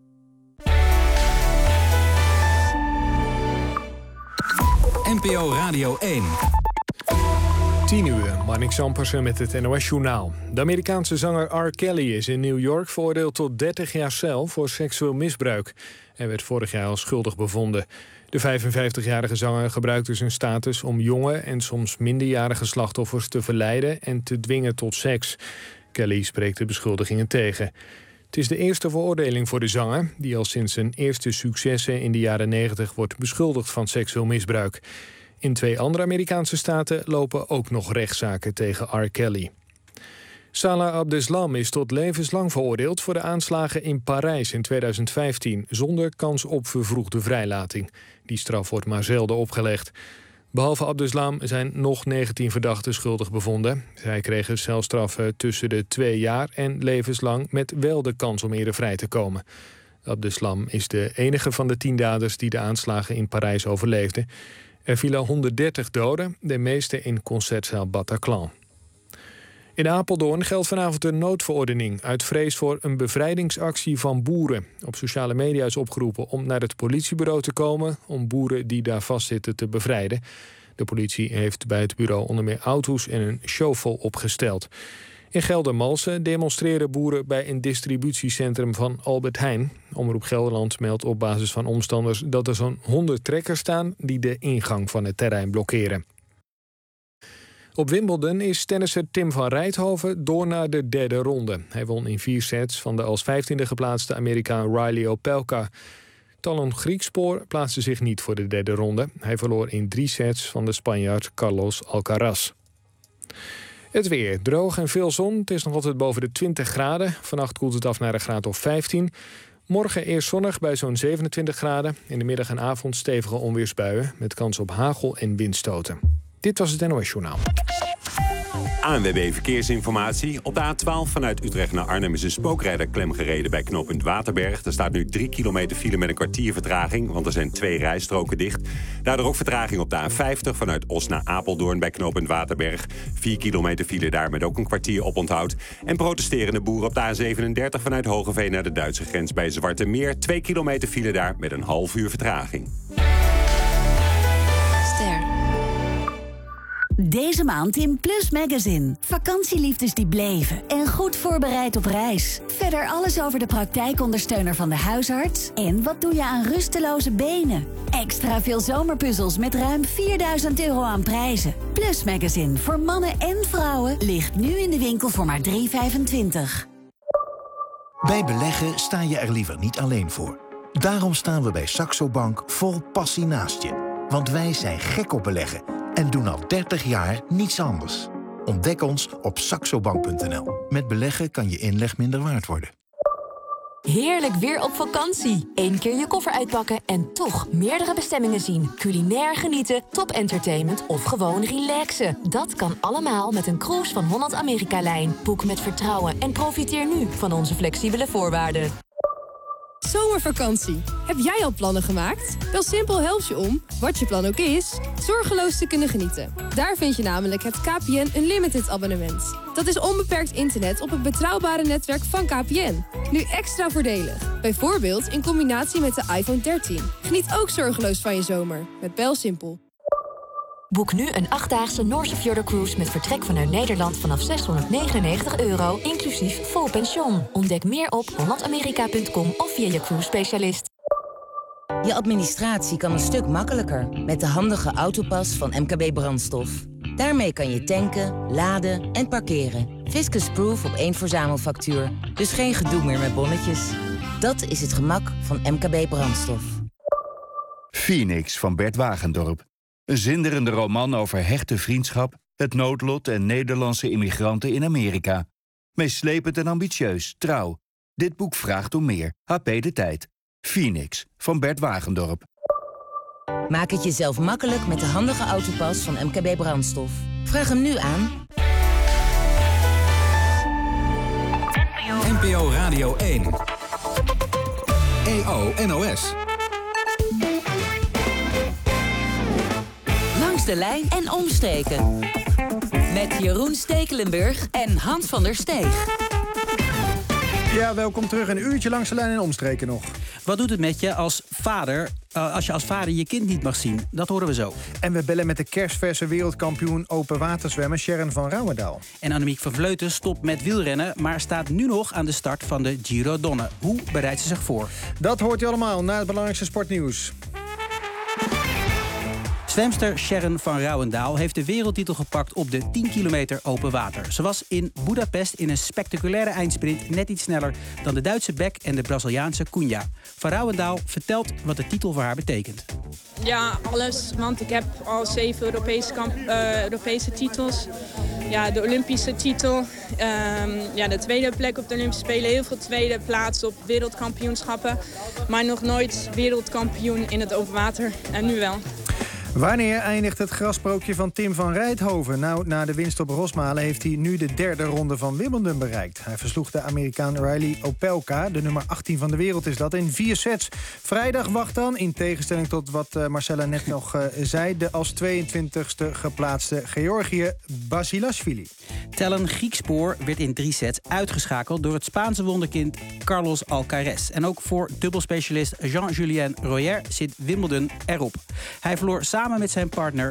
NPO Radio 1. 10 uur, Marnik Zampersen met het NOS-journaal. De Amerikaanse zanger R. Kelly is in New York veroordeeld tot 30 jaar cel voor seksueel misbruik. Hij werd vorig jaar al schuldig bevonden. De 55-jarige zanger gebruikte zijn status om jonge en soms minderjarige slachtoffers te verleiden en te dwingen tot seks. Kelly spreekt de beschuldigingen tegen. Het is de eerste veroordeling voor de zanger, die al sinds zijn eerste successen in de jaren 90 wordt beschuldigd van seksueel misbruik. In 2 andere Amerikaanse staten lopen ook nog rechtszaken tegen R. Kelly. Salah Abdeslam is tot levenslang veroordeeld voor de aanslagen in Parijs in 2015... zonder kans op vervroegde vrijlating. Die straf wordt maar zelden opgelegd. Behalve Abdeslam zijn nog 19 verdachten schuldig bevonden. Zij kregen celstraffen tussen de 2 jaar en levenslang met wel de kans om eerder vrij te komen. Abdeslam is de enige van de 10 daders die de aanslagen in Parijs overleefden. Er vielen 130 doden, de meeste in concertzaal Bataclan. In Apeldoorn geldt vanavond een noodverordening uit vrees voor een bevrijdingsactie van boeren. Op sociale media is opgeroepen om naar het politiebureau te komen om boeren die daar vastzitten te bevrijden. De politie heeft bij het bureau onder meer auto's en een shovel opgesteld. In Geldermalsen demonstreren boeren bij een distributiecentrum van Albert Heijn. Omroep Gelderland meldt op basis van omstanders dat er zo'n 100 trekkers staan die de ingang van het terrein blokkeren. Op Wimbledon is tennisser Tim van Rijthoven door naar de 3e ronde. Hij won in 4 sets van de als 15e geplaatste Amerikaan Riley Opelka. Talon Griekspoor plaatste zich niet voor de 3e ronde. Hij verloor in 3 sets van de Spanjaard Carlos Alcaraz. Het weer. Droog en veel zon. Het is nog altijd boven de 20 graden. Vannacht koelt het af naar een graad of 15. Morgen eerst zonnig bij zo'n 27 graden. In de middag en avond stevige onweersbuien met kans op hagel en windstoten. Dit was het NOS-journaal. ANWB Verkeersinformatie. Op de A12 vanuit Utrecht naar Arnhem is een spookrijder klem gereden bij knooppunt Waterberg. Er staat nu 3 kilometer file met een kwartier vertraging, want er zijn 2 rijstroken dicht. Daardoor ook vertraging op de A50 vanuit Os naar Apeldoorn bij knooppunt Waterberg. 4 kilometer file daar met ook een kwartier oponthoud. En protesterende boeren op de A37 vanuit Hogeveen naar de Duitse grens bij Zwarte Meer. 2 kilometer file daar met een half uur vertraging. Deze maand in Plus Magazine. Vakantieliefdes die bleven en goed voorbereid op reis. Verder alles over de praktijkondersteuner van de huisarts. En wat doe je aan rusteloze benen? Extra veel zomerpuzzels met ruim 4.000 euro aan prijzen. Plus Magazine voor mannen en vrouwen ligt nu in de winkel voor maar €3,25. Bij beleggen sta je er liever niet alleen voor. Daarom staan we bij Saxo Bank vol passie naast je. Want wij zijn gek op beleggen en doen al 30 jaar niets anders. Ontdek ons op saxobank.nl. Met beleggen kan je inleg minder waard worden. Heerlijk weer op vakantie. 1 keer je koffer uitpakken en toch meerdere bestemmingen zien. Culinair genieten, top entertainment of gewoon relaxen. Dat kan allemaal met een cruise van Holland America-lijn. Boek met vertrouwen en profiteer nu van onze flexibele voorwaarden. Zomervakantie. Heb jij al plannen gemaakt? BelSimpel helpt je om, wat je plan ook is, zorgeloos te kunnen genieten. Daar vind je namelijk het KPN Unlimited abonnement. Dat is onbeperkt internet op het betrouwbare netwerk van KPN. Nu extra voordelig. Bijvoorbeeld in combinatie met de iPhone 13. Geniet ook zorgeloos van je zomer met BelSimpel. Boek nu een 8-daagse Noorse Fjorder-cruise met vertrek vanuit Nederland vanaf €699, inclusief vol pension. Ontdek meer op hollandamerika.com of via je cruise-specialist. Je administratie kan een stuk makkelijker met de handige Autopas van MKB Brandstof. Daarmee kan je tanken, laden en parkeren. Fiscus-proof op 1 verzamelfactuur. Dus geen gedoe meer met bonnetjes. Dat is het gemak van MKB Brandstof. Phoenix van Bert Wagendorp. Een zinderende roman over hechte vriendschap, het noodlot en Nederlandse immigranten in Amerika. Meeslepend en ambitieus, trouw. Dit boek vraagt om meer. HP De Tijd. Phoenix van Bert Wagendorp. Maak het jezelf makkelijk met de handige Autopas van MKB Brandstof. Vraag hem nu aan. NPO Radio 1. EO NOS. Langs de lijn en omstreken. Met Jeroen Stekelenburg en Hans van der Steeg. Ja, welkom terug. Een uurtje langs de lijn en omstreken nog. Wat doet het met je als vader, als je als vader je kind niet mag zien? Dat horen we zo. En we bellen met de kerstverse wereldkampioen open waterzwemmen Sharon van Rouwendaal. En Annemiek van Vleuten stopt met wielrennen, maar staat nu nog aan de start van de Giro Donne. Hoe bereidt ze zich voor? Dat hoort u allemaal na het belangrijkste sportnieuws. Zwemster Sharon van Rouwendaal heeft de wereldtitel gepakt op de 10 kilometer open water. Ze was in Budapest in een spectaculaire eindsprint net iets sneller dan de Duitse Beck en de Braziliaanse Cunha. Van Rouwendaal vertelt wat de titel voor haar betekent. Ja, alles, want ik heb al 7 Europese titels. Ja, de Olympische titel, de tweede plek op de Olympische Spelen, heel veel tweede plaats op wereldkampioenschappen. Maar nog nooit wereldkampioen in het open water en nu wel. Wanneer eindigt het grasprookje van Tim van Rijthoven? Nou, na de winst op Rosmalen heeft hij nu de 3e ronde van Wimbledon bereikt. Hij versloeg de Amerikaan Riley Opelka, de nummer 18 van de wereld is dat, in 4 sets. Vrijdag wacht dan, in tegenstelling tot wat Marcella net nog zei, de als 22e geplaatste Georgië Basilashvili. Tellen Griekspoor werd in 3 sets uitgeschakeld door het Spaanse wonderkind Carlos Alcaraz. En ook voor dubbelspecialist Jean-Julien Royer zit Wimbledon erop. Hij verloor samen met zijn partner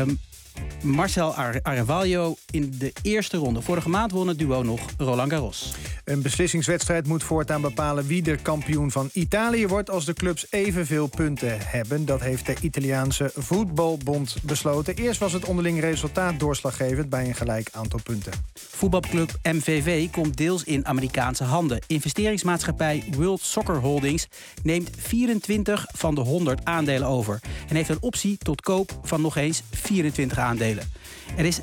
Marcel Arevalo in de eerste ronde. Vorige maand won het duo nog Roland Garros. Een beslissingswedstrijd moet voortaan bepalen wie de kampioen van Italië wordt als de clubs evenveel punten hebben. Dat heeft de Italiaanse voetbalbond besloten. Eerst was het onderling resultaat doorslaggevend bij een gelijk aantal punten. Voetbalclub MVV komt deels in Amerikaanse handen. Investeringsmaatschappij World Soccer Holdings neemt 24 van de 100 aandelen over en heeft een optie tot koop van nog eens 24 aandelen. Er is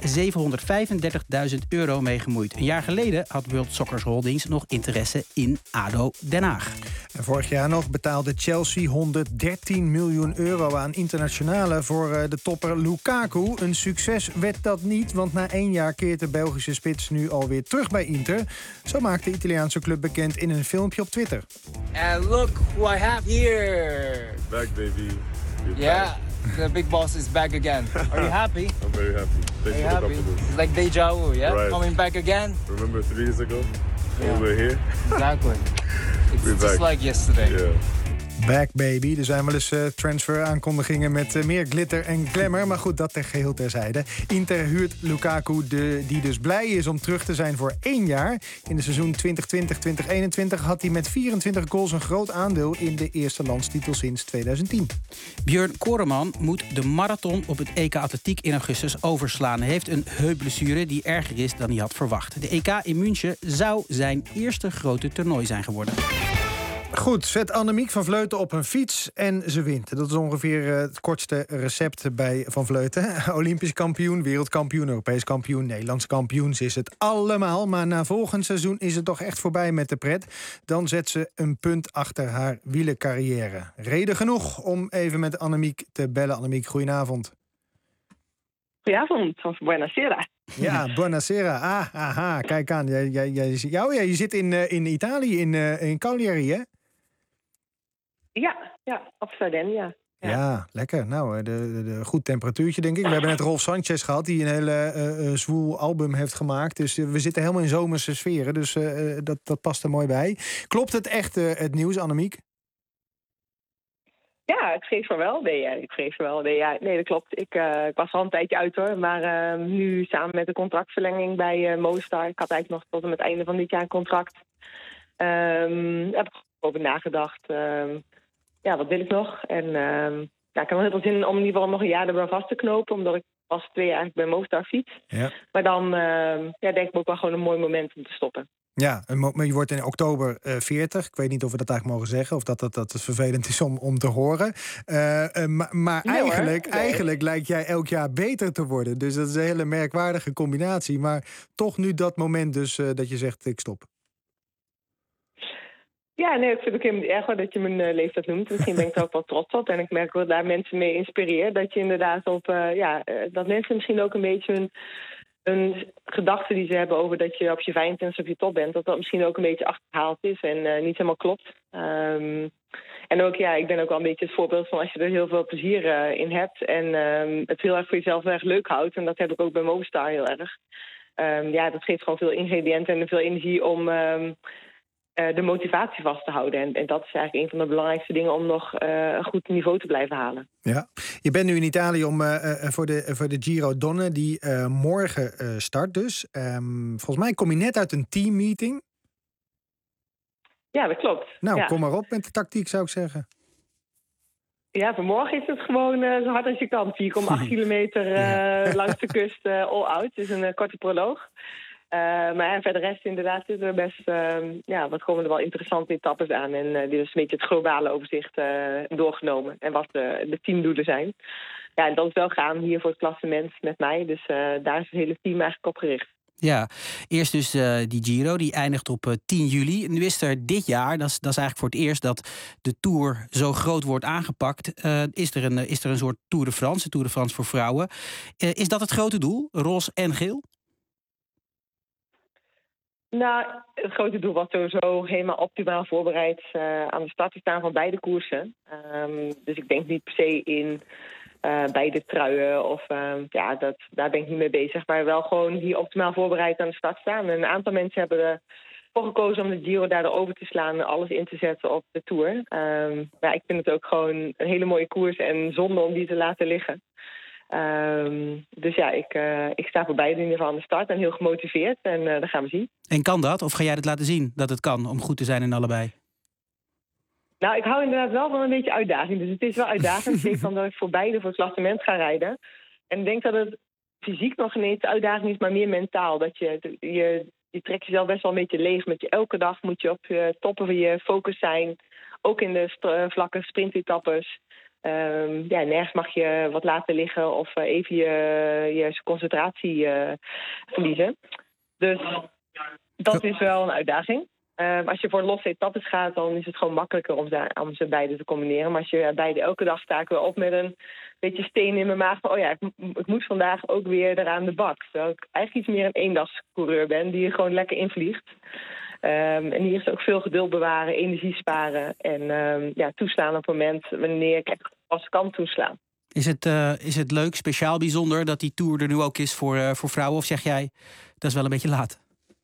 €735.000 mee gemoeid. Een jaar geleden had World Soccer Holdings nog interesse in ADO Den Haag. En vorig jaar nog betaalde Chelsea €113 miljoen aan internationale voor de topper Lukaku. Een succes werd dat niet, want na 1 jaar keert de Belgische spits nu alweer terug bij Inter. Zo maakt de Italiaanse club bekend in een filmpje op Twitter. And look who I have here. Back, baby. Yeah. The big boss is back again. Are you happy? I'm very happy. Thanks for the confidence. It's like deja vu, yeah? Right. Coming back again? Remember 3 years ago? When we were here? Exactly. It's We're just back. like yesterday. Yeah. Back baby. Er zijn wel eens transfer-aankondigingen met meer glitter en glamour. Maar goed, dat geheel terzijde. Inter huurt Lukaku, die dus blij is om terug te zijn voor 1 jaar. In de seizoen 2020-2021 had hij met 24 goals een groot aandeel in de eerste landstitel sinds 2010. Björn Koreman moet de marathon op het EK Atletiek in augustus overslaan. Hij heeft een heupblessure die erger is dan hij had verwacht. De EK in München zou zijn eerste grote toernooi zijn geworden. Goed, zet Annemiek van Vleuten op een fiets en ze wint. Dat is ongeveer het kortste recept bij Van Vleuten. Olympisch kampioen, wereldkampioen, Europees kampioen, Nederlands kampioen. Ze is het allemaal, maar na volgend seizoen is het toch echt voorbij met de pret. Dan zet ze een punt achter haar wielercarrière. Reden genoeg om even met Annemiek te bellen. Annemiek, goedenavond. Goedenavond, of buonasera. Ja, buonasera. Aha, kijk aan. Je zit in Italië, in Cagliari, hè? Ja, op Sardinia. Ja, lekker. Nou, de goed temperatuurtje, denk ik. We hebben net Rolf Sanchez gehad, die een hele zwoel album heeft gemaakt. Dus we zitten helemaal in zomerse sferen. Dus dat past er mooi bij. Klopt het echt, het nieuws, Annemiek? Ja, ik vrees voor wel. Nee, dat klopt. Ik was al een tijdje uit, hoor. Maar nu samen met de contractverlenging bij Movistar. Ik had eigenlijk nog tot en met het einde van dit jaar een contract. Heb ik over nagedacht. Wat wil ik nog? En ik heb wel heel veel zin om in ieder geval nog een jaar erbij vast te knopen. Omdat ik pas 2 jaar eigenlijk bij Movistar fiets. Ja. Maar dan denk ik ook wel gewoon een mooi moment om te stoppen. Ja, maar je wordt in oktober 40. Ik weet niet of we dat eigenlijk mogen zeggen. Of dat het vervelend is om te horen. Maar eigenlijk lijkt jij elk jaar beter te worden. Dus dat is een hele merkwaardige combinatie. Maar toch nu dat moment dus dat je zegt ik stop. Ja, nee, ik vind het ook helemaal erg dat je mijn leeftijd noemt. Misschien ben ik er ook wel trots op. En ik merk dat daar mensen mee inspireer. Dat je inderdaad dat mensen misschien ook een beetje hun gedachten die ze hebben over dat je op je 25 op je top bent, dat misschien ook een beetje achterhaald is en niet helemaal klopt. En ook, ik ben ook wel een beetje het voorbeeld van als je er heel veel plezier in hebt en het heel erg voor jezelf erg leuk houdt. En dat heb ik ook bij Movistar heel erg. Dat geeft gewoon veel ingrediënten en veel energie om de motivatie vast te houden. En dat is eigenlijk een van de belangrijkste dingen om nog een goed niveau te blijven halen. Ja, je bent nu in Italië voor de Giro Donne, die morgen start dus. Volgens mij kom je net uit een teammeeting. Ja, dat klopt. Nou, kom maar op met de tactiek, zou ik zeggen. Ja, vanmorgen is het gewoon zo hard als je kan. 4,8 kilometer langs de kust all-out. Het is een korte proloog. Maar voor de rest inderdaad zitten er best wat komen er wel interessante etappes aan. En dit is een beetje het globale overzicht doorgenomen. En wat de teamdoelen zijn. Ja, en dat is wel gaan hier voor het klassement met mij. Dus daar is het hele team eigenlijk op gericht. Ja, eerst dus die Giro, die eindigt op 10 juli. Nu is er dit jaar, dat is eigenlijk voor het eerst dat de Tour zo groot wordt aangepakt. Is er een soort Tour de France voor vrouwen. Is dat het grote doel, roze en geel? Nou, het grote doel was sowieso helemaal optimaal voorbereid aan de start te staan van beide koersen. Dus ik denk niet per se in beide truien of daar ben ik niet mee bezig. Maar wel gewoon hier optimaal voorbereid aan de start staan. En een aantal mensen hebben ervoor gekozen om de Giro daarover te slaan en alles in te zetten op de Tour. Ik vind het ook gewoon een hele mooie koers en zonde om die te laten liggen. Ik sta voor beide in ieder geval aan de start en heel gemotiveerd en dat gaan we zien. En kan dat? Of ga jij het laten zien dat het kan om goed te zijn in allebei? Nou, ik hou inderdaad wel van een beetje uitdaging. Dus het is wel uitdagend. Ik denk van dat ik voor beide voor het klassement ga rijden. En ik denk dat het fysiek nog niet de uitdaging is, maar meer mentaal. Dat je trekt jezelf best wel een beetje leeg. Met je elke dag moet je op je toppen van je focus zijn. Ook in de vlakke sprintetappes. Nergens mag je wat laten liggen of even je concentratie verliezen. Dus dat is wel een uitdaging. Als je voor losse etappes gaat, dan is het gewoon makkelijker om ze beide te combineren. Maar als je beide elke dag sta ik weer op met een beetje steen in mijn maag van ik moet vandaag ook weer eraan de bak. Terwijl ik eigenlijk iets meer een eendagscoureur ben die er gewoon lekker invliegt. En hier is ook veel geduld bewaren, energie sparen en toeslaan op het moment wanneer ik echt pas kan toeslaan. Is het leuk, speciaal, bijzonder dat die Tour er nu ook is voor vrouwen? Of zeg jij, dat is wel een beetje laat?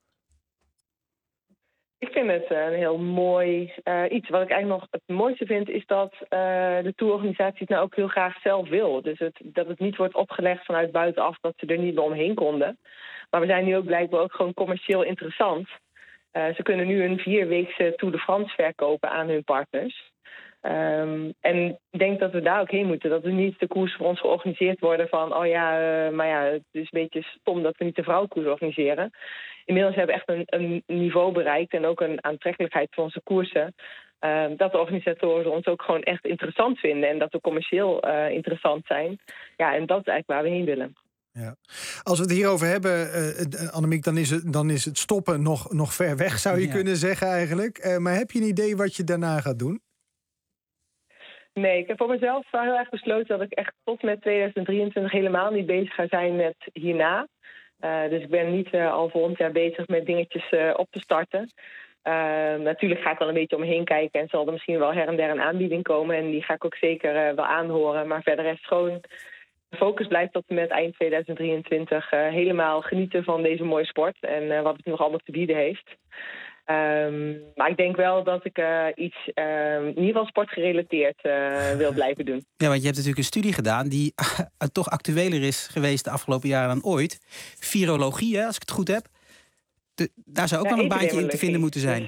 Ik vind het een heel mooi iets. Wat ik eigenlijk nog het mooiste vind is dat de tourorganisatie het nou ook heel graag zelf wil. Dus dat het niet wordt opgelegd vanuit buitenaf dat ze er niet meer omheen konden. Maar we zijn nu ook blijkbaar ook gewoon commercieel interessant. Ze kunnen nu een 4-weekse Tour de France verkopen aan hun partners. En ik denk dat we daar ook heen moeten. Dat er niet de koers voor ons georganiseerd worden van het is een beetje stom dat we niet de vrouwenkoers organiseren. Inmiddels hebben we echt een niveau bereikt en ook een aantrekkelijkheid voor onze koersen. dat de organisatoren ons ook gewoon echt interessant vinden. En dat we commercieel interessant zijn. Ja, en dat is eigenlijk waar we heen willen. Ja. Als we het hierover hebben, Annemiek, dan is het stoppen nog ver weg, zou je kunnen zeggen eigenlijk. Maar heb je een idee wat je daarna gaat doen? Nee, ik heb voor mezelf heel erg besloten dat ik echt tot met 2023 helemaal niet bezig ga zijn met hierna. Dus ik ben niet al volgend jaar bezig met dingetjes op te starten. Natuurlijk ga ik wel een beetje omheen kijken en zal er misschien wel her en der een aanbieding komen. En die ga ik ook zeker wel aanhoren. Maar verder is het gewoon... De focus blijft tot en met eind 2023 helemaal genieten van deze mooie sport en wat het nog allemaal te bieden heeft. Maar ik denk wel dat ik iets in ieder geval sportgerelateerd wil blijven doen. Ja, want je hebt natuurlijk een studie gedaan die toch actueler is geweest de afgelopen jaren dan ooit. Virologie, hè, als ik het goed heb. Daar zou ook wel een baantje in te vinden moeten zijn.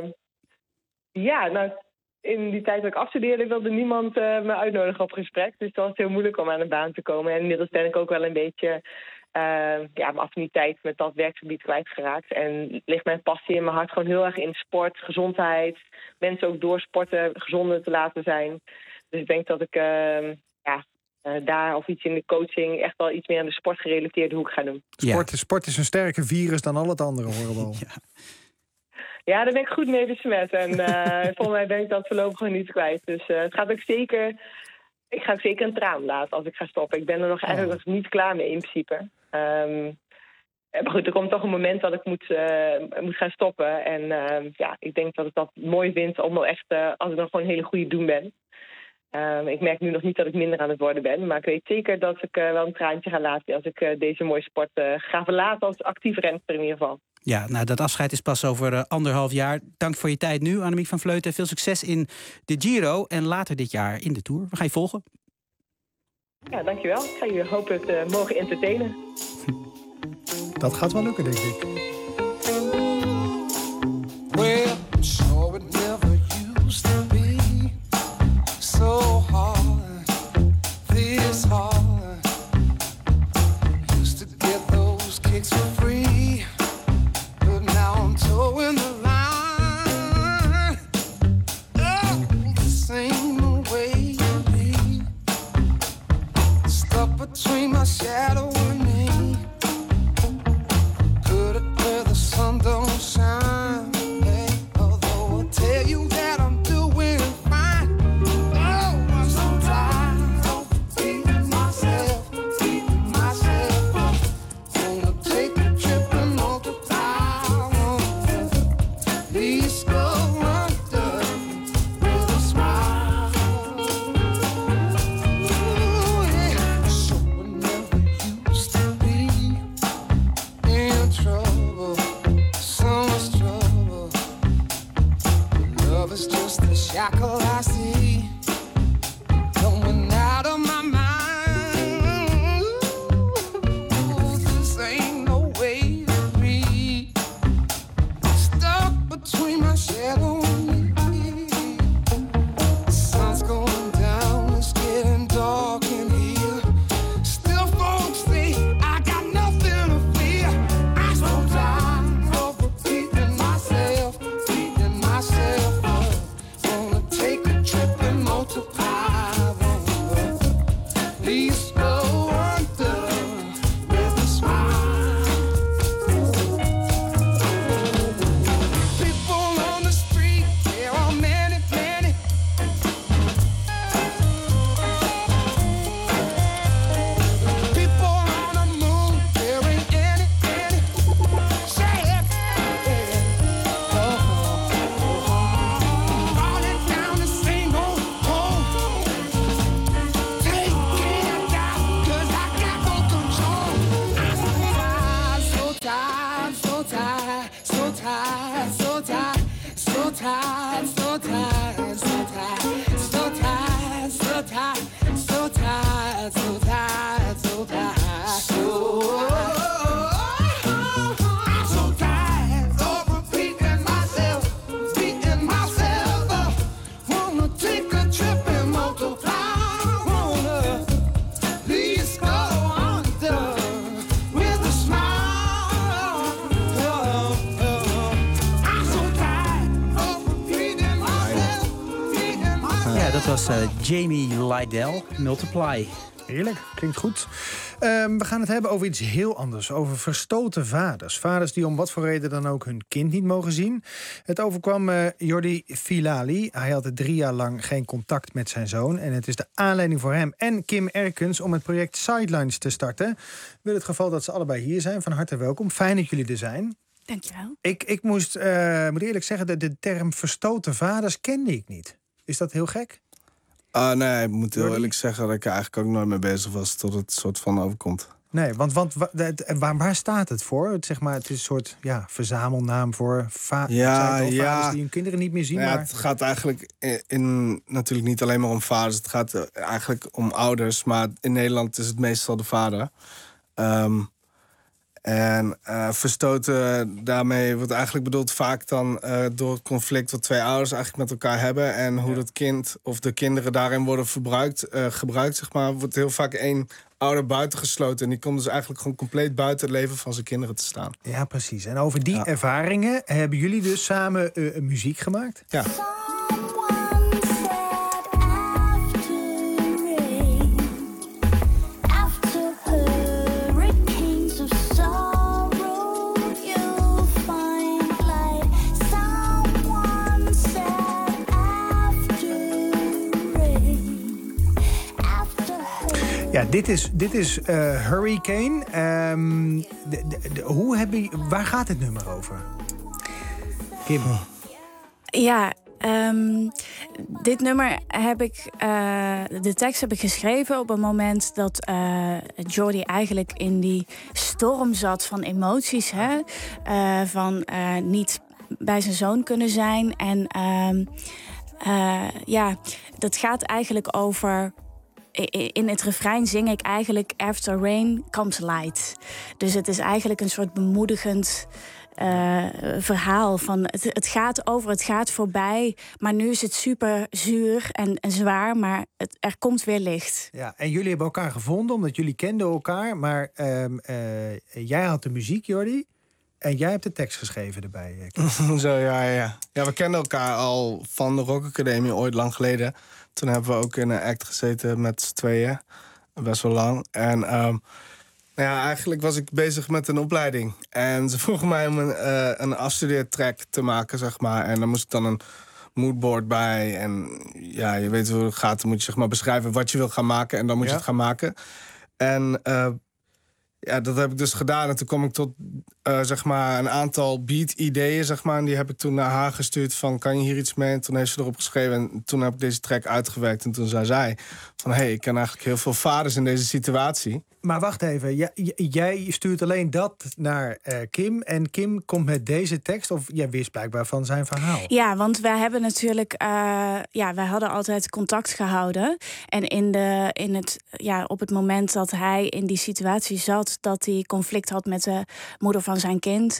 Dus, in die tijd dat ik afstudeerde wilde niemand me uitnodigen op gesprek. Dus het was heel moeilijk om aan een baan te komen. En inmiddels ben ik ook wel een beetje mijn affiniteit met dat werkgebied kwijtgeraakt. En ligt mijn passie in mijn hart gewoon heel erg in sport, gezondheid. Mensen ook door sporten gezonder te laten zijn. Dus ik denk dat ik daar of iets in de coaching echt wel iets meer aan de sportgerelateerde hoek ga doen. Sport is een sterker virus dan al het andere, horen we al. Ja, daar ben ik goed mee besmet. En volgens mij ben ik dat voorlopig gewoon niet kwijt. Dus het gaat ook zeker... Ik ga ook zeker een traan laten als ik ga stoppen. Ik ben er nog eigenlijk nog niet klaar mee in principe. Maar goed, er komt toch een moment dat ik moet gaan stoppen. En ik denk dat ik dat mooi vind om wel echt... als ik dan gewoon een hele goede doen ben. Ik merk nu nog niet dat ik minder aan het worden ben. Maar ik weet zeker dat ik wel een traantje ga laten... als ik deze mooie sport ga verlaten als actief renster in ieder geval. Ja, nou, dat afscheid is pas over 1,5 jaar. Dank voor je tijd nu, Annemiek van Vleuten. Veel succes in de Giro en later dit jaar in de Tour. We gaan je volgen. Ja, dankjewel. Ik ga jullie hopelijk mogen entertainen. Dat gaat wel lukken, denk ik. Well, I'm sure it never used to be so hard, this hard. Used to get those kicks for free. Towing the line, the same way you be. Stuck between my shadow and me. Could've Dat was Jamie Lydell, Multiply. Heerlijk, klinkt goed. We gaan het hebben over iets heel anders. Over verstoten vaders. Vaders die om wat voor reden dan ook hun kind niet mogen zien. Het overkwam Jordi Filali. Hij had 3 jaar lang geen contact met zijn zoon. En het is de aanleiding voor hem en Kim Erkens om het project Sidelines te starten. Wil het geval dat ze allebei hier zijn. Van harte welkom. Fijn dat jullie er zijn. Dankjewel. Ik moet eerlijk zeggen, dat de term verstoten vaders kende ik niet. Is dat heel gek? Nee, ik moet heel eerlijk zeggen dat ik er eigenlijk ook nooit mee bezig was tot het soort van overkomt. Nee, want waar staat het voor? Zeg maar, het is een soort verzamelnaam voor vaders die hun kinderen niet meer zien. Ja, maar... Het gaat eigenlijk natuurlijk niet alleen maar om vaders. Het gaat eigenlijk om ouders. Maar in Nederland is het meestal de vader. Verstoten, daarmee wordt eigenlijk bedoeld vaak dan door het conflict wat 2 ouders eigenlijk met elkaar hebben. En hoe dat kind of de kinderen daarin worden gebruikt, zeg maar, wordt heel vaak 1 ouder buitengesloten. En die komt dus eigenlijk gewoon compleet buiten het leven van zijn kinderen te staan. Ja, precies. En over die ervaringen hebben jullie dus samen muziek gemaakt? Ja. Ja, dit is Hurricane. Waar gaat dit nummer over? Kim. Ja, dit nummer heb ik... de tekst heb ik geschreven op een moment dat Jordi eigenlijk in die storm zat van emoties. Hè? Van niet bij zijn zoon kunnen zijn. En dat gaat eigenlijk over... In het refrein zing ik eigenlijk After Rain Comes Light. Dus het is eigenlijk een soort bemoedigend verhaal. Van het gaat over, het gaat voorbij. Maar nu is het super zuur en zwaar, maar er komt weer licht. Ja, en jullie hebben elkaar gevonden omdat jullie kenden elkaar. Maar jij had de muziek, Jordi. En jij hebt de tekst geschreven erbij. Zo, ja. Ja, we kenden elkaar al van de Rock Academie ooit lang geleden. Toen hebben we ook in een act gezeten met z'n tweeën. Best wel lang. En eigenlijk was ik bezig met een opleiding. En ze vroegen mij om een afstudeertrack te maken, zeg maar. En dan moest ik dan een moodboard bij. En ja, je weet hoe het gaat. Dan moet je zeg maar beschrijven wat je wil gaan maken. En dan moet je het gaan maken. En dat heb ik dus gedaan. En toen kwam ik tot zeg maar een aantal beat-ideeën, zeg maar. En die heb ik toen naar haar gestuurd van, kan je hier iets mee? En toen heeft ze erop geschreven. En toen heb ik deze track uitgewerkt. En toen zei zij van, ik ken eigenlijk heel veel vaders in deze situatie. Maar wacht even, jij stuurt alleen dat naar Kim. En Kim komt met deze tekst, of jij wist blijkbaar van zijn verhaal. Ja, want wij hebben natuurlijk, wij hadden altijd contact gehouden. En op het moment dat hij in die situatie zat, dat hij conflict had met de moeder van zijn kind,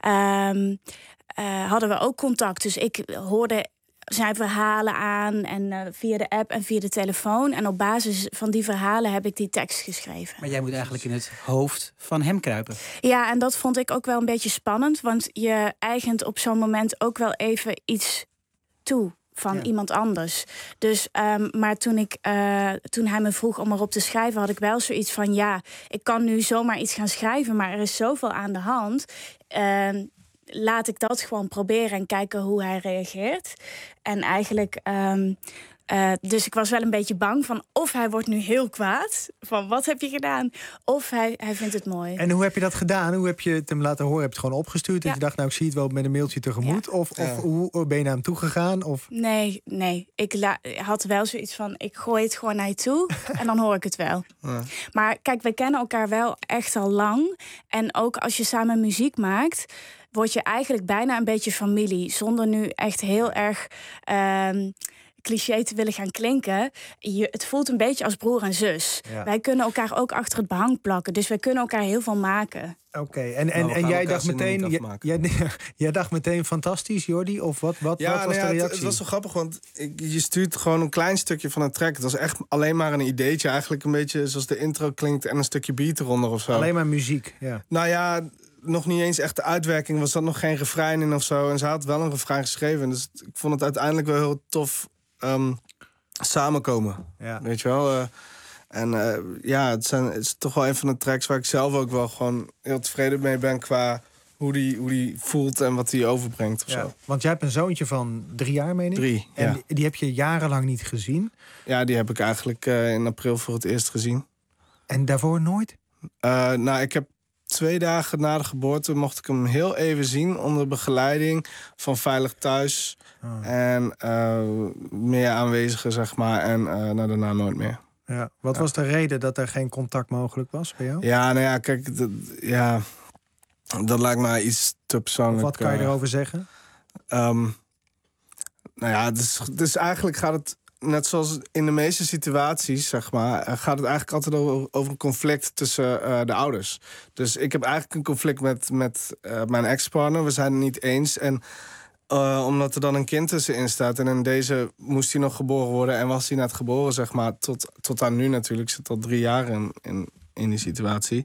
hadden we ook contact. Dus ik hoorde zijn verhalen aan en via de app en via de telefoon. En op basis van die verhalen heb ik die tekst geschreven. Maar jij moet eigenlijk in het hoofd van hem kruipen. Ja, en dat vond ik ook wel een beetje spannend. Want je eigent op zo'n moment ook wel even iets toe van iemand anders. Dus, maar toen hij me vroeg om erop te schrijven, had ik wel zoiets van, ik kan nu zomaar iets gaan schrijven, maar er is zoveel aan de hand. Laat ik dat gewoon proberen en kijken hoe hij reageert. En eigenlijk, dus ik was wel een beetje bang van, of hij wordt nu heel kwaad, van wat heb je gedaan? Of hij vindt het mooi. En hoe heb je dat gedaan? Hoe heb je het hem laten horen? Heb je het gewoon opgestuurd? Dat je dacht, ik zie het wel met een mailtje tegemoet? Ja. Of hoe ben je naar hem toegegaan? Of... Nee. Ik had wel zoiets van, ik gooi het gewoon naar je toe en dan hoor ik het wel. Ja. Maar kijk, wij kennen elkaar wel echt al lang. En ook als je samen muziek maakt, word je eigenlijk bijna een beetje familie. Zonder nu echt heel erg cliché te willen gaan klinken. Het voelt een beetje als broer en zus. Ja. Wij kunnen elkaar ook achter het behang plakken. Dus wij kunnen elkaar heel veel maken. Oké, en jij dacht meteen, jij dacht meteen fantastisch, Jordi? Of wat was de reactie? Het was zo grappig, want je stuurt gewoon een klein stukje van een track. Het was echt alleen maar een ideetje. Eigenlijk een beetje zoals de intro klinkt en een stukje beat eronder of zo. Alleen maar muziek, ja. Nou ja, nog niet eens echt de uitwerking. Was dat nog geen refrein in of zo. En ze had wel een refrein geschreven. Dus ik vond het uiteindelijk wel heel tof samenkomen. Ja. Weet je wel? Het is toch wel een van de tracks waar ik zelf ook wel gewoon heel tevreden mee ben qua hoe die voelt en wat die overbrengt. Of zo. Want jij hebt een zoontje van 3 jaar, meen ik? 3, En die heb je jarenlang niet gezien? Ja, die heb ik eigenlijk in april voor het eerst gezien. En daarvoor nooit? Ik heb 2 dagen na de geboorte mocht ik hem heel even zien onder begeleiding van Veilig Thuis. En meer aanwezigen, zeg maar. En daarna nooit meer. Ja. Wat was de reden dat er geen contact mogelijk was bij jou? Ja, kijk, dat lijkt mij iets te persoonlijk. Wat kan je erover zeggen? Dus eigenlijk gaat het, net zoals in de meeste situaties, zeg maar, gaat het eigenlijk altijd over een conflict tussen de ouders. Dus ik heb eigenlijk een conflict met mijn ex-partner. We zijn het niet eens. En omdat er dan een kind tussenin staat. En in deze moest hij nog geboren worden. En was hij net geboren, zeg maar, tot aan nu natuurlijk. Ik zit al 3 jaar in die situatie.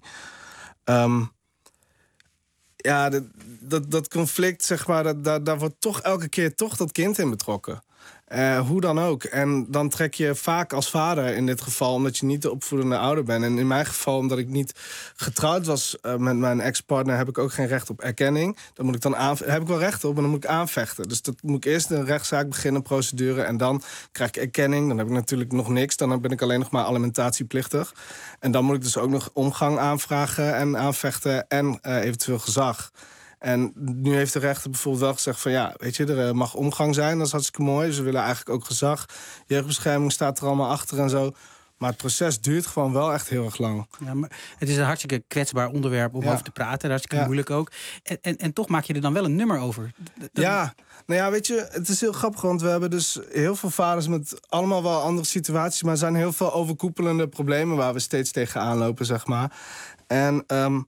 Dat conflict, zeg maar, daar wordt toch elke keer toch dat kind in betrokken. Hoe dan ook. En dan trek je vaak als vader in dit geval, omdat je niet de opvoedende ouder bent. En in mijn geval, omdat ik niet getrouwd was met mijn ex-partner, heb ik ook geen recht op erkenning. Dan moet ik heb ik wel recht op, maar dan moet ik aanvechten. Dus dat moet ik eerst een rechtszaak beginnen, procedure. En dan krijg ik erkenning. Dan heb ik natuurlijk nog niks. Dan ben ik alleen nog maar alimentatieplichtig. En dan moet ik dus ook nog omgang aanvragen en aanvechten en eventueel gezag. En nu heeft de rechter bijvoorbeeld wel gezegd van ja, weet je, er mag omgang zijn, dat is hartstikke mooi. Ze willen eigenlijk ook gezag. Jeugdbescherming staat er allemaal achter en zo. Maar het proces duurt gewoon wel echt heel erg lang. Ja, maar het is een hartstikke kwetsbaar onderwerp om over te praten. Hartstikke moeilijk ook. En toch maak je er dan wel een nummer over. Weet je, het is heel grappig, want we hebben dus heel veel vaders met allemaal wel andere situaties, maar er zijn heel veel overkoepelende problemen waar we steeds tegenaan lopen, zeg maar. En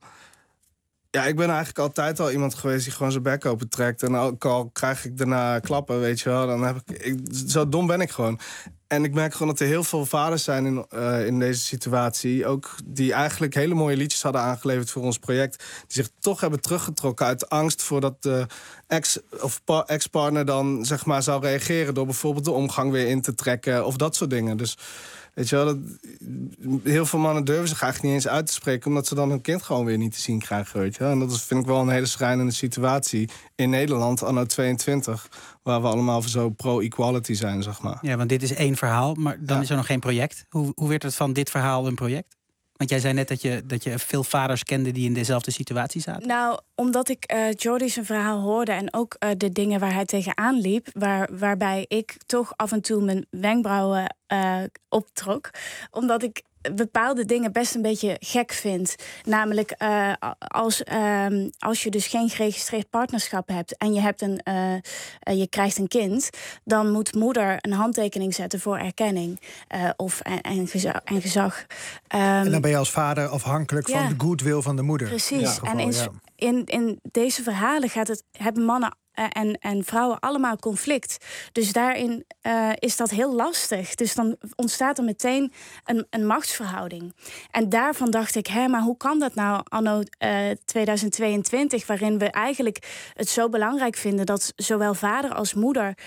ik ben eigenlijk altijd al iemand geweest die gewoon zijn bek open trekt. En ook al krijg ik daarna klappen, weet je wel. Dan heb zo dom ben ik gewoon. En ik merk gewoon dat er heel veel vaders zijn in deze situatie. Ook die eigenlijk hele mooie liedjes hadden aangeleverd voor ons project. Die zich toch hebben teruggetrokken uit angst voordat de ex-partner dan, zeg maar, zou reageren door bijvoorbeeld de omgang weer in te trekken of dat soort dingen. Dus weet je wel, heel veel mannen durven zich eigenlijk niet eens uit te spreken, omdat ze dan hun kind gewoon weer niet te zien krijgen. Weet je wel? En dat vind ik wel een hele schrijnende situatie in Nederland, anno 22, waar we allemaal voor zo pro-equality zijn, zeg maar. Ja, want dit is 1 verhaal, maar dan is er nog geen project. Hoe werd het van dit verhaal een project? Want jij zei net dat je veel vaders kende die in dezelfde situatie zaten. Nou, omdat ik Jordy zijn verhaal hoorde en ook de dingen waar hij tegenaan liep, waarbij ik toch af en toe mijn wenkbrauwen optrok. Omdat ik bepaalde dingen best een beetje gek vind. Namelijk, als je dus geen geregistreerd partnerschap hebt en je krijgt een kind, dan moet moeder een handtekening zetten voor erkenning en gezag. En dan ben je als vader afhankelijk van de goodwill van de moeder. Precies. In deze verhalen hebben mannen en vrouwen allemaal conflict. Dus daarin is dat heel lastig. Dus dan ontstaat er meteen een machtsverhouding. En daarvan dacht ik, maar hoe kan dat nou anno 2022... waarin we eigenlijk het zo belangrijk vinden dat zowel vader als moeder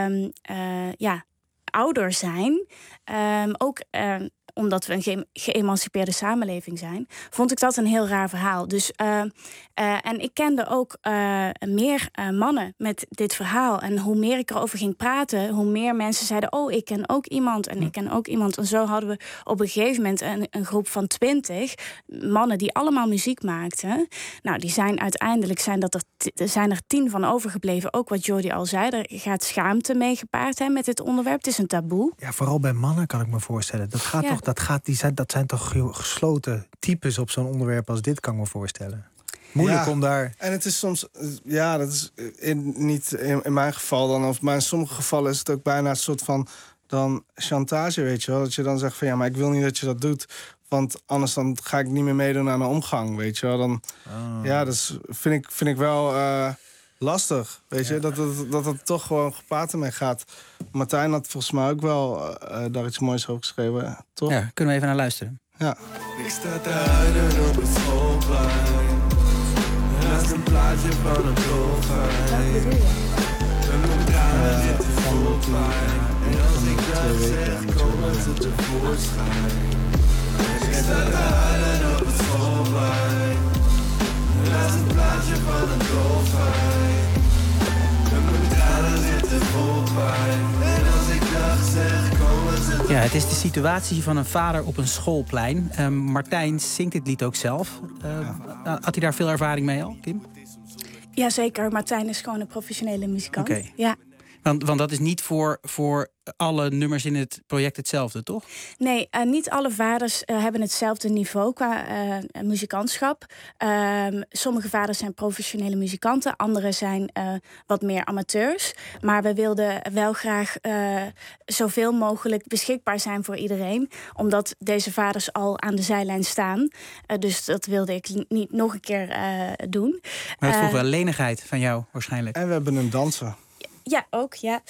ouder zijn. Ook omdat we een geëmancipeerde samenleving zijn, vond ik dat een heel raar verhaal. Dus, en ik kende ook meer mannen met dit verhaal. En hoe meer ik erover ging praten, hoe meer mensen zeiden, oh, ik ken ook iemand en ik ken ook iemand. En zo hadden we op een gegeven moment een groep van 20 mannen die allemaal muziek maakten. Nou, die zijn uiteindelijk, zijn er 10 van overgebleven. Ook wat Jordy al zei, er gaat schaamte mee gepaard met dit onderwerp. Het is een taboe. Ja, vooral bij mannen kan ik me voorstellen. Dat gaat toch, dat zijn toch gesloten types op zo'n onderwerp als dit, kan ik me voorstellen. Moeilijk om daar. En het is soms, dat is niet in mijn geval dan, maar in sommige gevallen is het ook bijna een soort van dan chantage, weet je wel. Dat je dan zegt van maar ik wil niet dat je dat doet, want anders dan ga ik niet meer meedoen aan een omgang, weet je wel. Dan, dat vind ik wel lastig, weet je, dat het toch gewoon gepaard ermee gaat. Martijn had volgens mij ook wel daar iets moois over geschreven, toch? Ja, kunnen we even naar luisteren. Ja. Ik sta te huilen op het schoolplein, naast een plaatje van een dolfijn. En mijn tranen zitten vol pijn. En als ik dat zeg, komen ze tevoorschijn. Ik sta te huilen op het schoolplein. Naast het plaatje van een dolfijn. En mijn tranen zitten vol pijn. En als ik dat zeg, komen ze tevoorschijn. Ja, het is de situatie van een vader op een schoolplein. Martijn zingt dit lied ook zelf. Had hij daar veel ervaring mee al, Kim? Jazeker, Martijn is gewoon een professionele muzikant. Okay. Ja. Want dat is niet voor alle nummers in het project hetzelfde, toch? Nee, niet alle vaders hebben hetzelfde niveau qua muzikantschap. Sommige vaders zijn professionele muzikanten, andere zijn wat meer amateurs. Maar we wilden wel graag zoveel mogelijk beschikbaar zijn voor iedereen, omdat deze vaders al aan de zijlijn staan. Dus dat wilde ik niet nog een keer doen. Maar het vroeg wel lenigheid van jou waarschijnlijk. En we hebben een danser. Ja, ook, ja.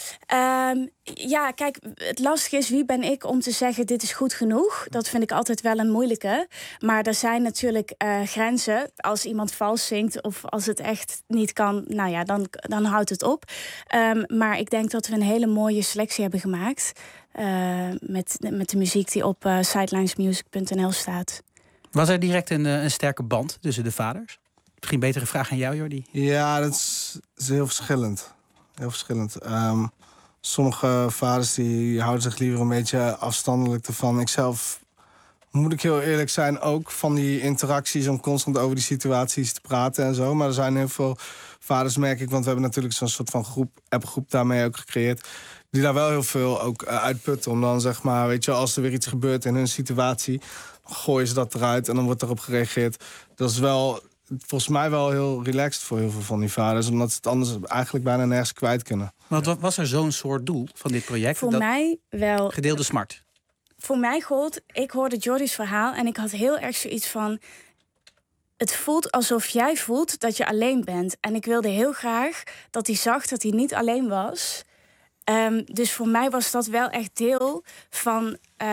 Ja, kijk, het lastige is, wie ben ik om te zeggen dit is goed genoeg? Dat vind ik altijd wel een moeilijke. Maar er zijn natuurlijk grenzen. Als iemand vals zingt of als het echt niet kan, nou ja, dan houdt het op. Maar ik denk dat we een hele mooie selectie hebben gemaakt. Met de muziek die op sidelinesmusic.nl staat. Was er direct een sterke band tussen de vaders? Misschien betere vraag aan jou, Jordi. Ja, dat is heel verschillend. Heel verschillend. Sommige vaders die houden zich liever een beetje afstandelijk ervan. Ikzelf, moet ik heel eerlijk zijn, ook van die interacties om constant over die situaties te praten en zo. Maar er zijn heel veel vaders, merk ik, want we hebben natuurlijk zo'n soort van appgroep daarmee ook gecreëerd, die daar wel heel veel ook uitputten. Om dan, zeg maar, weet je, als er weer iets gebeurt in hun situatie, dan gooien ze dat eruit en dan wordt erop gereageerd. Dat is wel volgens mij wel heel relaxed voor heel veel van die vaders, omdat ze het anders eigenlijk bijna nergens kwijt kunnen. Want was er zo'n soort doel van dit project? Voor mij wel. Gedeelde smart. Voor mij gold, ik hoorde Jordi's verhaal en ik had heel erg zoiets van, het voelt alsof jij voelt dat je alleen bent. En ik wilde heel graag dat hij zag dat hij niet alleen was. Dus voor mij was dat wel echt deel van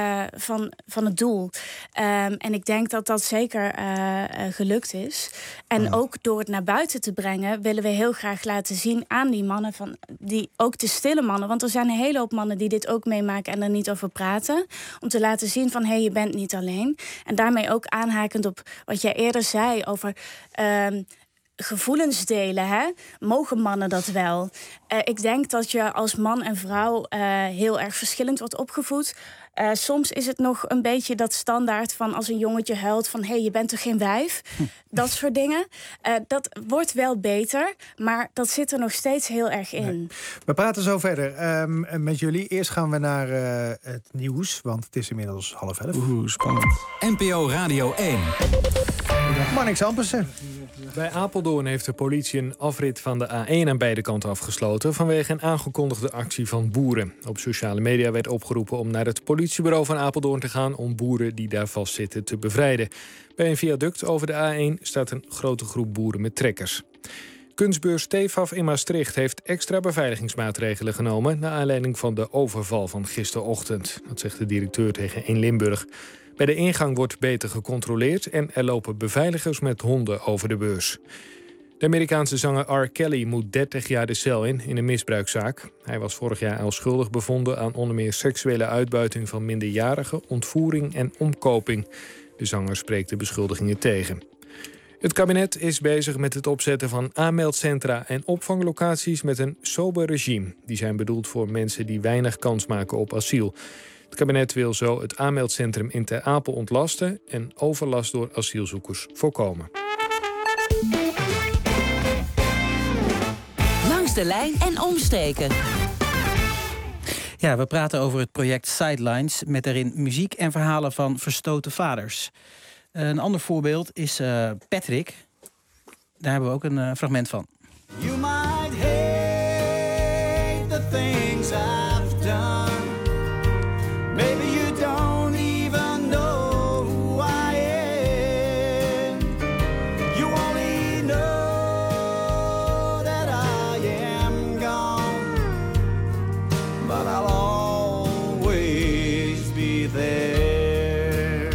het doel. En ik denk dat dat zeker gelukt is. En ook door het naar buiten te brengen, willen we heel graag laten zien aan die mannen, ook de stille mannen. Want er zijn een hele hoop mannen die dit ook meemaken en er niet over praten. Om te laten zien van, hé, je bent niet alleen. En daarmee ook aanhakend op wat jij eerder zei over gevoelens delen, hè? Mogen mannen dat wel? Ik denk dat je als man en vrouw heel erg verschillend wordt opgevoed. Soms is het nog een beetje dat standaard van als een jongetje huilt van, hé, je bent toch geen wijf? Dat soort dingen. Dat wordt wel beter, maar dat zit er nog steeds heel erg in. Nee. We praten zo verder met jullie. Eerst gaan we naar het nieuws, want het is inmiddels 11:30. Spannend. NPO Radio 1. Marnix Ampersen. Bij Apeldoorn heeft de politie een afrit van de A1 aan beide kanten afgesloten vanwege een aangekondigde actie van boeren. Op sociale media werd opgeroepen om naar het politiebureau van Apeldoorn te gaan om boeren die daar vastzitten te bevrijden. Bij een viaduct over de A1 staat een grote groep boeren met trekkers. Kunstbeurs TEFAF in Maastricht heeft extra beveiligingsmaatregelen genomen naar aanleiding van de overval van gisterochtend. Dat zegt de directeur tegen 1 Limburg. Bij de ingang wordt beter gecontroleerd en er lopen beveiligers met honden over de beurs. De Amerikaanse zanger R. Kelly moet 30 jaar de cel in een misbruikzaak. Hij was vorig jaar al schuldig bevonden aan onder meer seksuele uitbuiting van minderjarigen, ontvoering en omkoping. De zanger spreekt de beschuldigingen tegen. Het kabinet is bezig met het opzetten van aanmeldcentra en opvanglocaties met een sober regime. Die zijn bedoeld voor mensen die weinig kans maken op asiel. Het kabinet wil zo het aanmeldcentrum in Ter Apel ontlasten en overlast door asielzoekers voorkomen. Langs de lijn en omstreken. Ja, we praten over het project Sidelines met daarin muziek en verhalen van verstoten vaders. Een ander voorbeeld is Patrick. Daar hebben we ook een fragment van. You might hate the things I've done. Maybe you don't even know who I am. You only know that I am gone. But I'll always be there.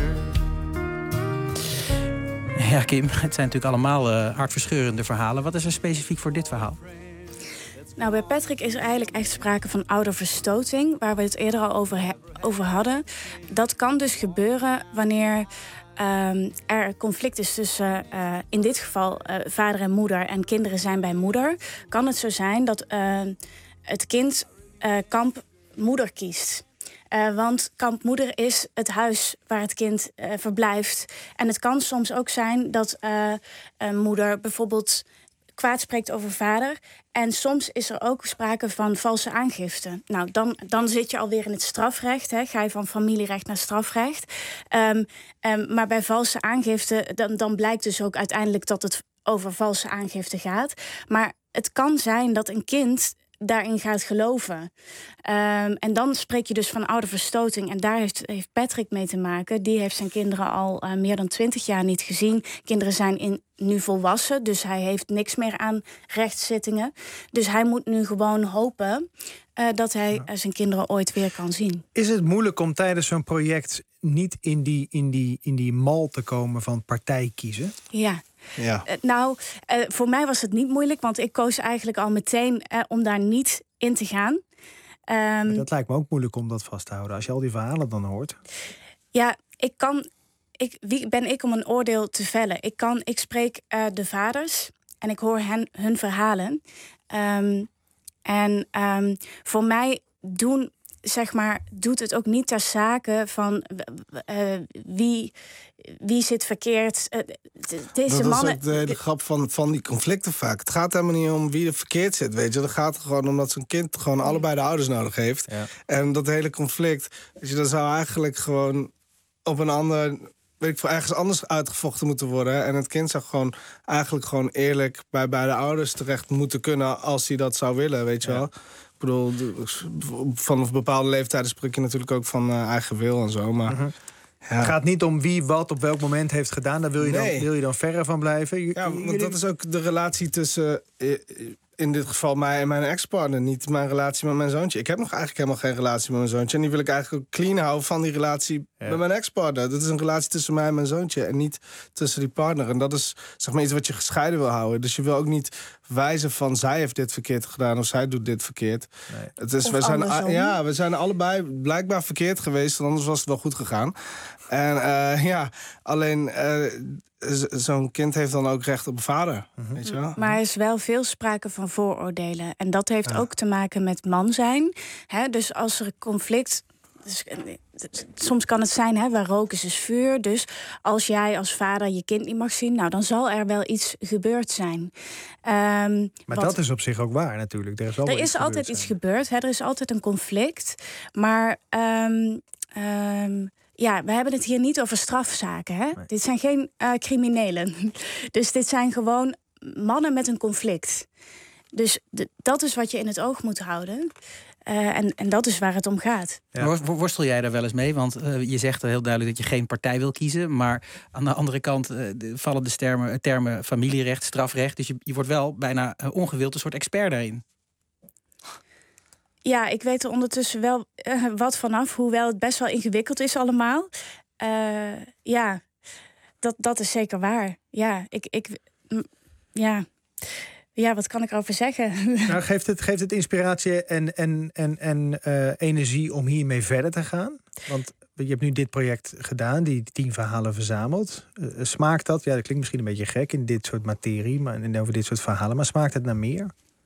Ja, Kim, het zijn natuurlijk allemaal hartverscheurende verhalen. Wat is er specifiek voor dit verhaal? Nou, bij Patrick is er eigenlijk echt sprake van ouderverstoting, waar we het eerder al over hadden. Dat kan dus gebeuren wanneer er conflict is tussen, in dit geval, vader en moeder en kinderen zijn bij moeder. Kan het zo zijn dat het kind kamp moeder kiest. Want kamp moeder is het huis waar het kind verblijft. En het kan soms ook zijn dat een moeder bijvoorbeeld kwaad spreekt over vader. En soms is er ook sprake van valse aangifte. Nou, dan zit je alweer in het strafrecht. Hè. Ga je van familierecht naar strafrecht. Maar bij valse aangifte, dan blijkt dus ook uiteindelijk dat het over valse aangifte gaat. Maar het kan zijn dat een kind daarin gaat geloven. En dan spreek je dus van ouderverstoting. En daar heeft Patrick mee te maken. Die heeft zijn kinderen al meer dan 20 jaar niet gezien. Kinderen zijn nu volwassen, dus hij heeft niks meer aan rechtszittingen. Dus hij moet nu gewoon hopen dat hij zijn kinderen ooit weer kan zien. Is het moeilijk om tijdens zo'n project niet in die mal te komen van partij kiezen? Ja. Voor mij was het niet moeilijk, want ik koos eigenlijk al meteen om daar niet in te gaan. Dat lijkt me ook moeilijk om dat vast te houden, als je al die verhalen dan hoort. Ja, wie ben ik om een oordeel te vellen? Ik spreek de vaders en ik hoor hun verhalen. Voor mij doet het ook niet ter zake van wie zit verkeerd. Deze mannen. Dat is ook de hele grap van die conflicten vaak. Het gaat helemaal niet om wie er verkeerd zit, weet je. Het gaat er gewoon om dat zo'n kind gewoon allebei de ouders nodig heeft. Ja. En dat hele conflict, dat zou eigenlijk gewoon op een ander, ergens anders uitgevochten moeten worden. En het kind zou eigenlijk gewoon eerlijk bij beide ouders terecht moeten kunnen als hij dat zou willen, weet je wel. Ik bedoel, vanaf bepaalde leeftijden spreek je natuurlijk ook van eigen wil en zo, maar Het gaat niet om wie wat op welk moment heeft gedaan. Daar wil je dan verre van blijven. Want dat is ook de relatie tussen, in dit geval mij en mijn ex-partner. Niet mijn relatie met mijn zoontje. Ik heb nog eigenlijk helemaal geen relatie met mijn zoontje. En die wil ik eigenlijk ook clean houden van die relatie met mijn ex-partner. Dat is een relatie tussen mij en mijn zoontje. En niet tussen die partner. En dat is iets wat je gescheiden wil houden. Dus je wil ook niet wijzen van zij heeft dit verkeerd gedaan of zij doet dit verkeerd. Nee. Het is, we zijn allebei blijkbaar verkeerd geweest. Anders was het wel goed gegaan. En alleen zo'n kind heeft dan ook recht op een vader. Weet je wel? Maar er is wel veel sprake van vooroordelen. En dat heeft ook te maken met man zijn. Dus als er conflict. Soms kan het zijn, waar rook is vuur. Dus als jij als vader je kind niet mag zien, dan zal er wel iets gebeurd zijn. Maar dat is op zich ook waar natuurlijk. Er is altijd iets gebeurd. Er is altijd een conflict. Maar we hebben het hier niet over strafzaken. Hè? Nee. Dit zijn geen criminelen. Dus dit zijn gewoon mannen met een conflict. Dus dat is wat je in het oog moet houden. En dat is waar het om gaat. Ja. Worstel jij daar wel eens mee? Want je zegt heel duidelijk dat je geen partij wil kiezen. Maar aan de andere kant vallen de termen familierecht, strafrecht. Dus je wordt wel bijna ongewild een soort expert daarin. Ja, ik weet er ondertussen wel wat vanaf. Hoewel het best wel ingewikkeld is allemaal. Dat is zeker waar. Ja, wat kan ik erover zeggen? Nou, geeft het inspiratie en energie om hiermee verder te gaan? Want je hebt nu dit project gedaan, die 10 verhalen verzameld. Smaakt dat? Ja, dat klinkt misschien een beetje gek in dit soort materie, maar over dit soort verhalen. Maar smaakt het naar meer?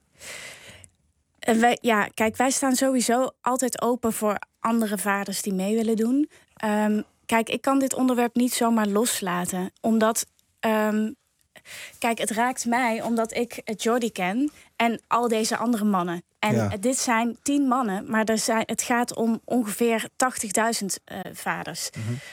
Wij staan sowieso altijd open voor andere vaders die mee willen doen. Ik kan dit onderwerp niet zomaar loslaten. Omdat, het raakt mij omdat ik Jordi ken en al deze andere mannen. En dit zijn 10 mannen, maar het gaat om ongeveer 80.000 vaders.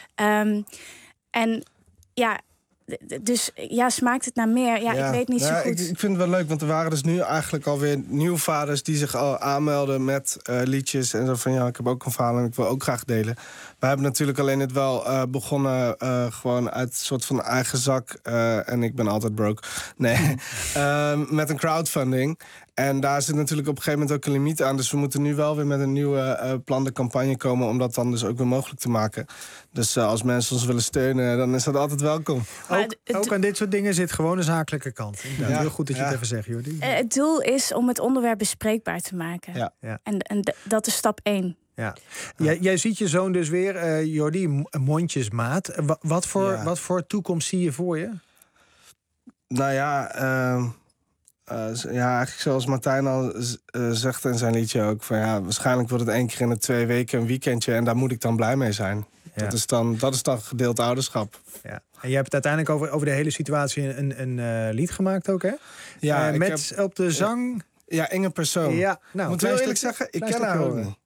Dus smaakt het naar meer? Ik weet niet zo goed. Ik vind het wel leuk, want er waren dus nu eigenlijk alweer nieuwe vaders die zich al aanmelden met liedjes. En zo van, ik heb ook een verhaal en ik wil ook graag delen. We hebben natuurlijk alleen het wel begonnen gewoon uit een soort van eigen zak. En ik ben altijd broke. Nee, met een crowdfunding. En daar zit natuurlijk op een gegeven moment ook een limiet aan. Dus we moeten nu wel weer met een nieuwe plan de campagne komen... om dat dan dus ook weer mogelijk te maken. Dus als mensen ons willen steunen, dan is dat altijd welkom. Ook aan dit soort dingen zit gewoon een zakelijke kant. Ja, heel goed dat je het even zegt, Jordi. Het doel is om het onderwerp bespreekbaar te maken. Ja. En dat is stap 1. Ja. Jij ziet je zoon dus weer, Jordi, mondjesmaat. Wat voor toekomst zie je voor je? Nou ja, eigenlijk zoals Martijn al zegt in zijn liedje ook... van waarschijnlijk wordt het 1 keer in de 2 weken een weekendje... en daar moet ik dan blij mee zijn. Ja. Dat is dan gedeeld ouderschap. Ja. En je hebt uiteindelijk over de hele situatie een lied gemaakt ook, hè? Ja, op de zang... Ja, Inge Persoon. Ja, moet heel eerlijk zeggen, ik ken haar ook niet.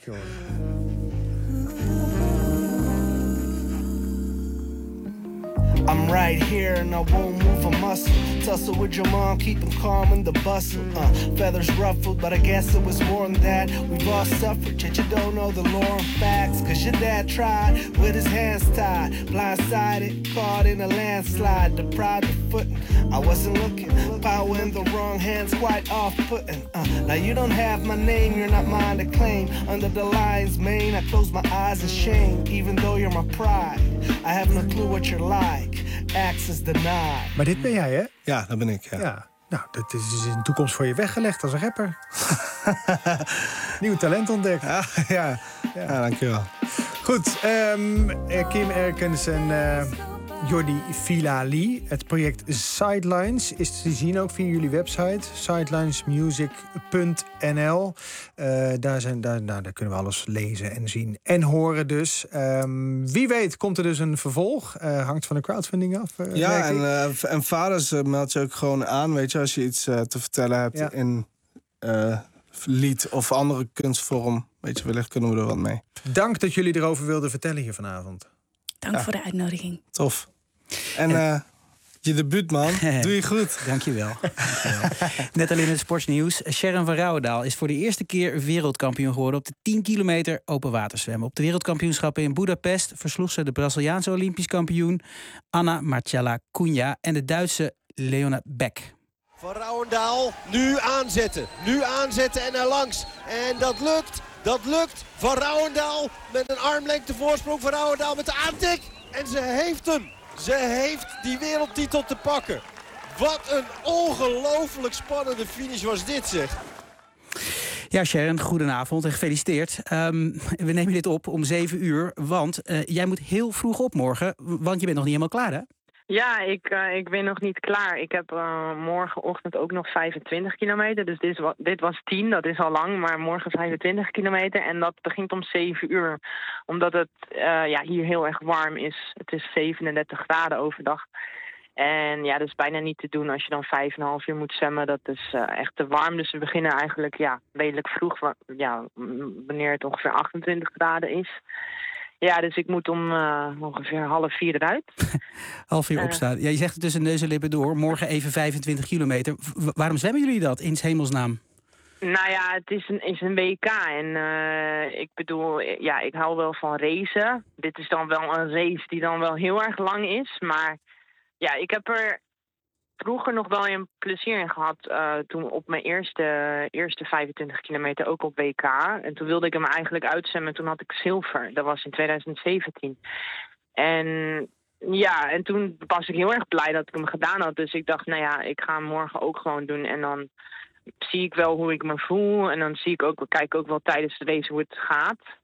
I'm right here and I won't move a muscle. Tussle with your mom, keep him calm in the bustle. Feathers ruffled, but I guess it was more than that. We've all suffered, yet you don't know the lore and facts. Cause your dad tried with his hands tied. Blindsided, caught in a landslide. Deprived of footing, I wasn't looking. Power in the wrong hands, quite off-putting. Now you don't have my name, you're not mine to claim. Under the lion's mane, I close my eyes in shame. Even though you're my pride, I have no clue what you're like. Access denied. Maar dit ben jij, hè? Ja, dat ben ik, ja. Nou, dat is in de toekomst voor je weggelegd als een rapper. Nieuw talent ontdekt. Ja, dankjewel. Goed, Kim Erkens en Jordi Filali. Het project Sidelines is te zien ook via jullie website. sidelinesmusic.nl. Daar kunnen we alles lezen en zien en horen dus. Wie weet komt er dus een vervolg. Hangt van de crowdfunding af. En vaders meld je ook gewoon aan. Weet je, als je iets te vertellen hebt in lied of andere kunstvorm. Weet je, wellicht kunnen we er wat mee. Dank dat jullie erover wilden vertellen hier vanavond. Dank voor de uitnodiging. Tof. En je debuut, man. Doe je goed. Dankjewel. Net al in het sportsnieuws. Sharon van Rouwendaal is voor de eerste keer wereldkampioen geworden... op de 10 kilometer open waterzwemmen. Op de wereldkampioenschappen in Budapest versloeg ze de Braziliaanse Olympisch kampioen Anna Marcella Cunha en de Duitse Leona Beck. Van Rouwendaal, nu aanzetten en er langs. En dat lukt. Van Rouwendaal met een armlengte voorsprong. Van Rouwendaal met de aantik. En ze heeft hem. Ze heeft die wereldtitel te pakken. Wat een ongelooflijk spannende finish was dit, zeg. Ja, Sharon, goedenavond en gefeliciteerd. We nemen dit op om 7 uur, want jij moet heel vroeg op morgen. Want je bent nog niet helemaal klaar, hè? Ja, ik ben nog niet klaar. Ik heb morgenochtend ook nog 25 kilometer. Dus dit was 10, dat is al lang. Maar morgen 25 kilometer. En dat begint om 7 uur. Omdat het hier heel erg warm is. Het is 37 graden overdag. En ja, dat is bijna niet te doen als je dan 5,5 uur moet zwemmen. Dat is echt te warm. Dus we beginnen eigenlijk redelijk vroeg. Wanneer het ongeveer 28 graden is. Ja, dus ik moet om ongeveer 3:30 eruit. 3:30 opstaan. Ja, je zegt het tussen neus en lippen door. Morgen even 25 kilometer. Waarom zwemmen jullie dat in 's hemelsnaam? Nou ja, het is een WK. En ik bedoel, ik hou wel van racen. Dit is dan wel een race die dan wel heel erg lang is. Maar ja, ik heb er vroeger nog wel een plezier in gehad. Toen op mijn eerste 25 kilometer ook op WK. En toen wilde ik hem eigenlijk uitzwemmen. Toen had ik zilver. Dat was in 2017. En toen was ik heel erg blij dat ik hem gedaan had. Dus ik dacht, ik ga hem morgen ook gewoon doen. En dan zie ik wel hoe ik me voel. En dan kijk ik ook wel tijdens de race hoe het gaat.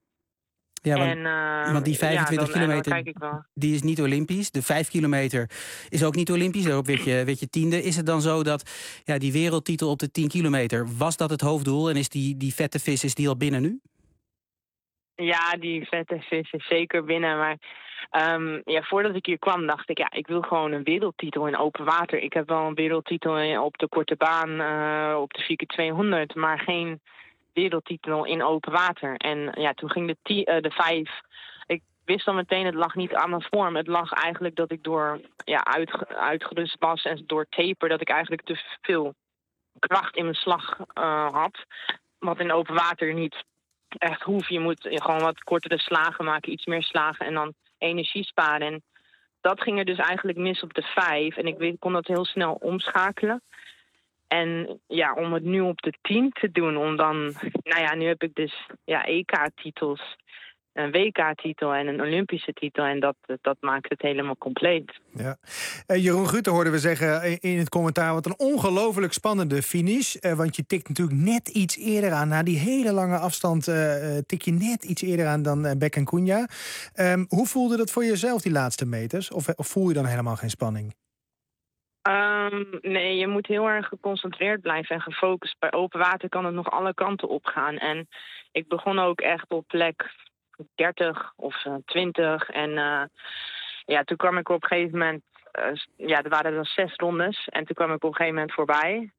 Ja, want die 25 kilometer, die is niet Olympisch. De 5 kilometer is ook niet Olympisch. Daarop werd je 10e. Is het dan zo dat die wereldtitel op de 10 kilometer... was dat het hoofddoel en is die vette vis is die al binnen nu? Ja, die vette vis is zeker binnen. Maar voordat ik hier kwam dacht ik... ik wil gewoon een wereldtitel in open water. Ik heb wel een wereldtitel op de korte baan, op de 4x200... maar geen wereldtitel in open water. En toen ging de 5. Ik wist al meteen, het lag niet aan mijn vorm. Het lag eigenlijk dat ik door uitgerust was en door taper... dat ik eigenlijk te veel kracht in mijn slag had. Wat in open water niet echt hoeft. Je moet gewoon wat kortere slagen maken, iets meer slagen... en dan energie sparen. En dat ging er dus eigenlijk mis op de 5. En ik kon dat heel snel omschakelen. En ja, om het nu op de 10 te doen, om dan... Nou ja, nu heb ik dus EK-titels, een WK-titel en een Olympische titel. En dat maakt het helemaal compleet. Ja. Jeroen Guter hoorden we zeggen in het commentaar... wat een ongelooflijk spannende finish. Want je tikt natuurlijk net iets eerder aan. Na die hele lange afstand tik je net iets eerder aan dan Beck en Cunha. Hoe voelde dat voor jezelf, die laatste meters? Of voel je dan helemaal geen spanning? Nee, je moet heel erg geconcentreerd blijven en gefocust. Bij open water kan het nog alle kanten opgaan. En ik begon ook echt op plek 30 of 20. En toen kwam ik op een gegeven moment... er waren dan 6 rondes. En toen kwam ik op een gegeven moment voorbij.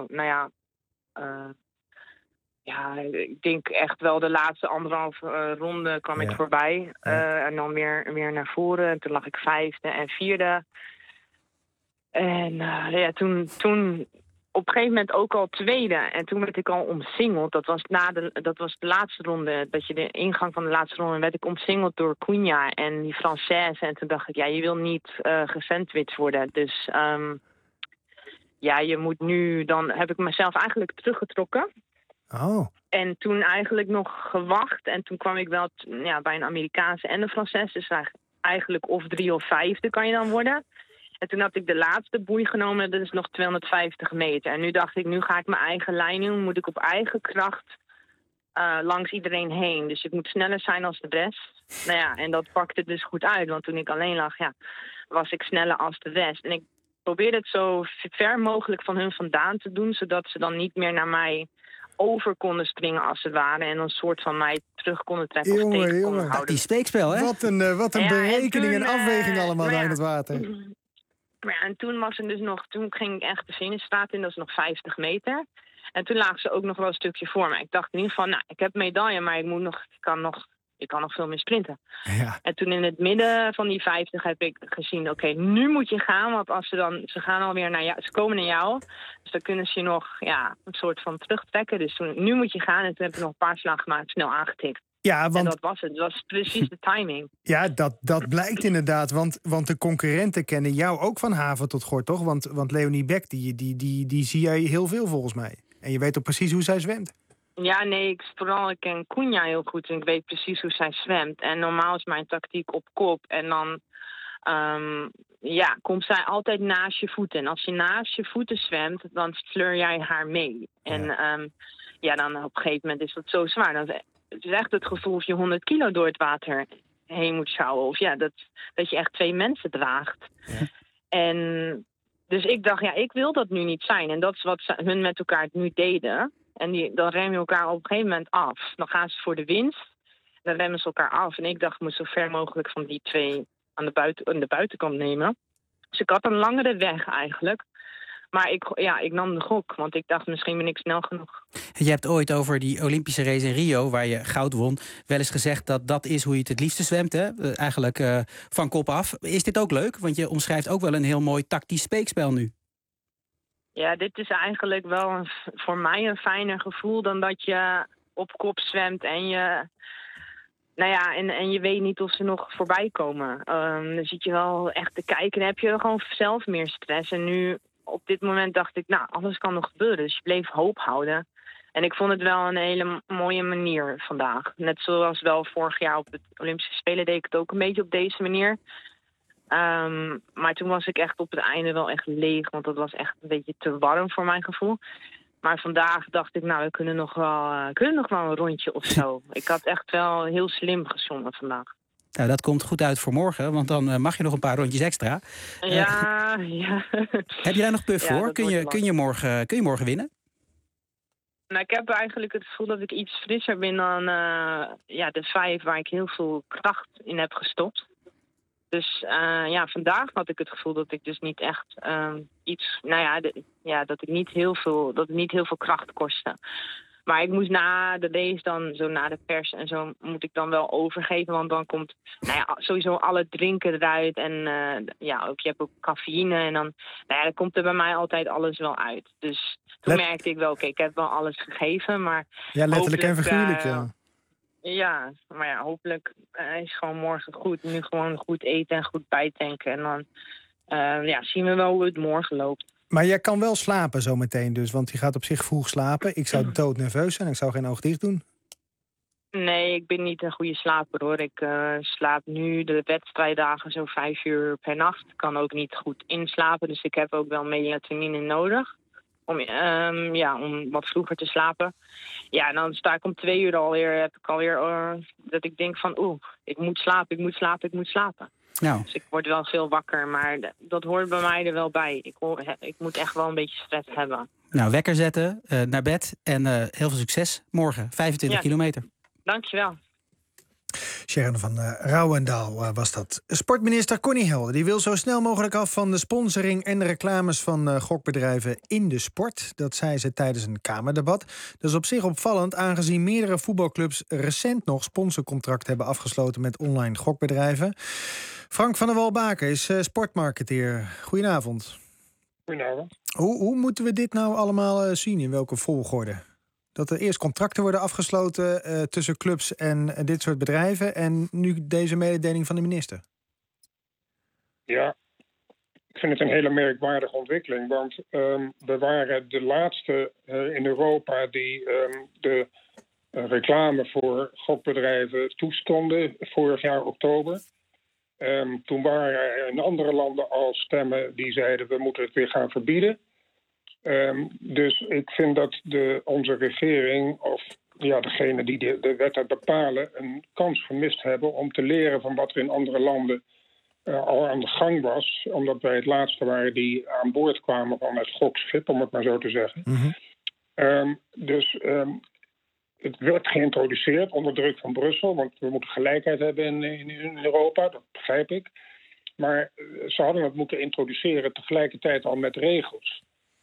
Ik denk echt wel de laatste 1,5 ronde kwam ik voorbij. En dan weer naar voren. En toen lag ik 5e en 4e. En toen op een gegeven moment ook al 2e. En toen werd ik al omsingeld. Dat was de laatste ronde. Dat je de ingang van de laatste ronde werd ik omsingeld door Cunha en die Française. En toen dacht ik, je wil niet gesandwiched worden. Dus je moet nu... Dan heb ik mezelf eigenlijk teruggetrokken. Oh. En toen eigenlijk nog gewacht. En toen kwam ik wel bij een Amerikaanse en een Française. Dus eigenlijk of 3 of 5e kan je dan worden. En toen had ik de laatste boei genomen, dat is nog 250 meter. En nu dacht ik, nu ga ik mijn eigen lijn doen. Moet ik op eigen kracht langs iedereen heen. Dus ik moet sneller zijn als de rest. Nou ja, en dat pakte dus goed uit. Want toen ik alleen lag, was ik sneller als de rest. En ik probeerde het zo ver mogelijk van hun vandaan te doen. Zodat ze dan niet meer naar mij over konden springen als het ware. En een soort van mij terug konden trekken of tegen konden houden. Die steekspel, hè? Wat een berekening en afweging allemaal daar in het water. Ja, en toen was het dus nog, toen ging ik echt de finishstraat in, dat is nog 50 meter. En toen lagen ze ook nog wel een stukje voor me. Ik dacht in ieder geval, ik heb medaille, maar ik kan nog veel meer sprinten. Ja. En toen in het midden van die 50 heb ik gezien, oké, nu moet je gaan. Want als ze gaan alweer naar jou, ze komen naar jou. Dus dan kunnen ze je nog een soort van terugtrekken. Dus nu moet je gaan. En toen heb ik nog een paar slagen gemaakt, snel aangetikt. Ja, want... En dat was het. Dat was precies de timing. Ja, dat blijkt inderdaad. Want de concurrenten kennen jou ook van haven tot gort, toch? Want Leonie Beck, die zie jij heel veel volgens mij. En je weet ook precies hoe zij zwemt. Ja, nee, ik ken Cunha heel goed en ik weet precies hoe zij zwemt. En normaal is mijn tactiek op kop. En dan komt zij altijd naast je voeten. En als je naast je voeten zwemt, dan sleur jij haar mee. En dan op een gegeven moment is dat zo zwaar. Het is echt het gevoel of je 100 kilo door het water heen moet sjouwen. Of dat je echt 2 mensen draagt. Ja. En dus ik dacht, ik wil dat nu niet zijn. En dat is wat hun met elkaar nu deden. En dan remmen je elkaar op een gegeven moment af. Dan gaan ze voor de winst. Dan remmen ze elkaar af. En ik dacht, ik moet zo ver mogelijk van die 2 aan de buitenkant nemen. Dus ik had een langere weg eigenlijk. Maar ik nam de gok, want ik dacht misschien ben ik snel genoeg. Je hebt ooit over die Olympische race in Rio, waar je goud won, wel eens gezegd dat is hoe je het liefste zwemt, hè? Eigenlijk van kop af. Is dit ook leuk? Want je omschrijft ook wel een heel mooi tactisch speekspel nu. Ja, dit is eigenlijk wel voor mij een fijner gevoel dan dat je op kop zwemt en je... en je weet niet of ze nog voorbij komen. Dan zit je wel echt te kijken en heb je gewoon zelf meer stress. En nu, op dit moment dacht ik, alles kan nog gebeuren. Dus je bleef hoop houden. En ik vond het wel een hele mooie manier vandaag. Net zoals wel vorig jaar op het Olympische Spelen deed ik het ook een beetje op deze manier. Maar toen was ik echt op het einde wel echt leeg. Want dat was echt een beetje te warm voor mijn gevoel. Maar vandaag dacht ik, we kunnen nog wel een rondje of zo. Ik had echt wel heel slim gezongen vandaag. Nou, dat komt goed uit voor morgen, want dan mag je nog een paar rondjes extra. Ja. Heb je daar nog puff voor? Kun je morgen winnen? Nou, ik heb eigenlijk het gevoel dat ik iets frisser ben dan de 5 waar ik heel veel kracht in heb gestopt. Dus vandaag had ik het gevoel dat ik dus niet echt dat het niet heel veel kracht kostte. Maar ik moest na de race dan, zo na de pers en zo, moet ik dan wel overgeven. Want dan komt sowieso alle drinken eruit. En je hebt ook cafeïne. En dan komt er bij mij altijd alles wel uit. Dus toen merkte ik wel, oké, ik heb wel alles gegeven. Maar ja, letterlijk en figuurlijk, ja. Ja, maar hopelijk is gewoon morgen goed. Nu gewoon goed eten en goed bijtanken. En dan zien we wel hoe het morgen loopt. Maar jij kan wel slapen zometeen dus, want je gaat op zich vroeg slapen. Ik zou doodnerveus zijn, ik zou geen oog dicht doen. Nee, ik ben niet een goede slaper hoor. Ik slaap nu de wedstrijddagen zo 5 uur per nacht. Ik kan ook niet goed inslapen, dus ik heb ook wel melatonine nodig. Om wat vroeger te slapen. Ja, en dan sta ik om 2 uur heb ik alweer dat ik denk van ik moet slapen. Nou. Dus ik word wel veel wakker, maar dat hoort bij mij er wel bij. Ik moet echt wel een beetje stress hebben. Nou, wekker zetten, naar bed en heel veel succes morgen. 25 kilometer. Dankjewel. Sharon van Rouwendaal was dat. Sportminister Connie Helder die wil zo snel mogelijk af van de sponsoring en de reclames van gokbedrijven in de sport. Dat zei ze tijdens een Kamerdebat. Dat is op zich opvallend, aangezien meerdere voetbalclubs recent nog sponsorcontract hebben afgesloten met online gokbedrijven. Frank van der Walbaken is sportmarketeer. Goedenavond. Goedenavond. Hoe moeten we dit nou allemaal zien? In welke volgorde? Dat er eerst contracten worden afgesloten tussen clubs en dit soort bedrijven. En nu deze mededeling van de minister. Ja, ik vind het een hele merkwaardige ontwikkeling. Want we waren de laatste in Europa die de reclame voor gokbedrijven toestonden. Vorig jaar oktober. Toen waren er in andere landen al stemmen die zeiden we moeten het weer gaan verbieden. Dus ik vind dat onze regering, of degene die de wetten bepalen, een kans gemist hebben om te leren van wat er in andere landen al aan de gang was. Omdat wij het laatste waren die aan boord kwamen van het gokschip, om het maar zo te zeggen. Mm-hmm. Het werd geïntroduceerd onder druk van Brussel, want we moeten gelijkheid hebben in Europa, dat begrijp ik. Maar ze hadden het moeten introduceren tegelijkertijd al met regels.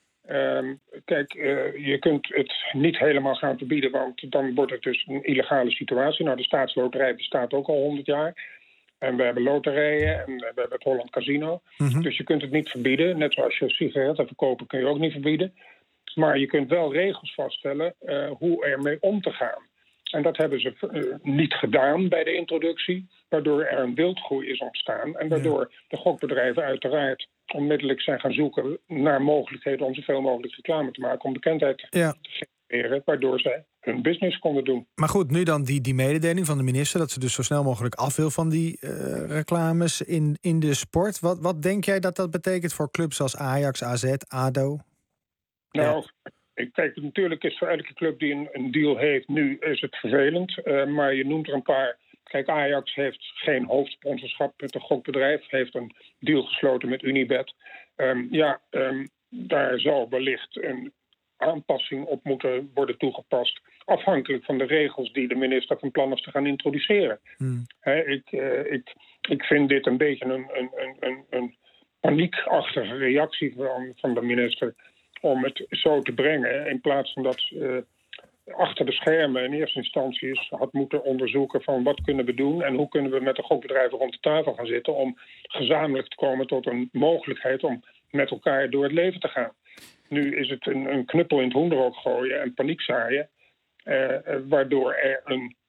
Je kunt het niet helemaal gaan verbieden, want dan wordt het dus een illegale situatie. Nou, de staatsloterij bestaat ook al 100 jaar. En we hebben loterijen en we hebben het Holland Casino. Mm-hmm. Dus je kunt het niet verbieden. Net zoals je sigaretten verkopen kun je ook niet verbieden. Maar je kunt wel regels vaststellen hoe ermee om te gaan. En dat hebben ze niet gedaan bij de introductie, waardoor er een wildgroei is ontstaan. En waardoor de gokbedrijven uiteraard onmiddellijk zijn gaan zoeken naar mogelijkheden om zoveel mogelijk reclame te maken, om bekendheid te genereren, waardoor zij hun business konden doen. Maar goed, nu dan die mededeling van de minister dat ze dus zo snel mogelijk af wil van die reclames in de sport. Wat denk jij dat betekent voor clubs als Ajax, AZ, ADO? Nou, kijk, natuurlijk is voor elke club die een deal heeft, nu is het vervelend. Maar je noemt er een paar. Kijk, Ajax heeft geen hoofdsponsorschap met een gokbedrijf. Heeft een deal gesloten met Unibet. Daar zal wellicht een aanpassing op moeten worden toegepast. Afhankelijk van de regels die de minister van plan is te gaan introduceren. Ik vind dit een beetje een paniekachtige reactie van de minister om het zo te brengen, in plaats van dat achter de schermen in eerste instantie eens had moeten onderzoeken van wat kunnen we doen en hoe kunnen we met de gokbedrijven rond de tafel gaan zitten om gezamenlijk te komen tot een mogelijkheid om met elkaar door het leven te gaan. Nu is het een knuppel in het hoenderhok gooien en paniek zaaien, waardoor er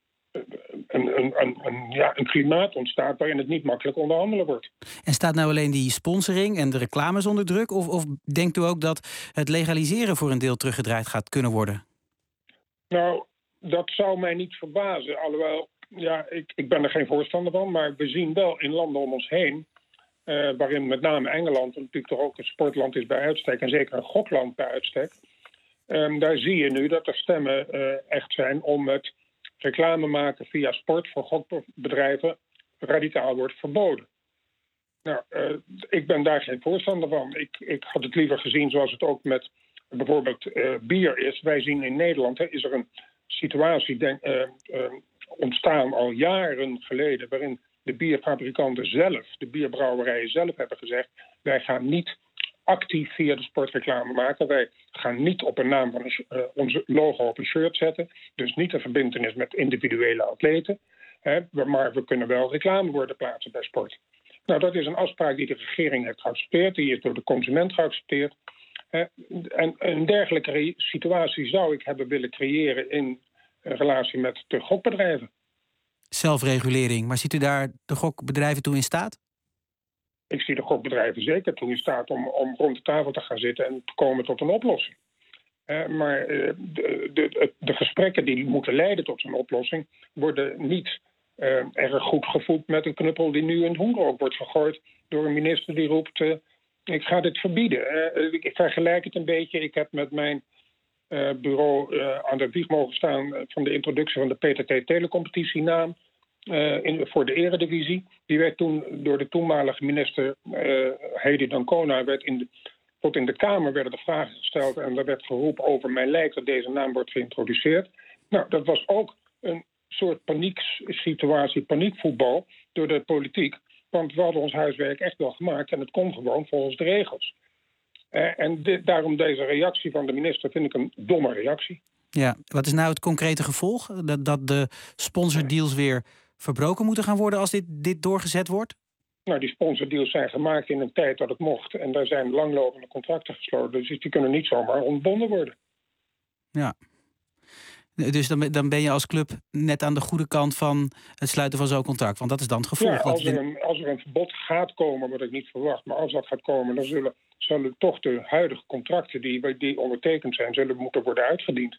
een klimaat ontstaat waarin het niet makkelijk onderhandelen wordt. En staat nou alleen die sponsoring en de reclames onder druk? Of denkt u ook dat het legaliseren voor een deel teruggedraaid gaat kunnen worden? Nou, dat zou mij niet verbazen. Alhoewel, ik ben er geen voorstander van, maar we zien wel in landen om ons heen, waarin met name Engeland natuurlijk toch ook een sportland is bij uitstek en zeker een gokland bij uitstek. Daar zie je nu dat er stemmen echt zijn om het reclame maken via sport voor gokbedrijven radicaal wordt verboden. Nou, ik ben daar geen voorstander van. Ik had het liever gezien zoals het ook met bijvoorbeeld bier is. Wij zien in Nederland is er een situatie ontstaan al jaren geleden waarin de bierfabrikanten zelf, de bierbrouwerijen zelf hebben gezegd, wij gaan niet actief via de sportreclame maken. Wij gaan niet op een naam van onze logo op een shirt zetten. Dus niet een verbintenis met individuele atleten. Maar we kunnen wel reclameborden plaatsen bij sport. Nou, dat is een afspraak die de regering heeft geaccepteerd. Die is door de consument geaccepteerd. En een dergelijke situatie zou ik hebben willen creëren in relatie met de gokbedrijven. Zelfregulering. Maar ziet u daar de gokbedrijven toe in staat? ik zie de gokbedrijven zeker toe in staat om rond de tafel te gaan zitten en te komen tot een oplossing. Maar de gesprekken die moeten leiden tot zo'n oplossing worden niet erg goed gevoed met een knuppel die nu in het hoenderhok wordt gegooid door een minister die roept, ik ga dit verbieden. Ik vergelijk het een beetje. Ik heb met mijn bureau aan de wieg mogen staan van de introductie van de PTT Telecompetitienaam voor de eredivisie. Die werd toen door de toenmalige minister Heidi Dancona tot in de Kamer werden de vragen gesteld en er werd geroepen over mijn lijkt dat deze naam wordt geïntroduceerd. Nou, dat was ook een soort panieksituatie, paniekvoetbal door de politiek. Want we hadden ons huiswerk echt wel gemaakt en het kon gewoon volgens de regels. Daarom deze reactie van de minister vind ik een domme reactie. Ja, wat is nou het concrete gevolg? Dat de sponsordeals weer verbroken moeten gaan worden als dit doorgezet wordt? Nou, die sponsordeals zijn gemaakt in een tijd dat het mocht. En daar zijn langlopende contracten gesloten. Dus die kunnen niet zomaar ontbonden worden. Ja. Dus dan ben je als club net aan de goede kant van het sluiten van zo'n contract. Want dat is dan het gevolg. Ja, als er een verbod gaat komen, wat ik niet verwacht. Maar als dat gaat komen, dan zullen toch de huidige contracten die ondertekend zijn, zullen moeten worden uitgediend.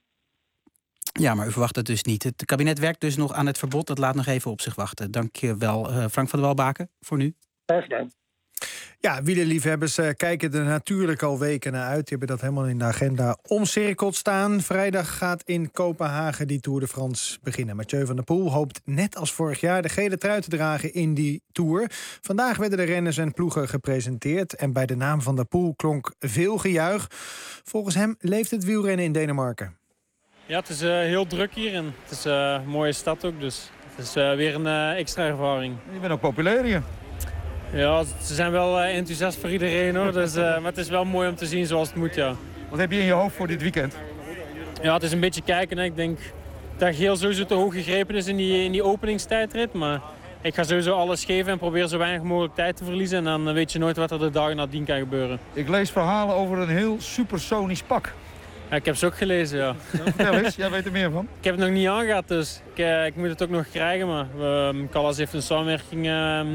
Ja, maar u verwacht het dus niet. Het kabinet werkt dus nog aan het verbod. Dat laat nog even op zich wachten. Dank je wel, Frank van der Walbaken, voor nu. Graag gedaan. Ja, wielerliefhebbers kijken er natuurlijk al weken naar uit. Die hebben dat helemaal in de agenda omcirkeld staan. Vrijdag gaat in Kopenhagen die Tour de France beginnen. Mathieu van der Poel hoopt net als vorig jaar de gele trui te dragen in die Tour. Vandaag werden de renners en ploegen gepresenteerd. En bij de naam van der Poel klonk veel gejuich. Volgens hem leeft het wielrennen in Denemarken. Ja, het is heel druk hier en het is een mooie stad ook. Dus het is weer een extra ervaring. Je bent ook populair hier. Ja, ze zijn wel enthousiast voor iedereen hoor. Dus, maar het is wel mooi om te zien zoals het moet, ja. Wat heb je in je hoofd voor dit weekend? Ja, het is een beetje kijken. Hè. Ik denk dat geel sowieso te hoog gegrepen is in die openingstijdrit. Maar ik ga sowieso alles geven en probeer zo weinig mogelijk tijd te verliezen. En dan weet je nooit wat er de dagen nadien kan gebeuren. Ik lees verhalen over een heel supersonisch pak. Ja, ik heb ze ook gelezen, ja. Vertel eens, jij weet er meer van. Ik heb het nog niet aangehad, dus ik moet het ook nog krijgen. Maar Callas heeft een samenwerking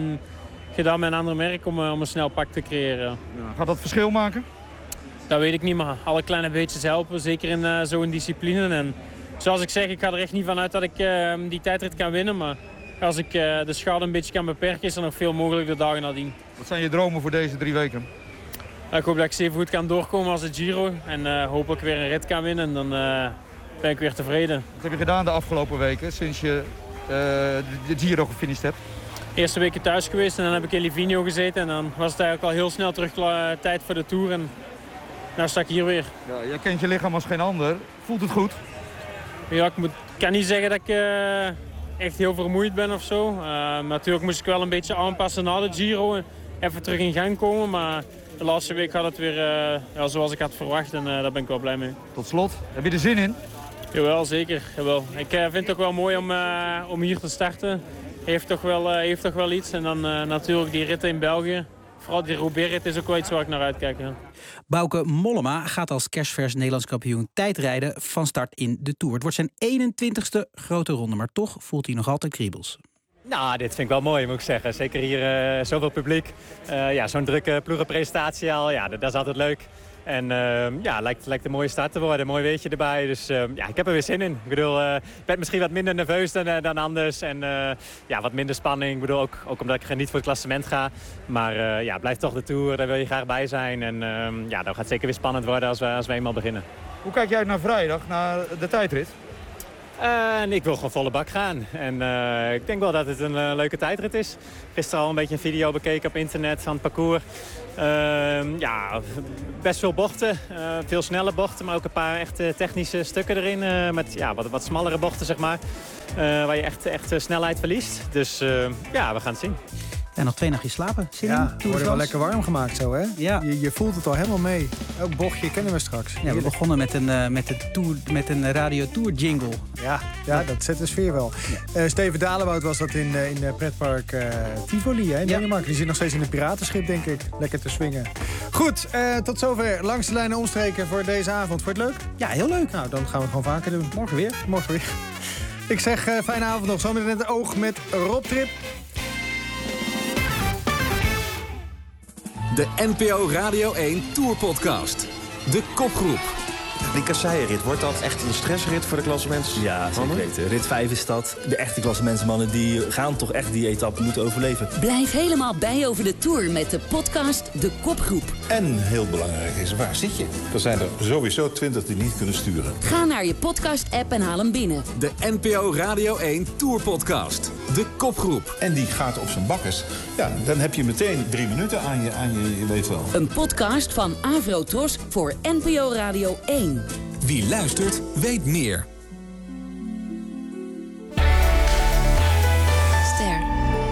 gedaan met een ander merk om een snel pak te creëren. Ja, gaat dat verschil maken? Dat weet ik niet, maar alle kleine beetjes helpen. Zeker in zo'n discipline. En zoals ik zeg, ik ga er echt niet van uit dat ik die tijdrit kan winnen. Maar als ik de schade een beetje kan beperken, is er nog veel mogelijk de dagen nadien. Wat zijn je dromen voor deze 3 weken? Ik hoop dat ik zeven goed kan doorkomen als de Giro. En hopelijk weer een rit kan winnen. En dan ben ik weer tevreden. Wat heb je gedaan de afgelopen weken sinds je de Giro gefinished hebt? Eerste weken thuis geweest en dan heb ik in Livigno gezeten. En dan was het eigenlijk al heel snel terug tijd voor de Tour. En nu sta ik hier weer. Ja, jij kent je lichaam als geen ander. Voelt het goed? Ja, ik kan niet zeggen dat ik echt heel vermoeid ben of zo. Natuurlijk moest ik wel een beetje aanpassen na de Giro. Even terug in gang komen, maar de laatste week gaat het weer zoals ik had verwacht en daar ben ik wel blij mee. Tot slot, heb je er zin in? Jawel, zeker. Jawel. Ik vind het ook wel mooi om hier te starten. Heeft toch wel iets. En dan natuurlijk die ritten in België. Vooral die Roubaix-rit is ook wel iets waar ik naar uitkijk. Ja. Bauke Mollema gaat als kerstvers Nederlands kampioen tijdrijden van start in de Tour. Het wordt zijn 21ste grote ronde, maar toch voelt hij nog altijd kriebels. Nou, dit vind ik wel mooi, moet ik zeggen. Zeker hier zoveel publiek. Zo'n drukke ploegenpresentatie al. Ja, dat is altijd leuk. En lijkt een mooie start te worden. Een mooi weetje erbij. Dus ik heb er weer zin in. Ik bedoel, ik ben misschien wat minder nerveus dan anders. En wat minder spanning. Ik bedoel, ook omdat ik niet voor het klassement ga. Maar blijft toch de Tour. Daar wil je graag bij zijn. En dat gaat zeker weer spannend worden als we eenmaal beginnen. Hoe kijk jij naar vrijdag, naar de tijdrit? En ik wil gewoon volle bak gaan. En ik denk wel dat het een leuke tijdrit is. Gisteren al een beetje een video bekeken op internet van het parcours. Best veel bochten. Veel snelle bochten, maar ook een paar echt technische stukken erin. Met wat smallere bochten, zeg maar. Waar je echt snelheid verliest. Dus we gaan het zien. En nog 2 nachtjes slapen. Ja, het wordt wel lekker warm gemaakt zo, hè? Ja. Je voelt het al helemaal mee. Elk bochtje kennen we straks. Ja, we begonnen met een Radio Tour jingle. Ja, dat zet de sfeer wel. Ja. Steven Dalebout was dat in pretpark Tivoli, hè, in Denemarken. Die zit nog steeds in een piratenschip, denk ik. Lekker te swingen. Goed, tot zover. Langs de lijnen omstreken voor deze avond. Vond je het leuk? Ja, heel leuk. Nou, dan gaan we het gewoon vaker doen. Morgen weer. Ik zeg fijne avond nog. Zometeen het oog met Rob Trip. De NPO Radio 1 Tour Podcast. De kopgroep. Die kasseienrit, wordt dat echt een stressrit voor de klassementsmannen? Ja, zeker weten. Rit 5 is dat. De echte klassementsmannen die gaan toch echt die etappe moeten overleven. Blijf helemaal bij over de Tour met de podcast De Kopgroep. En heel belangrijk is, waar zit je? Er zijn er sowieso 20 die niet kunnen sturen. Ga naar je podcast-app en haal hem binnen. De NPO Radio 1 Tour Podcast. De kopgroep. En die gaat op zijn bakkes. Ja, dan heb je meteen 3 minuten aan je weet wel. Een podcast van Avrotros voor NPO Radio 1. Wie luistert, weet meer. Ster.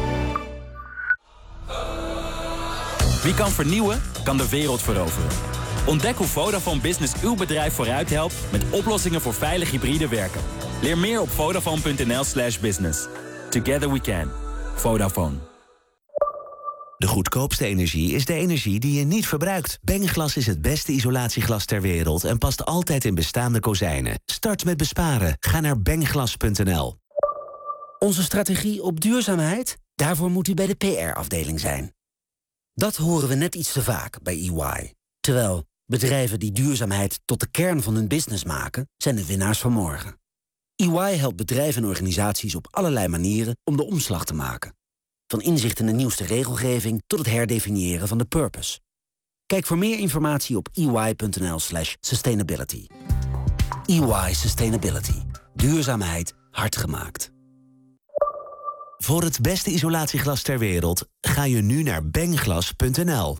Wie kan vernieuwen, kan de wereld veroveren. Ontdek hoe Vodafone Business uw bedrijf vooruit helpt met oplossingen voor veilig hybride werken. Leer meer op vodafone.nl/business. Together we can. Vodafone. De goedkoopste energie is de energie die je niet verbruikt. Bengglas is het beste isolatieglas ter wereld en past altijd in bestaande kozijnen. Start met besparen. Ga naar bengglas.nl. Onze strategie op duurzaamheid? Daarvoor moet u bij de PR-afdeling zijn. Dat horen we net iets te vaak bij EY. Terwijl bedrijven die duurzaamheid tot de kern van hun business maken, zijn de winnaars van morgen. EY helpt bedrijven en organisaties op allerlei manieren om de omslag te maken. Van inzicht in de nieuwste regelgeving tot het herdefiniëren van de purpose. Kijk voor meer informatie op ey.nl/sustainability. EY Sustainability. Duurzaamheid hard gemaakt. Voor het beste isolatieglas ter wereld ga je nu naar bengglas.nl.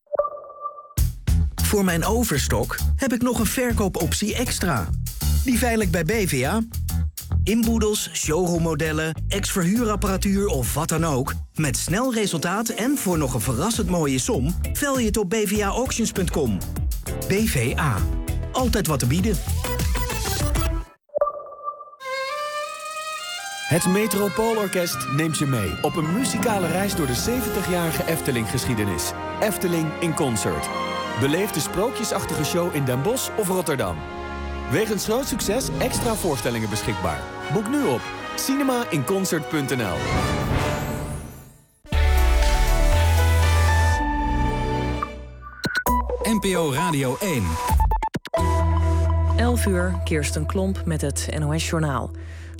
Voor mijn overstok heb ik nog een verkoopoptie extra. Die veil ik bij BVA. Inboedels, showroommodellen, ex-verhuurapparatuur of wat dan ook. Met snel resultaat en voor nog een verrassend mooie som veil je het op bvaauctions.com. BVA. Altijd wat te bieden. Het Metropoolorkest neemt je mee op een muzikale reis door de 70-jarige Efteling-geschiedenis. Efteling in Concert. Beleef de sprookjesachtige show in Den Bosch of Rotterdam. Wegens groot succes extra voorstellingen beschikbaar. Boek nu op cinemainconcert.nl. NPO Radio 1. 11 uur, Kirsten Klomp met het NOS-journaal.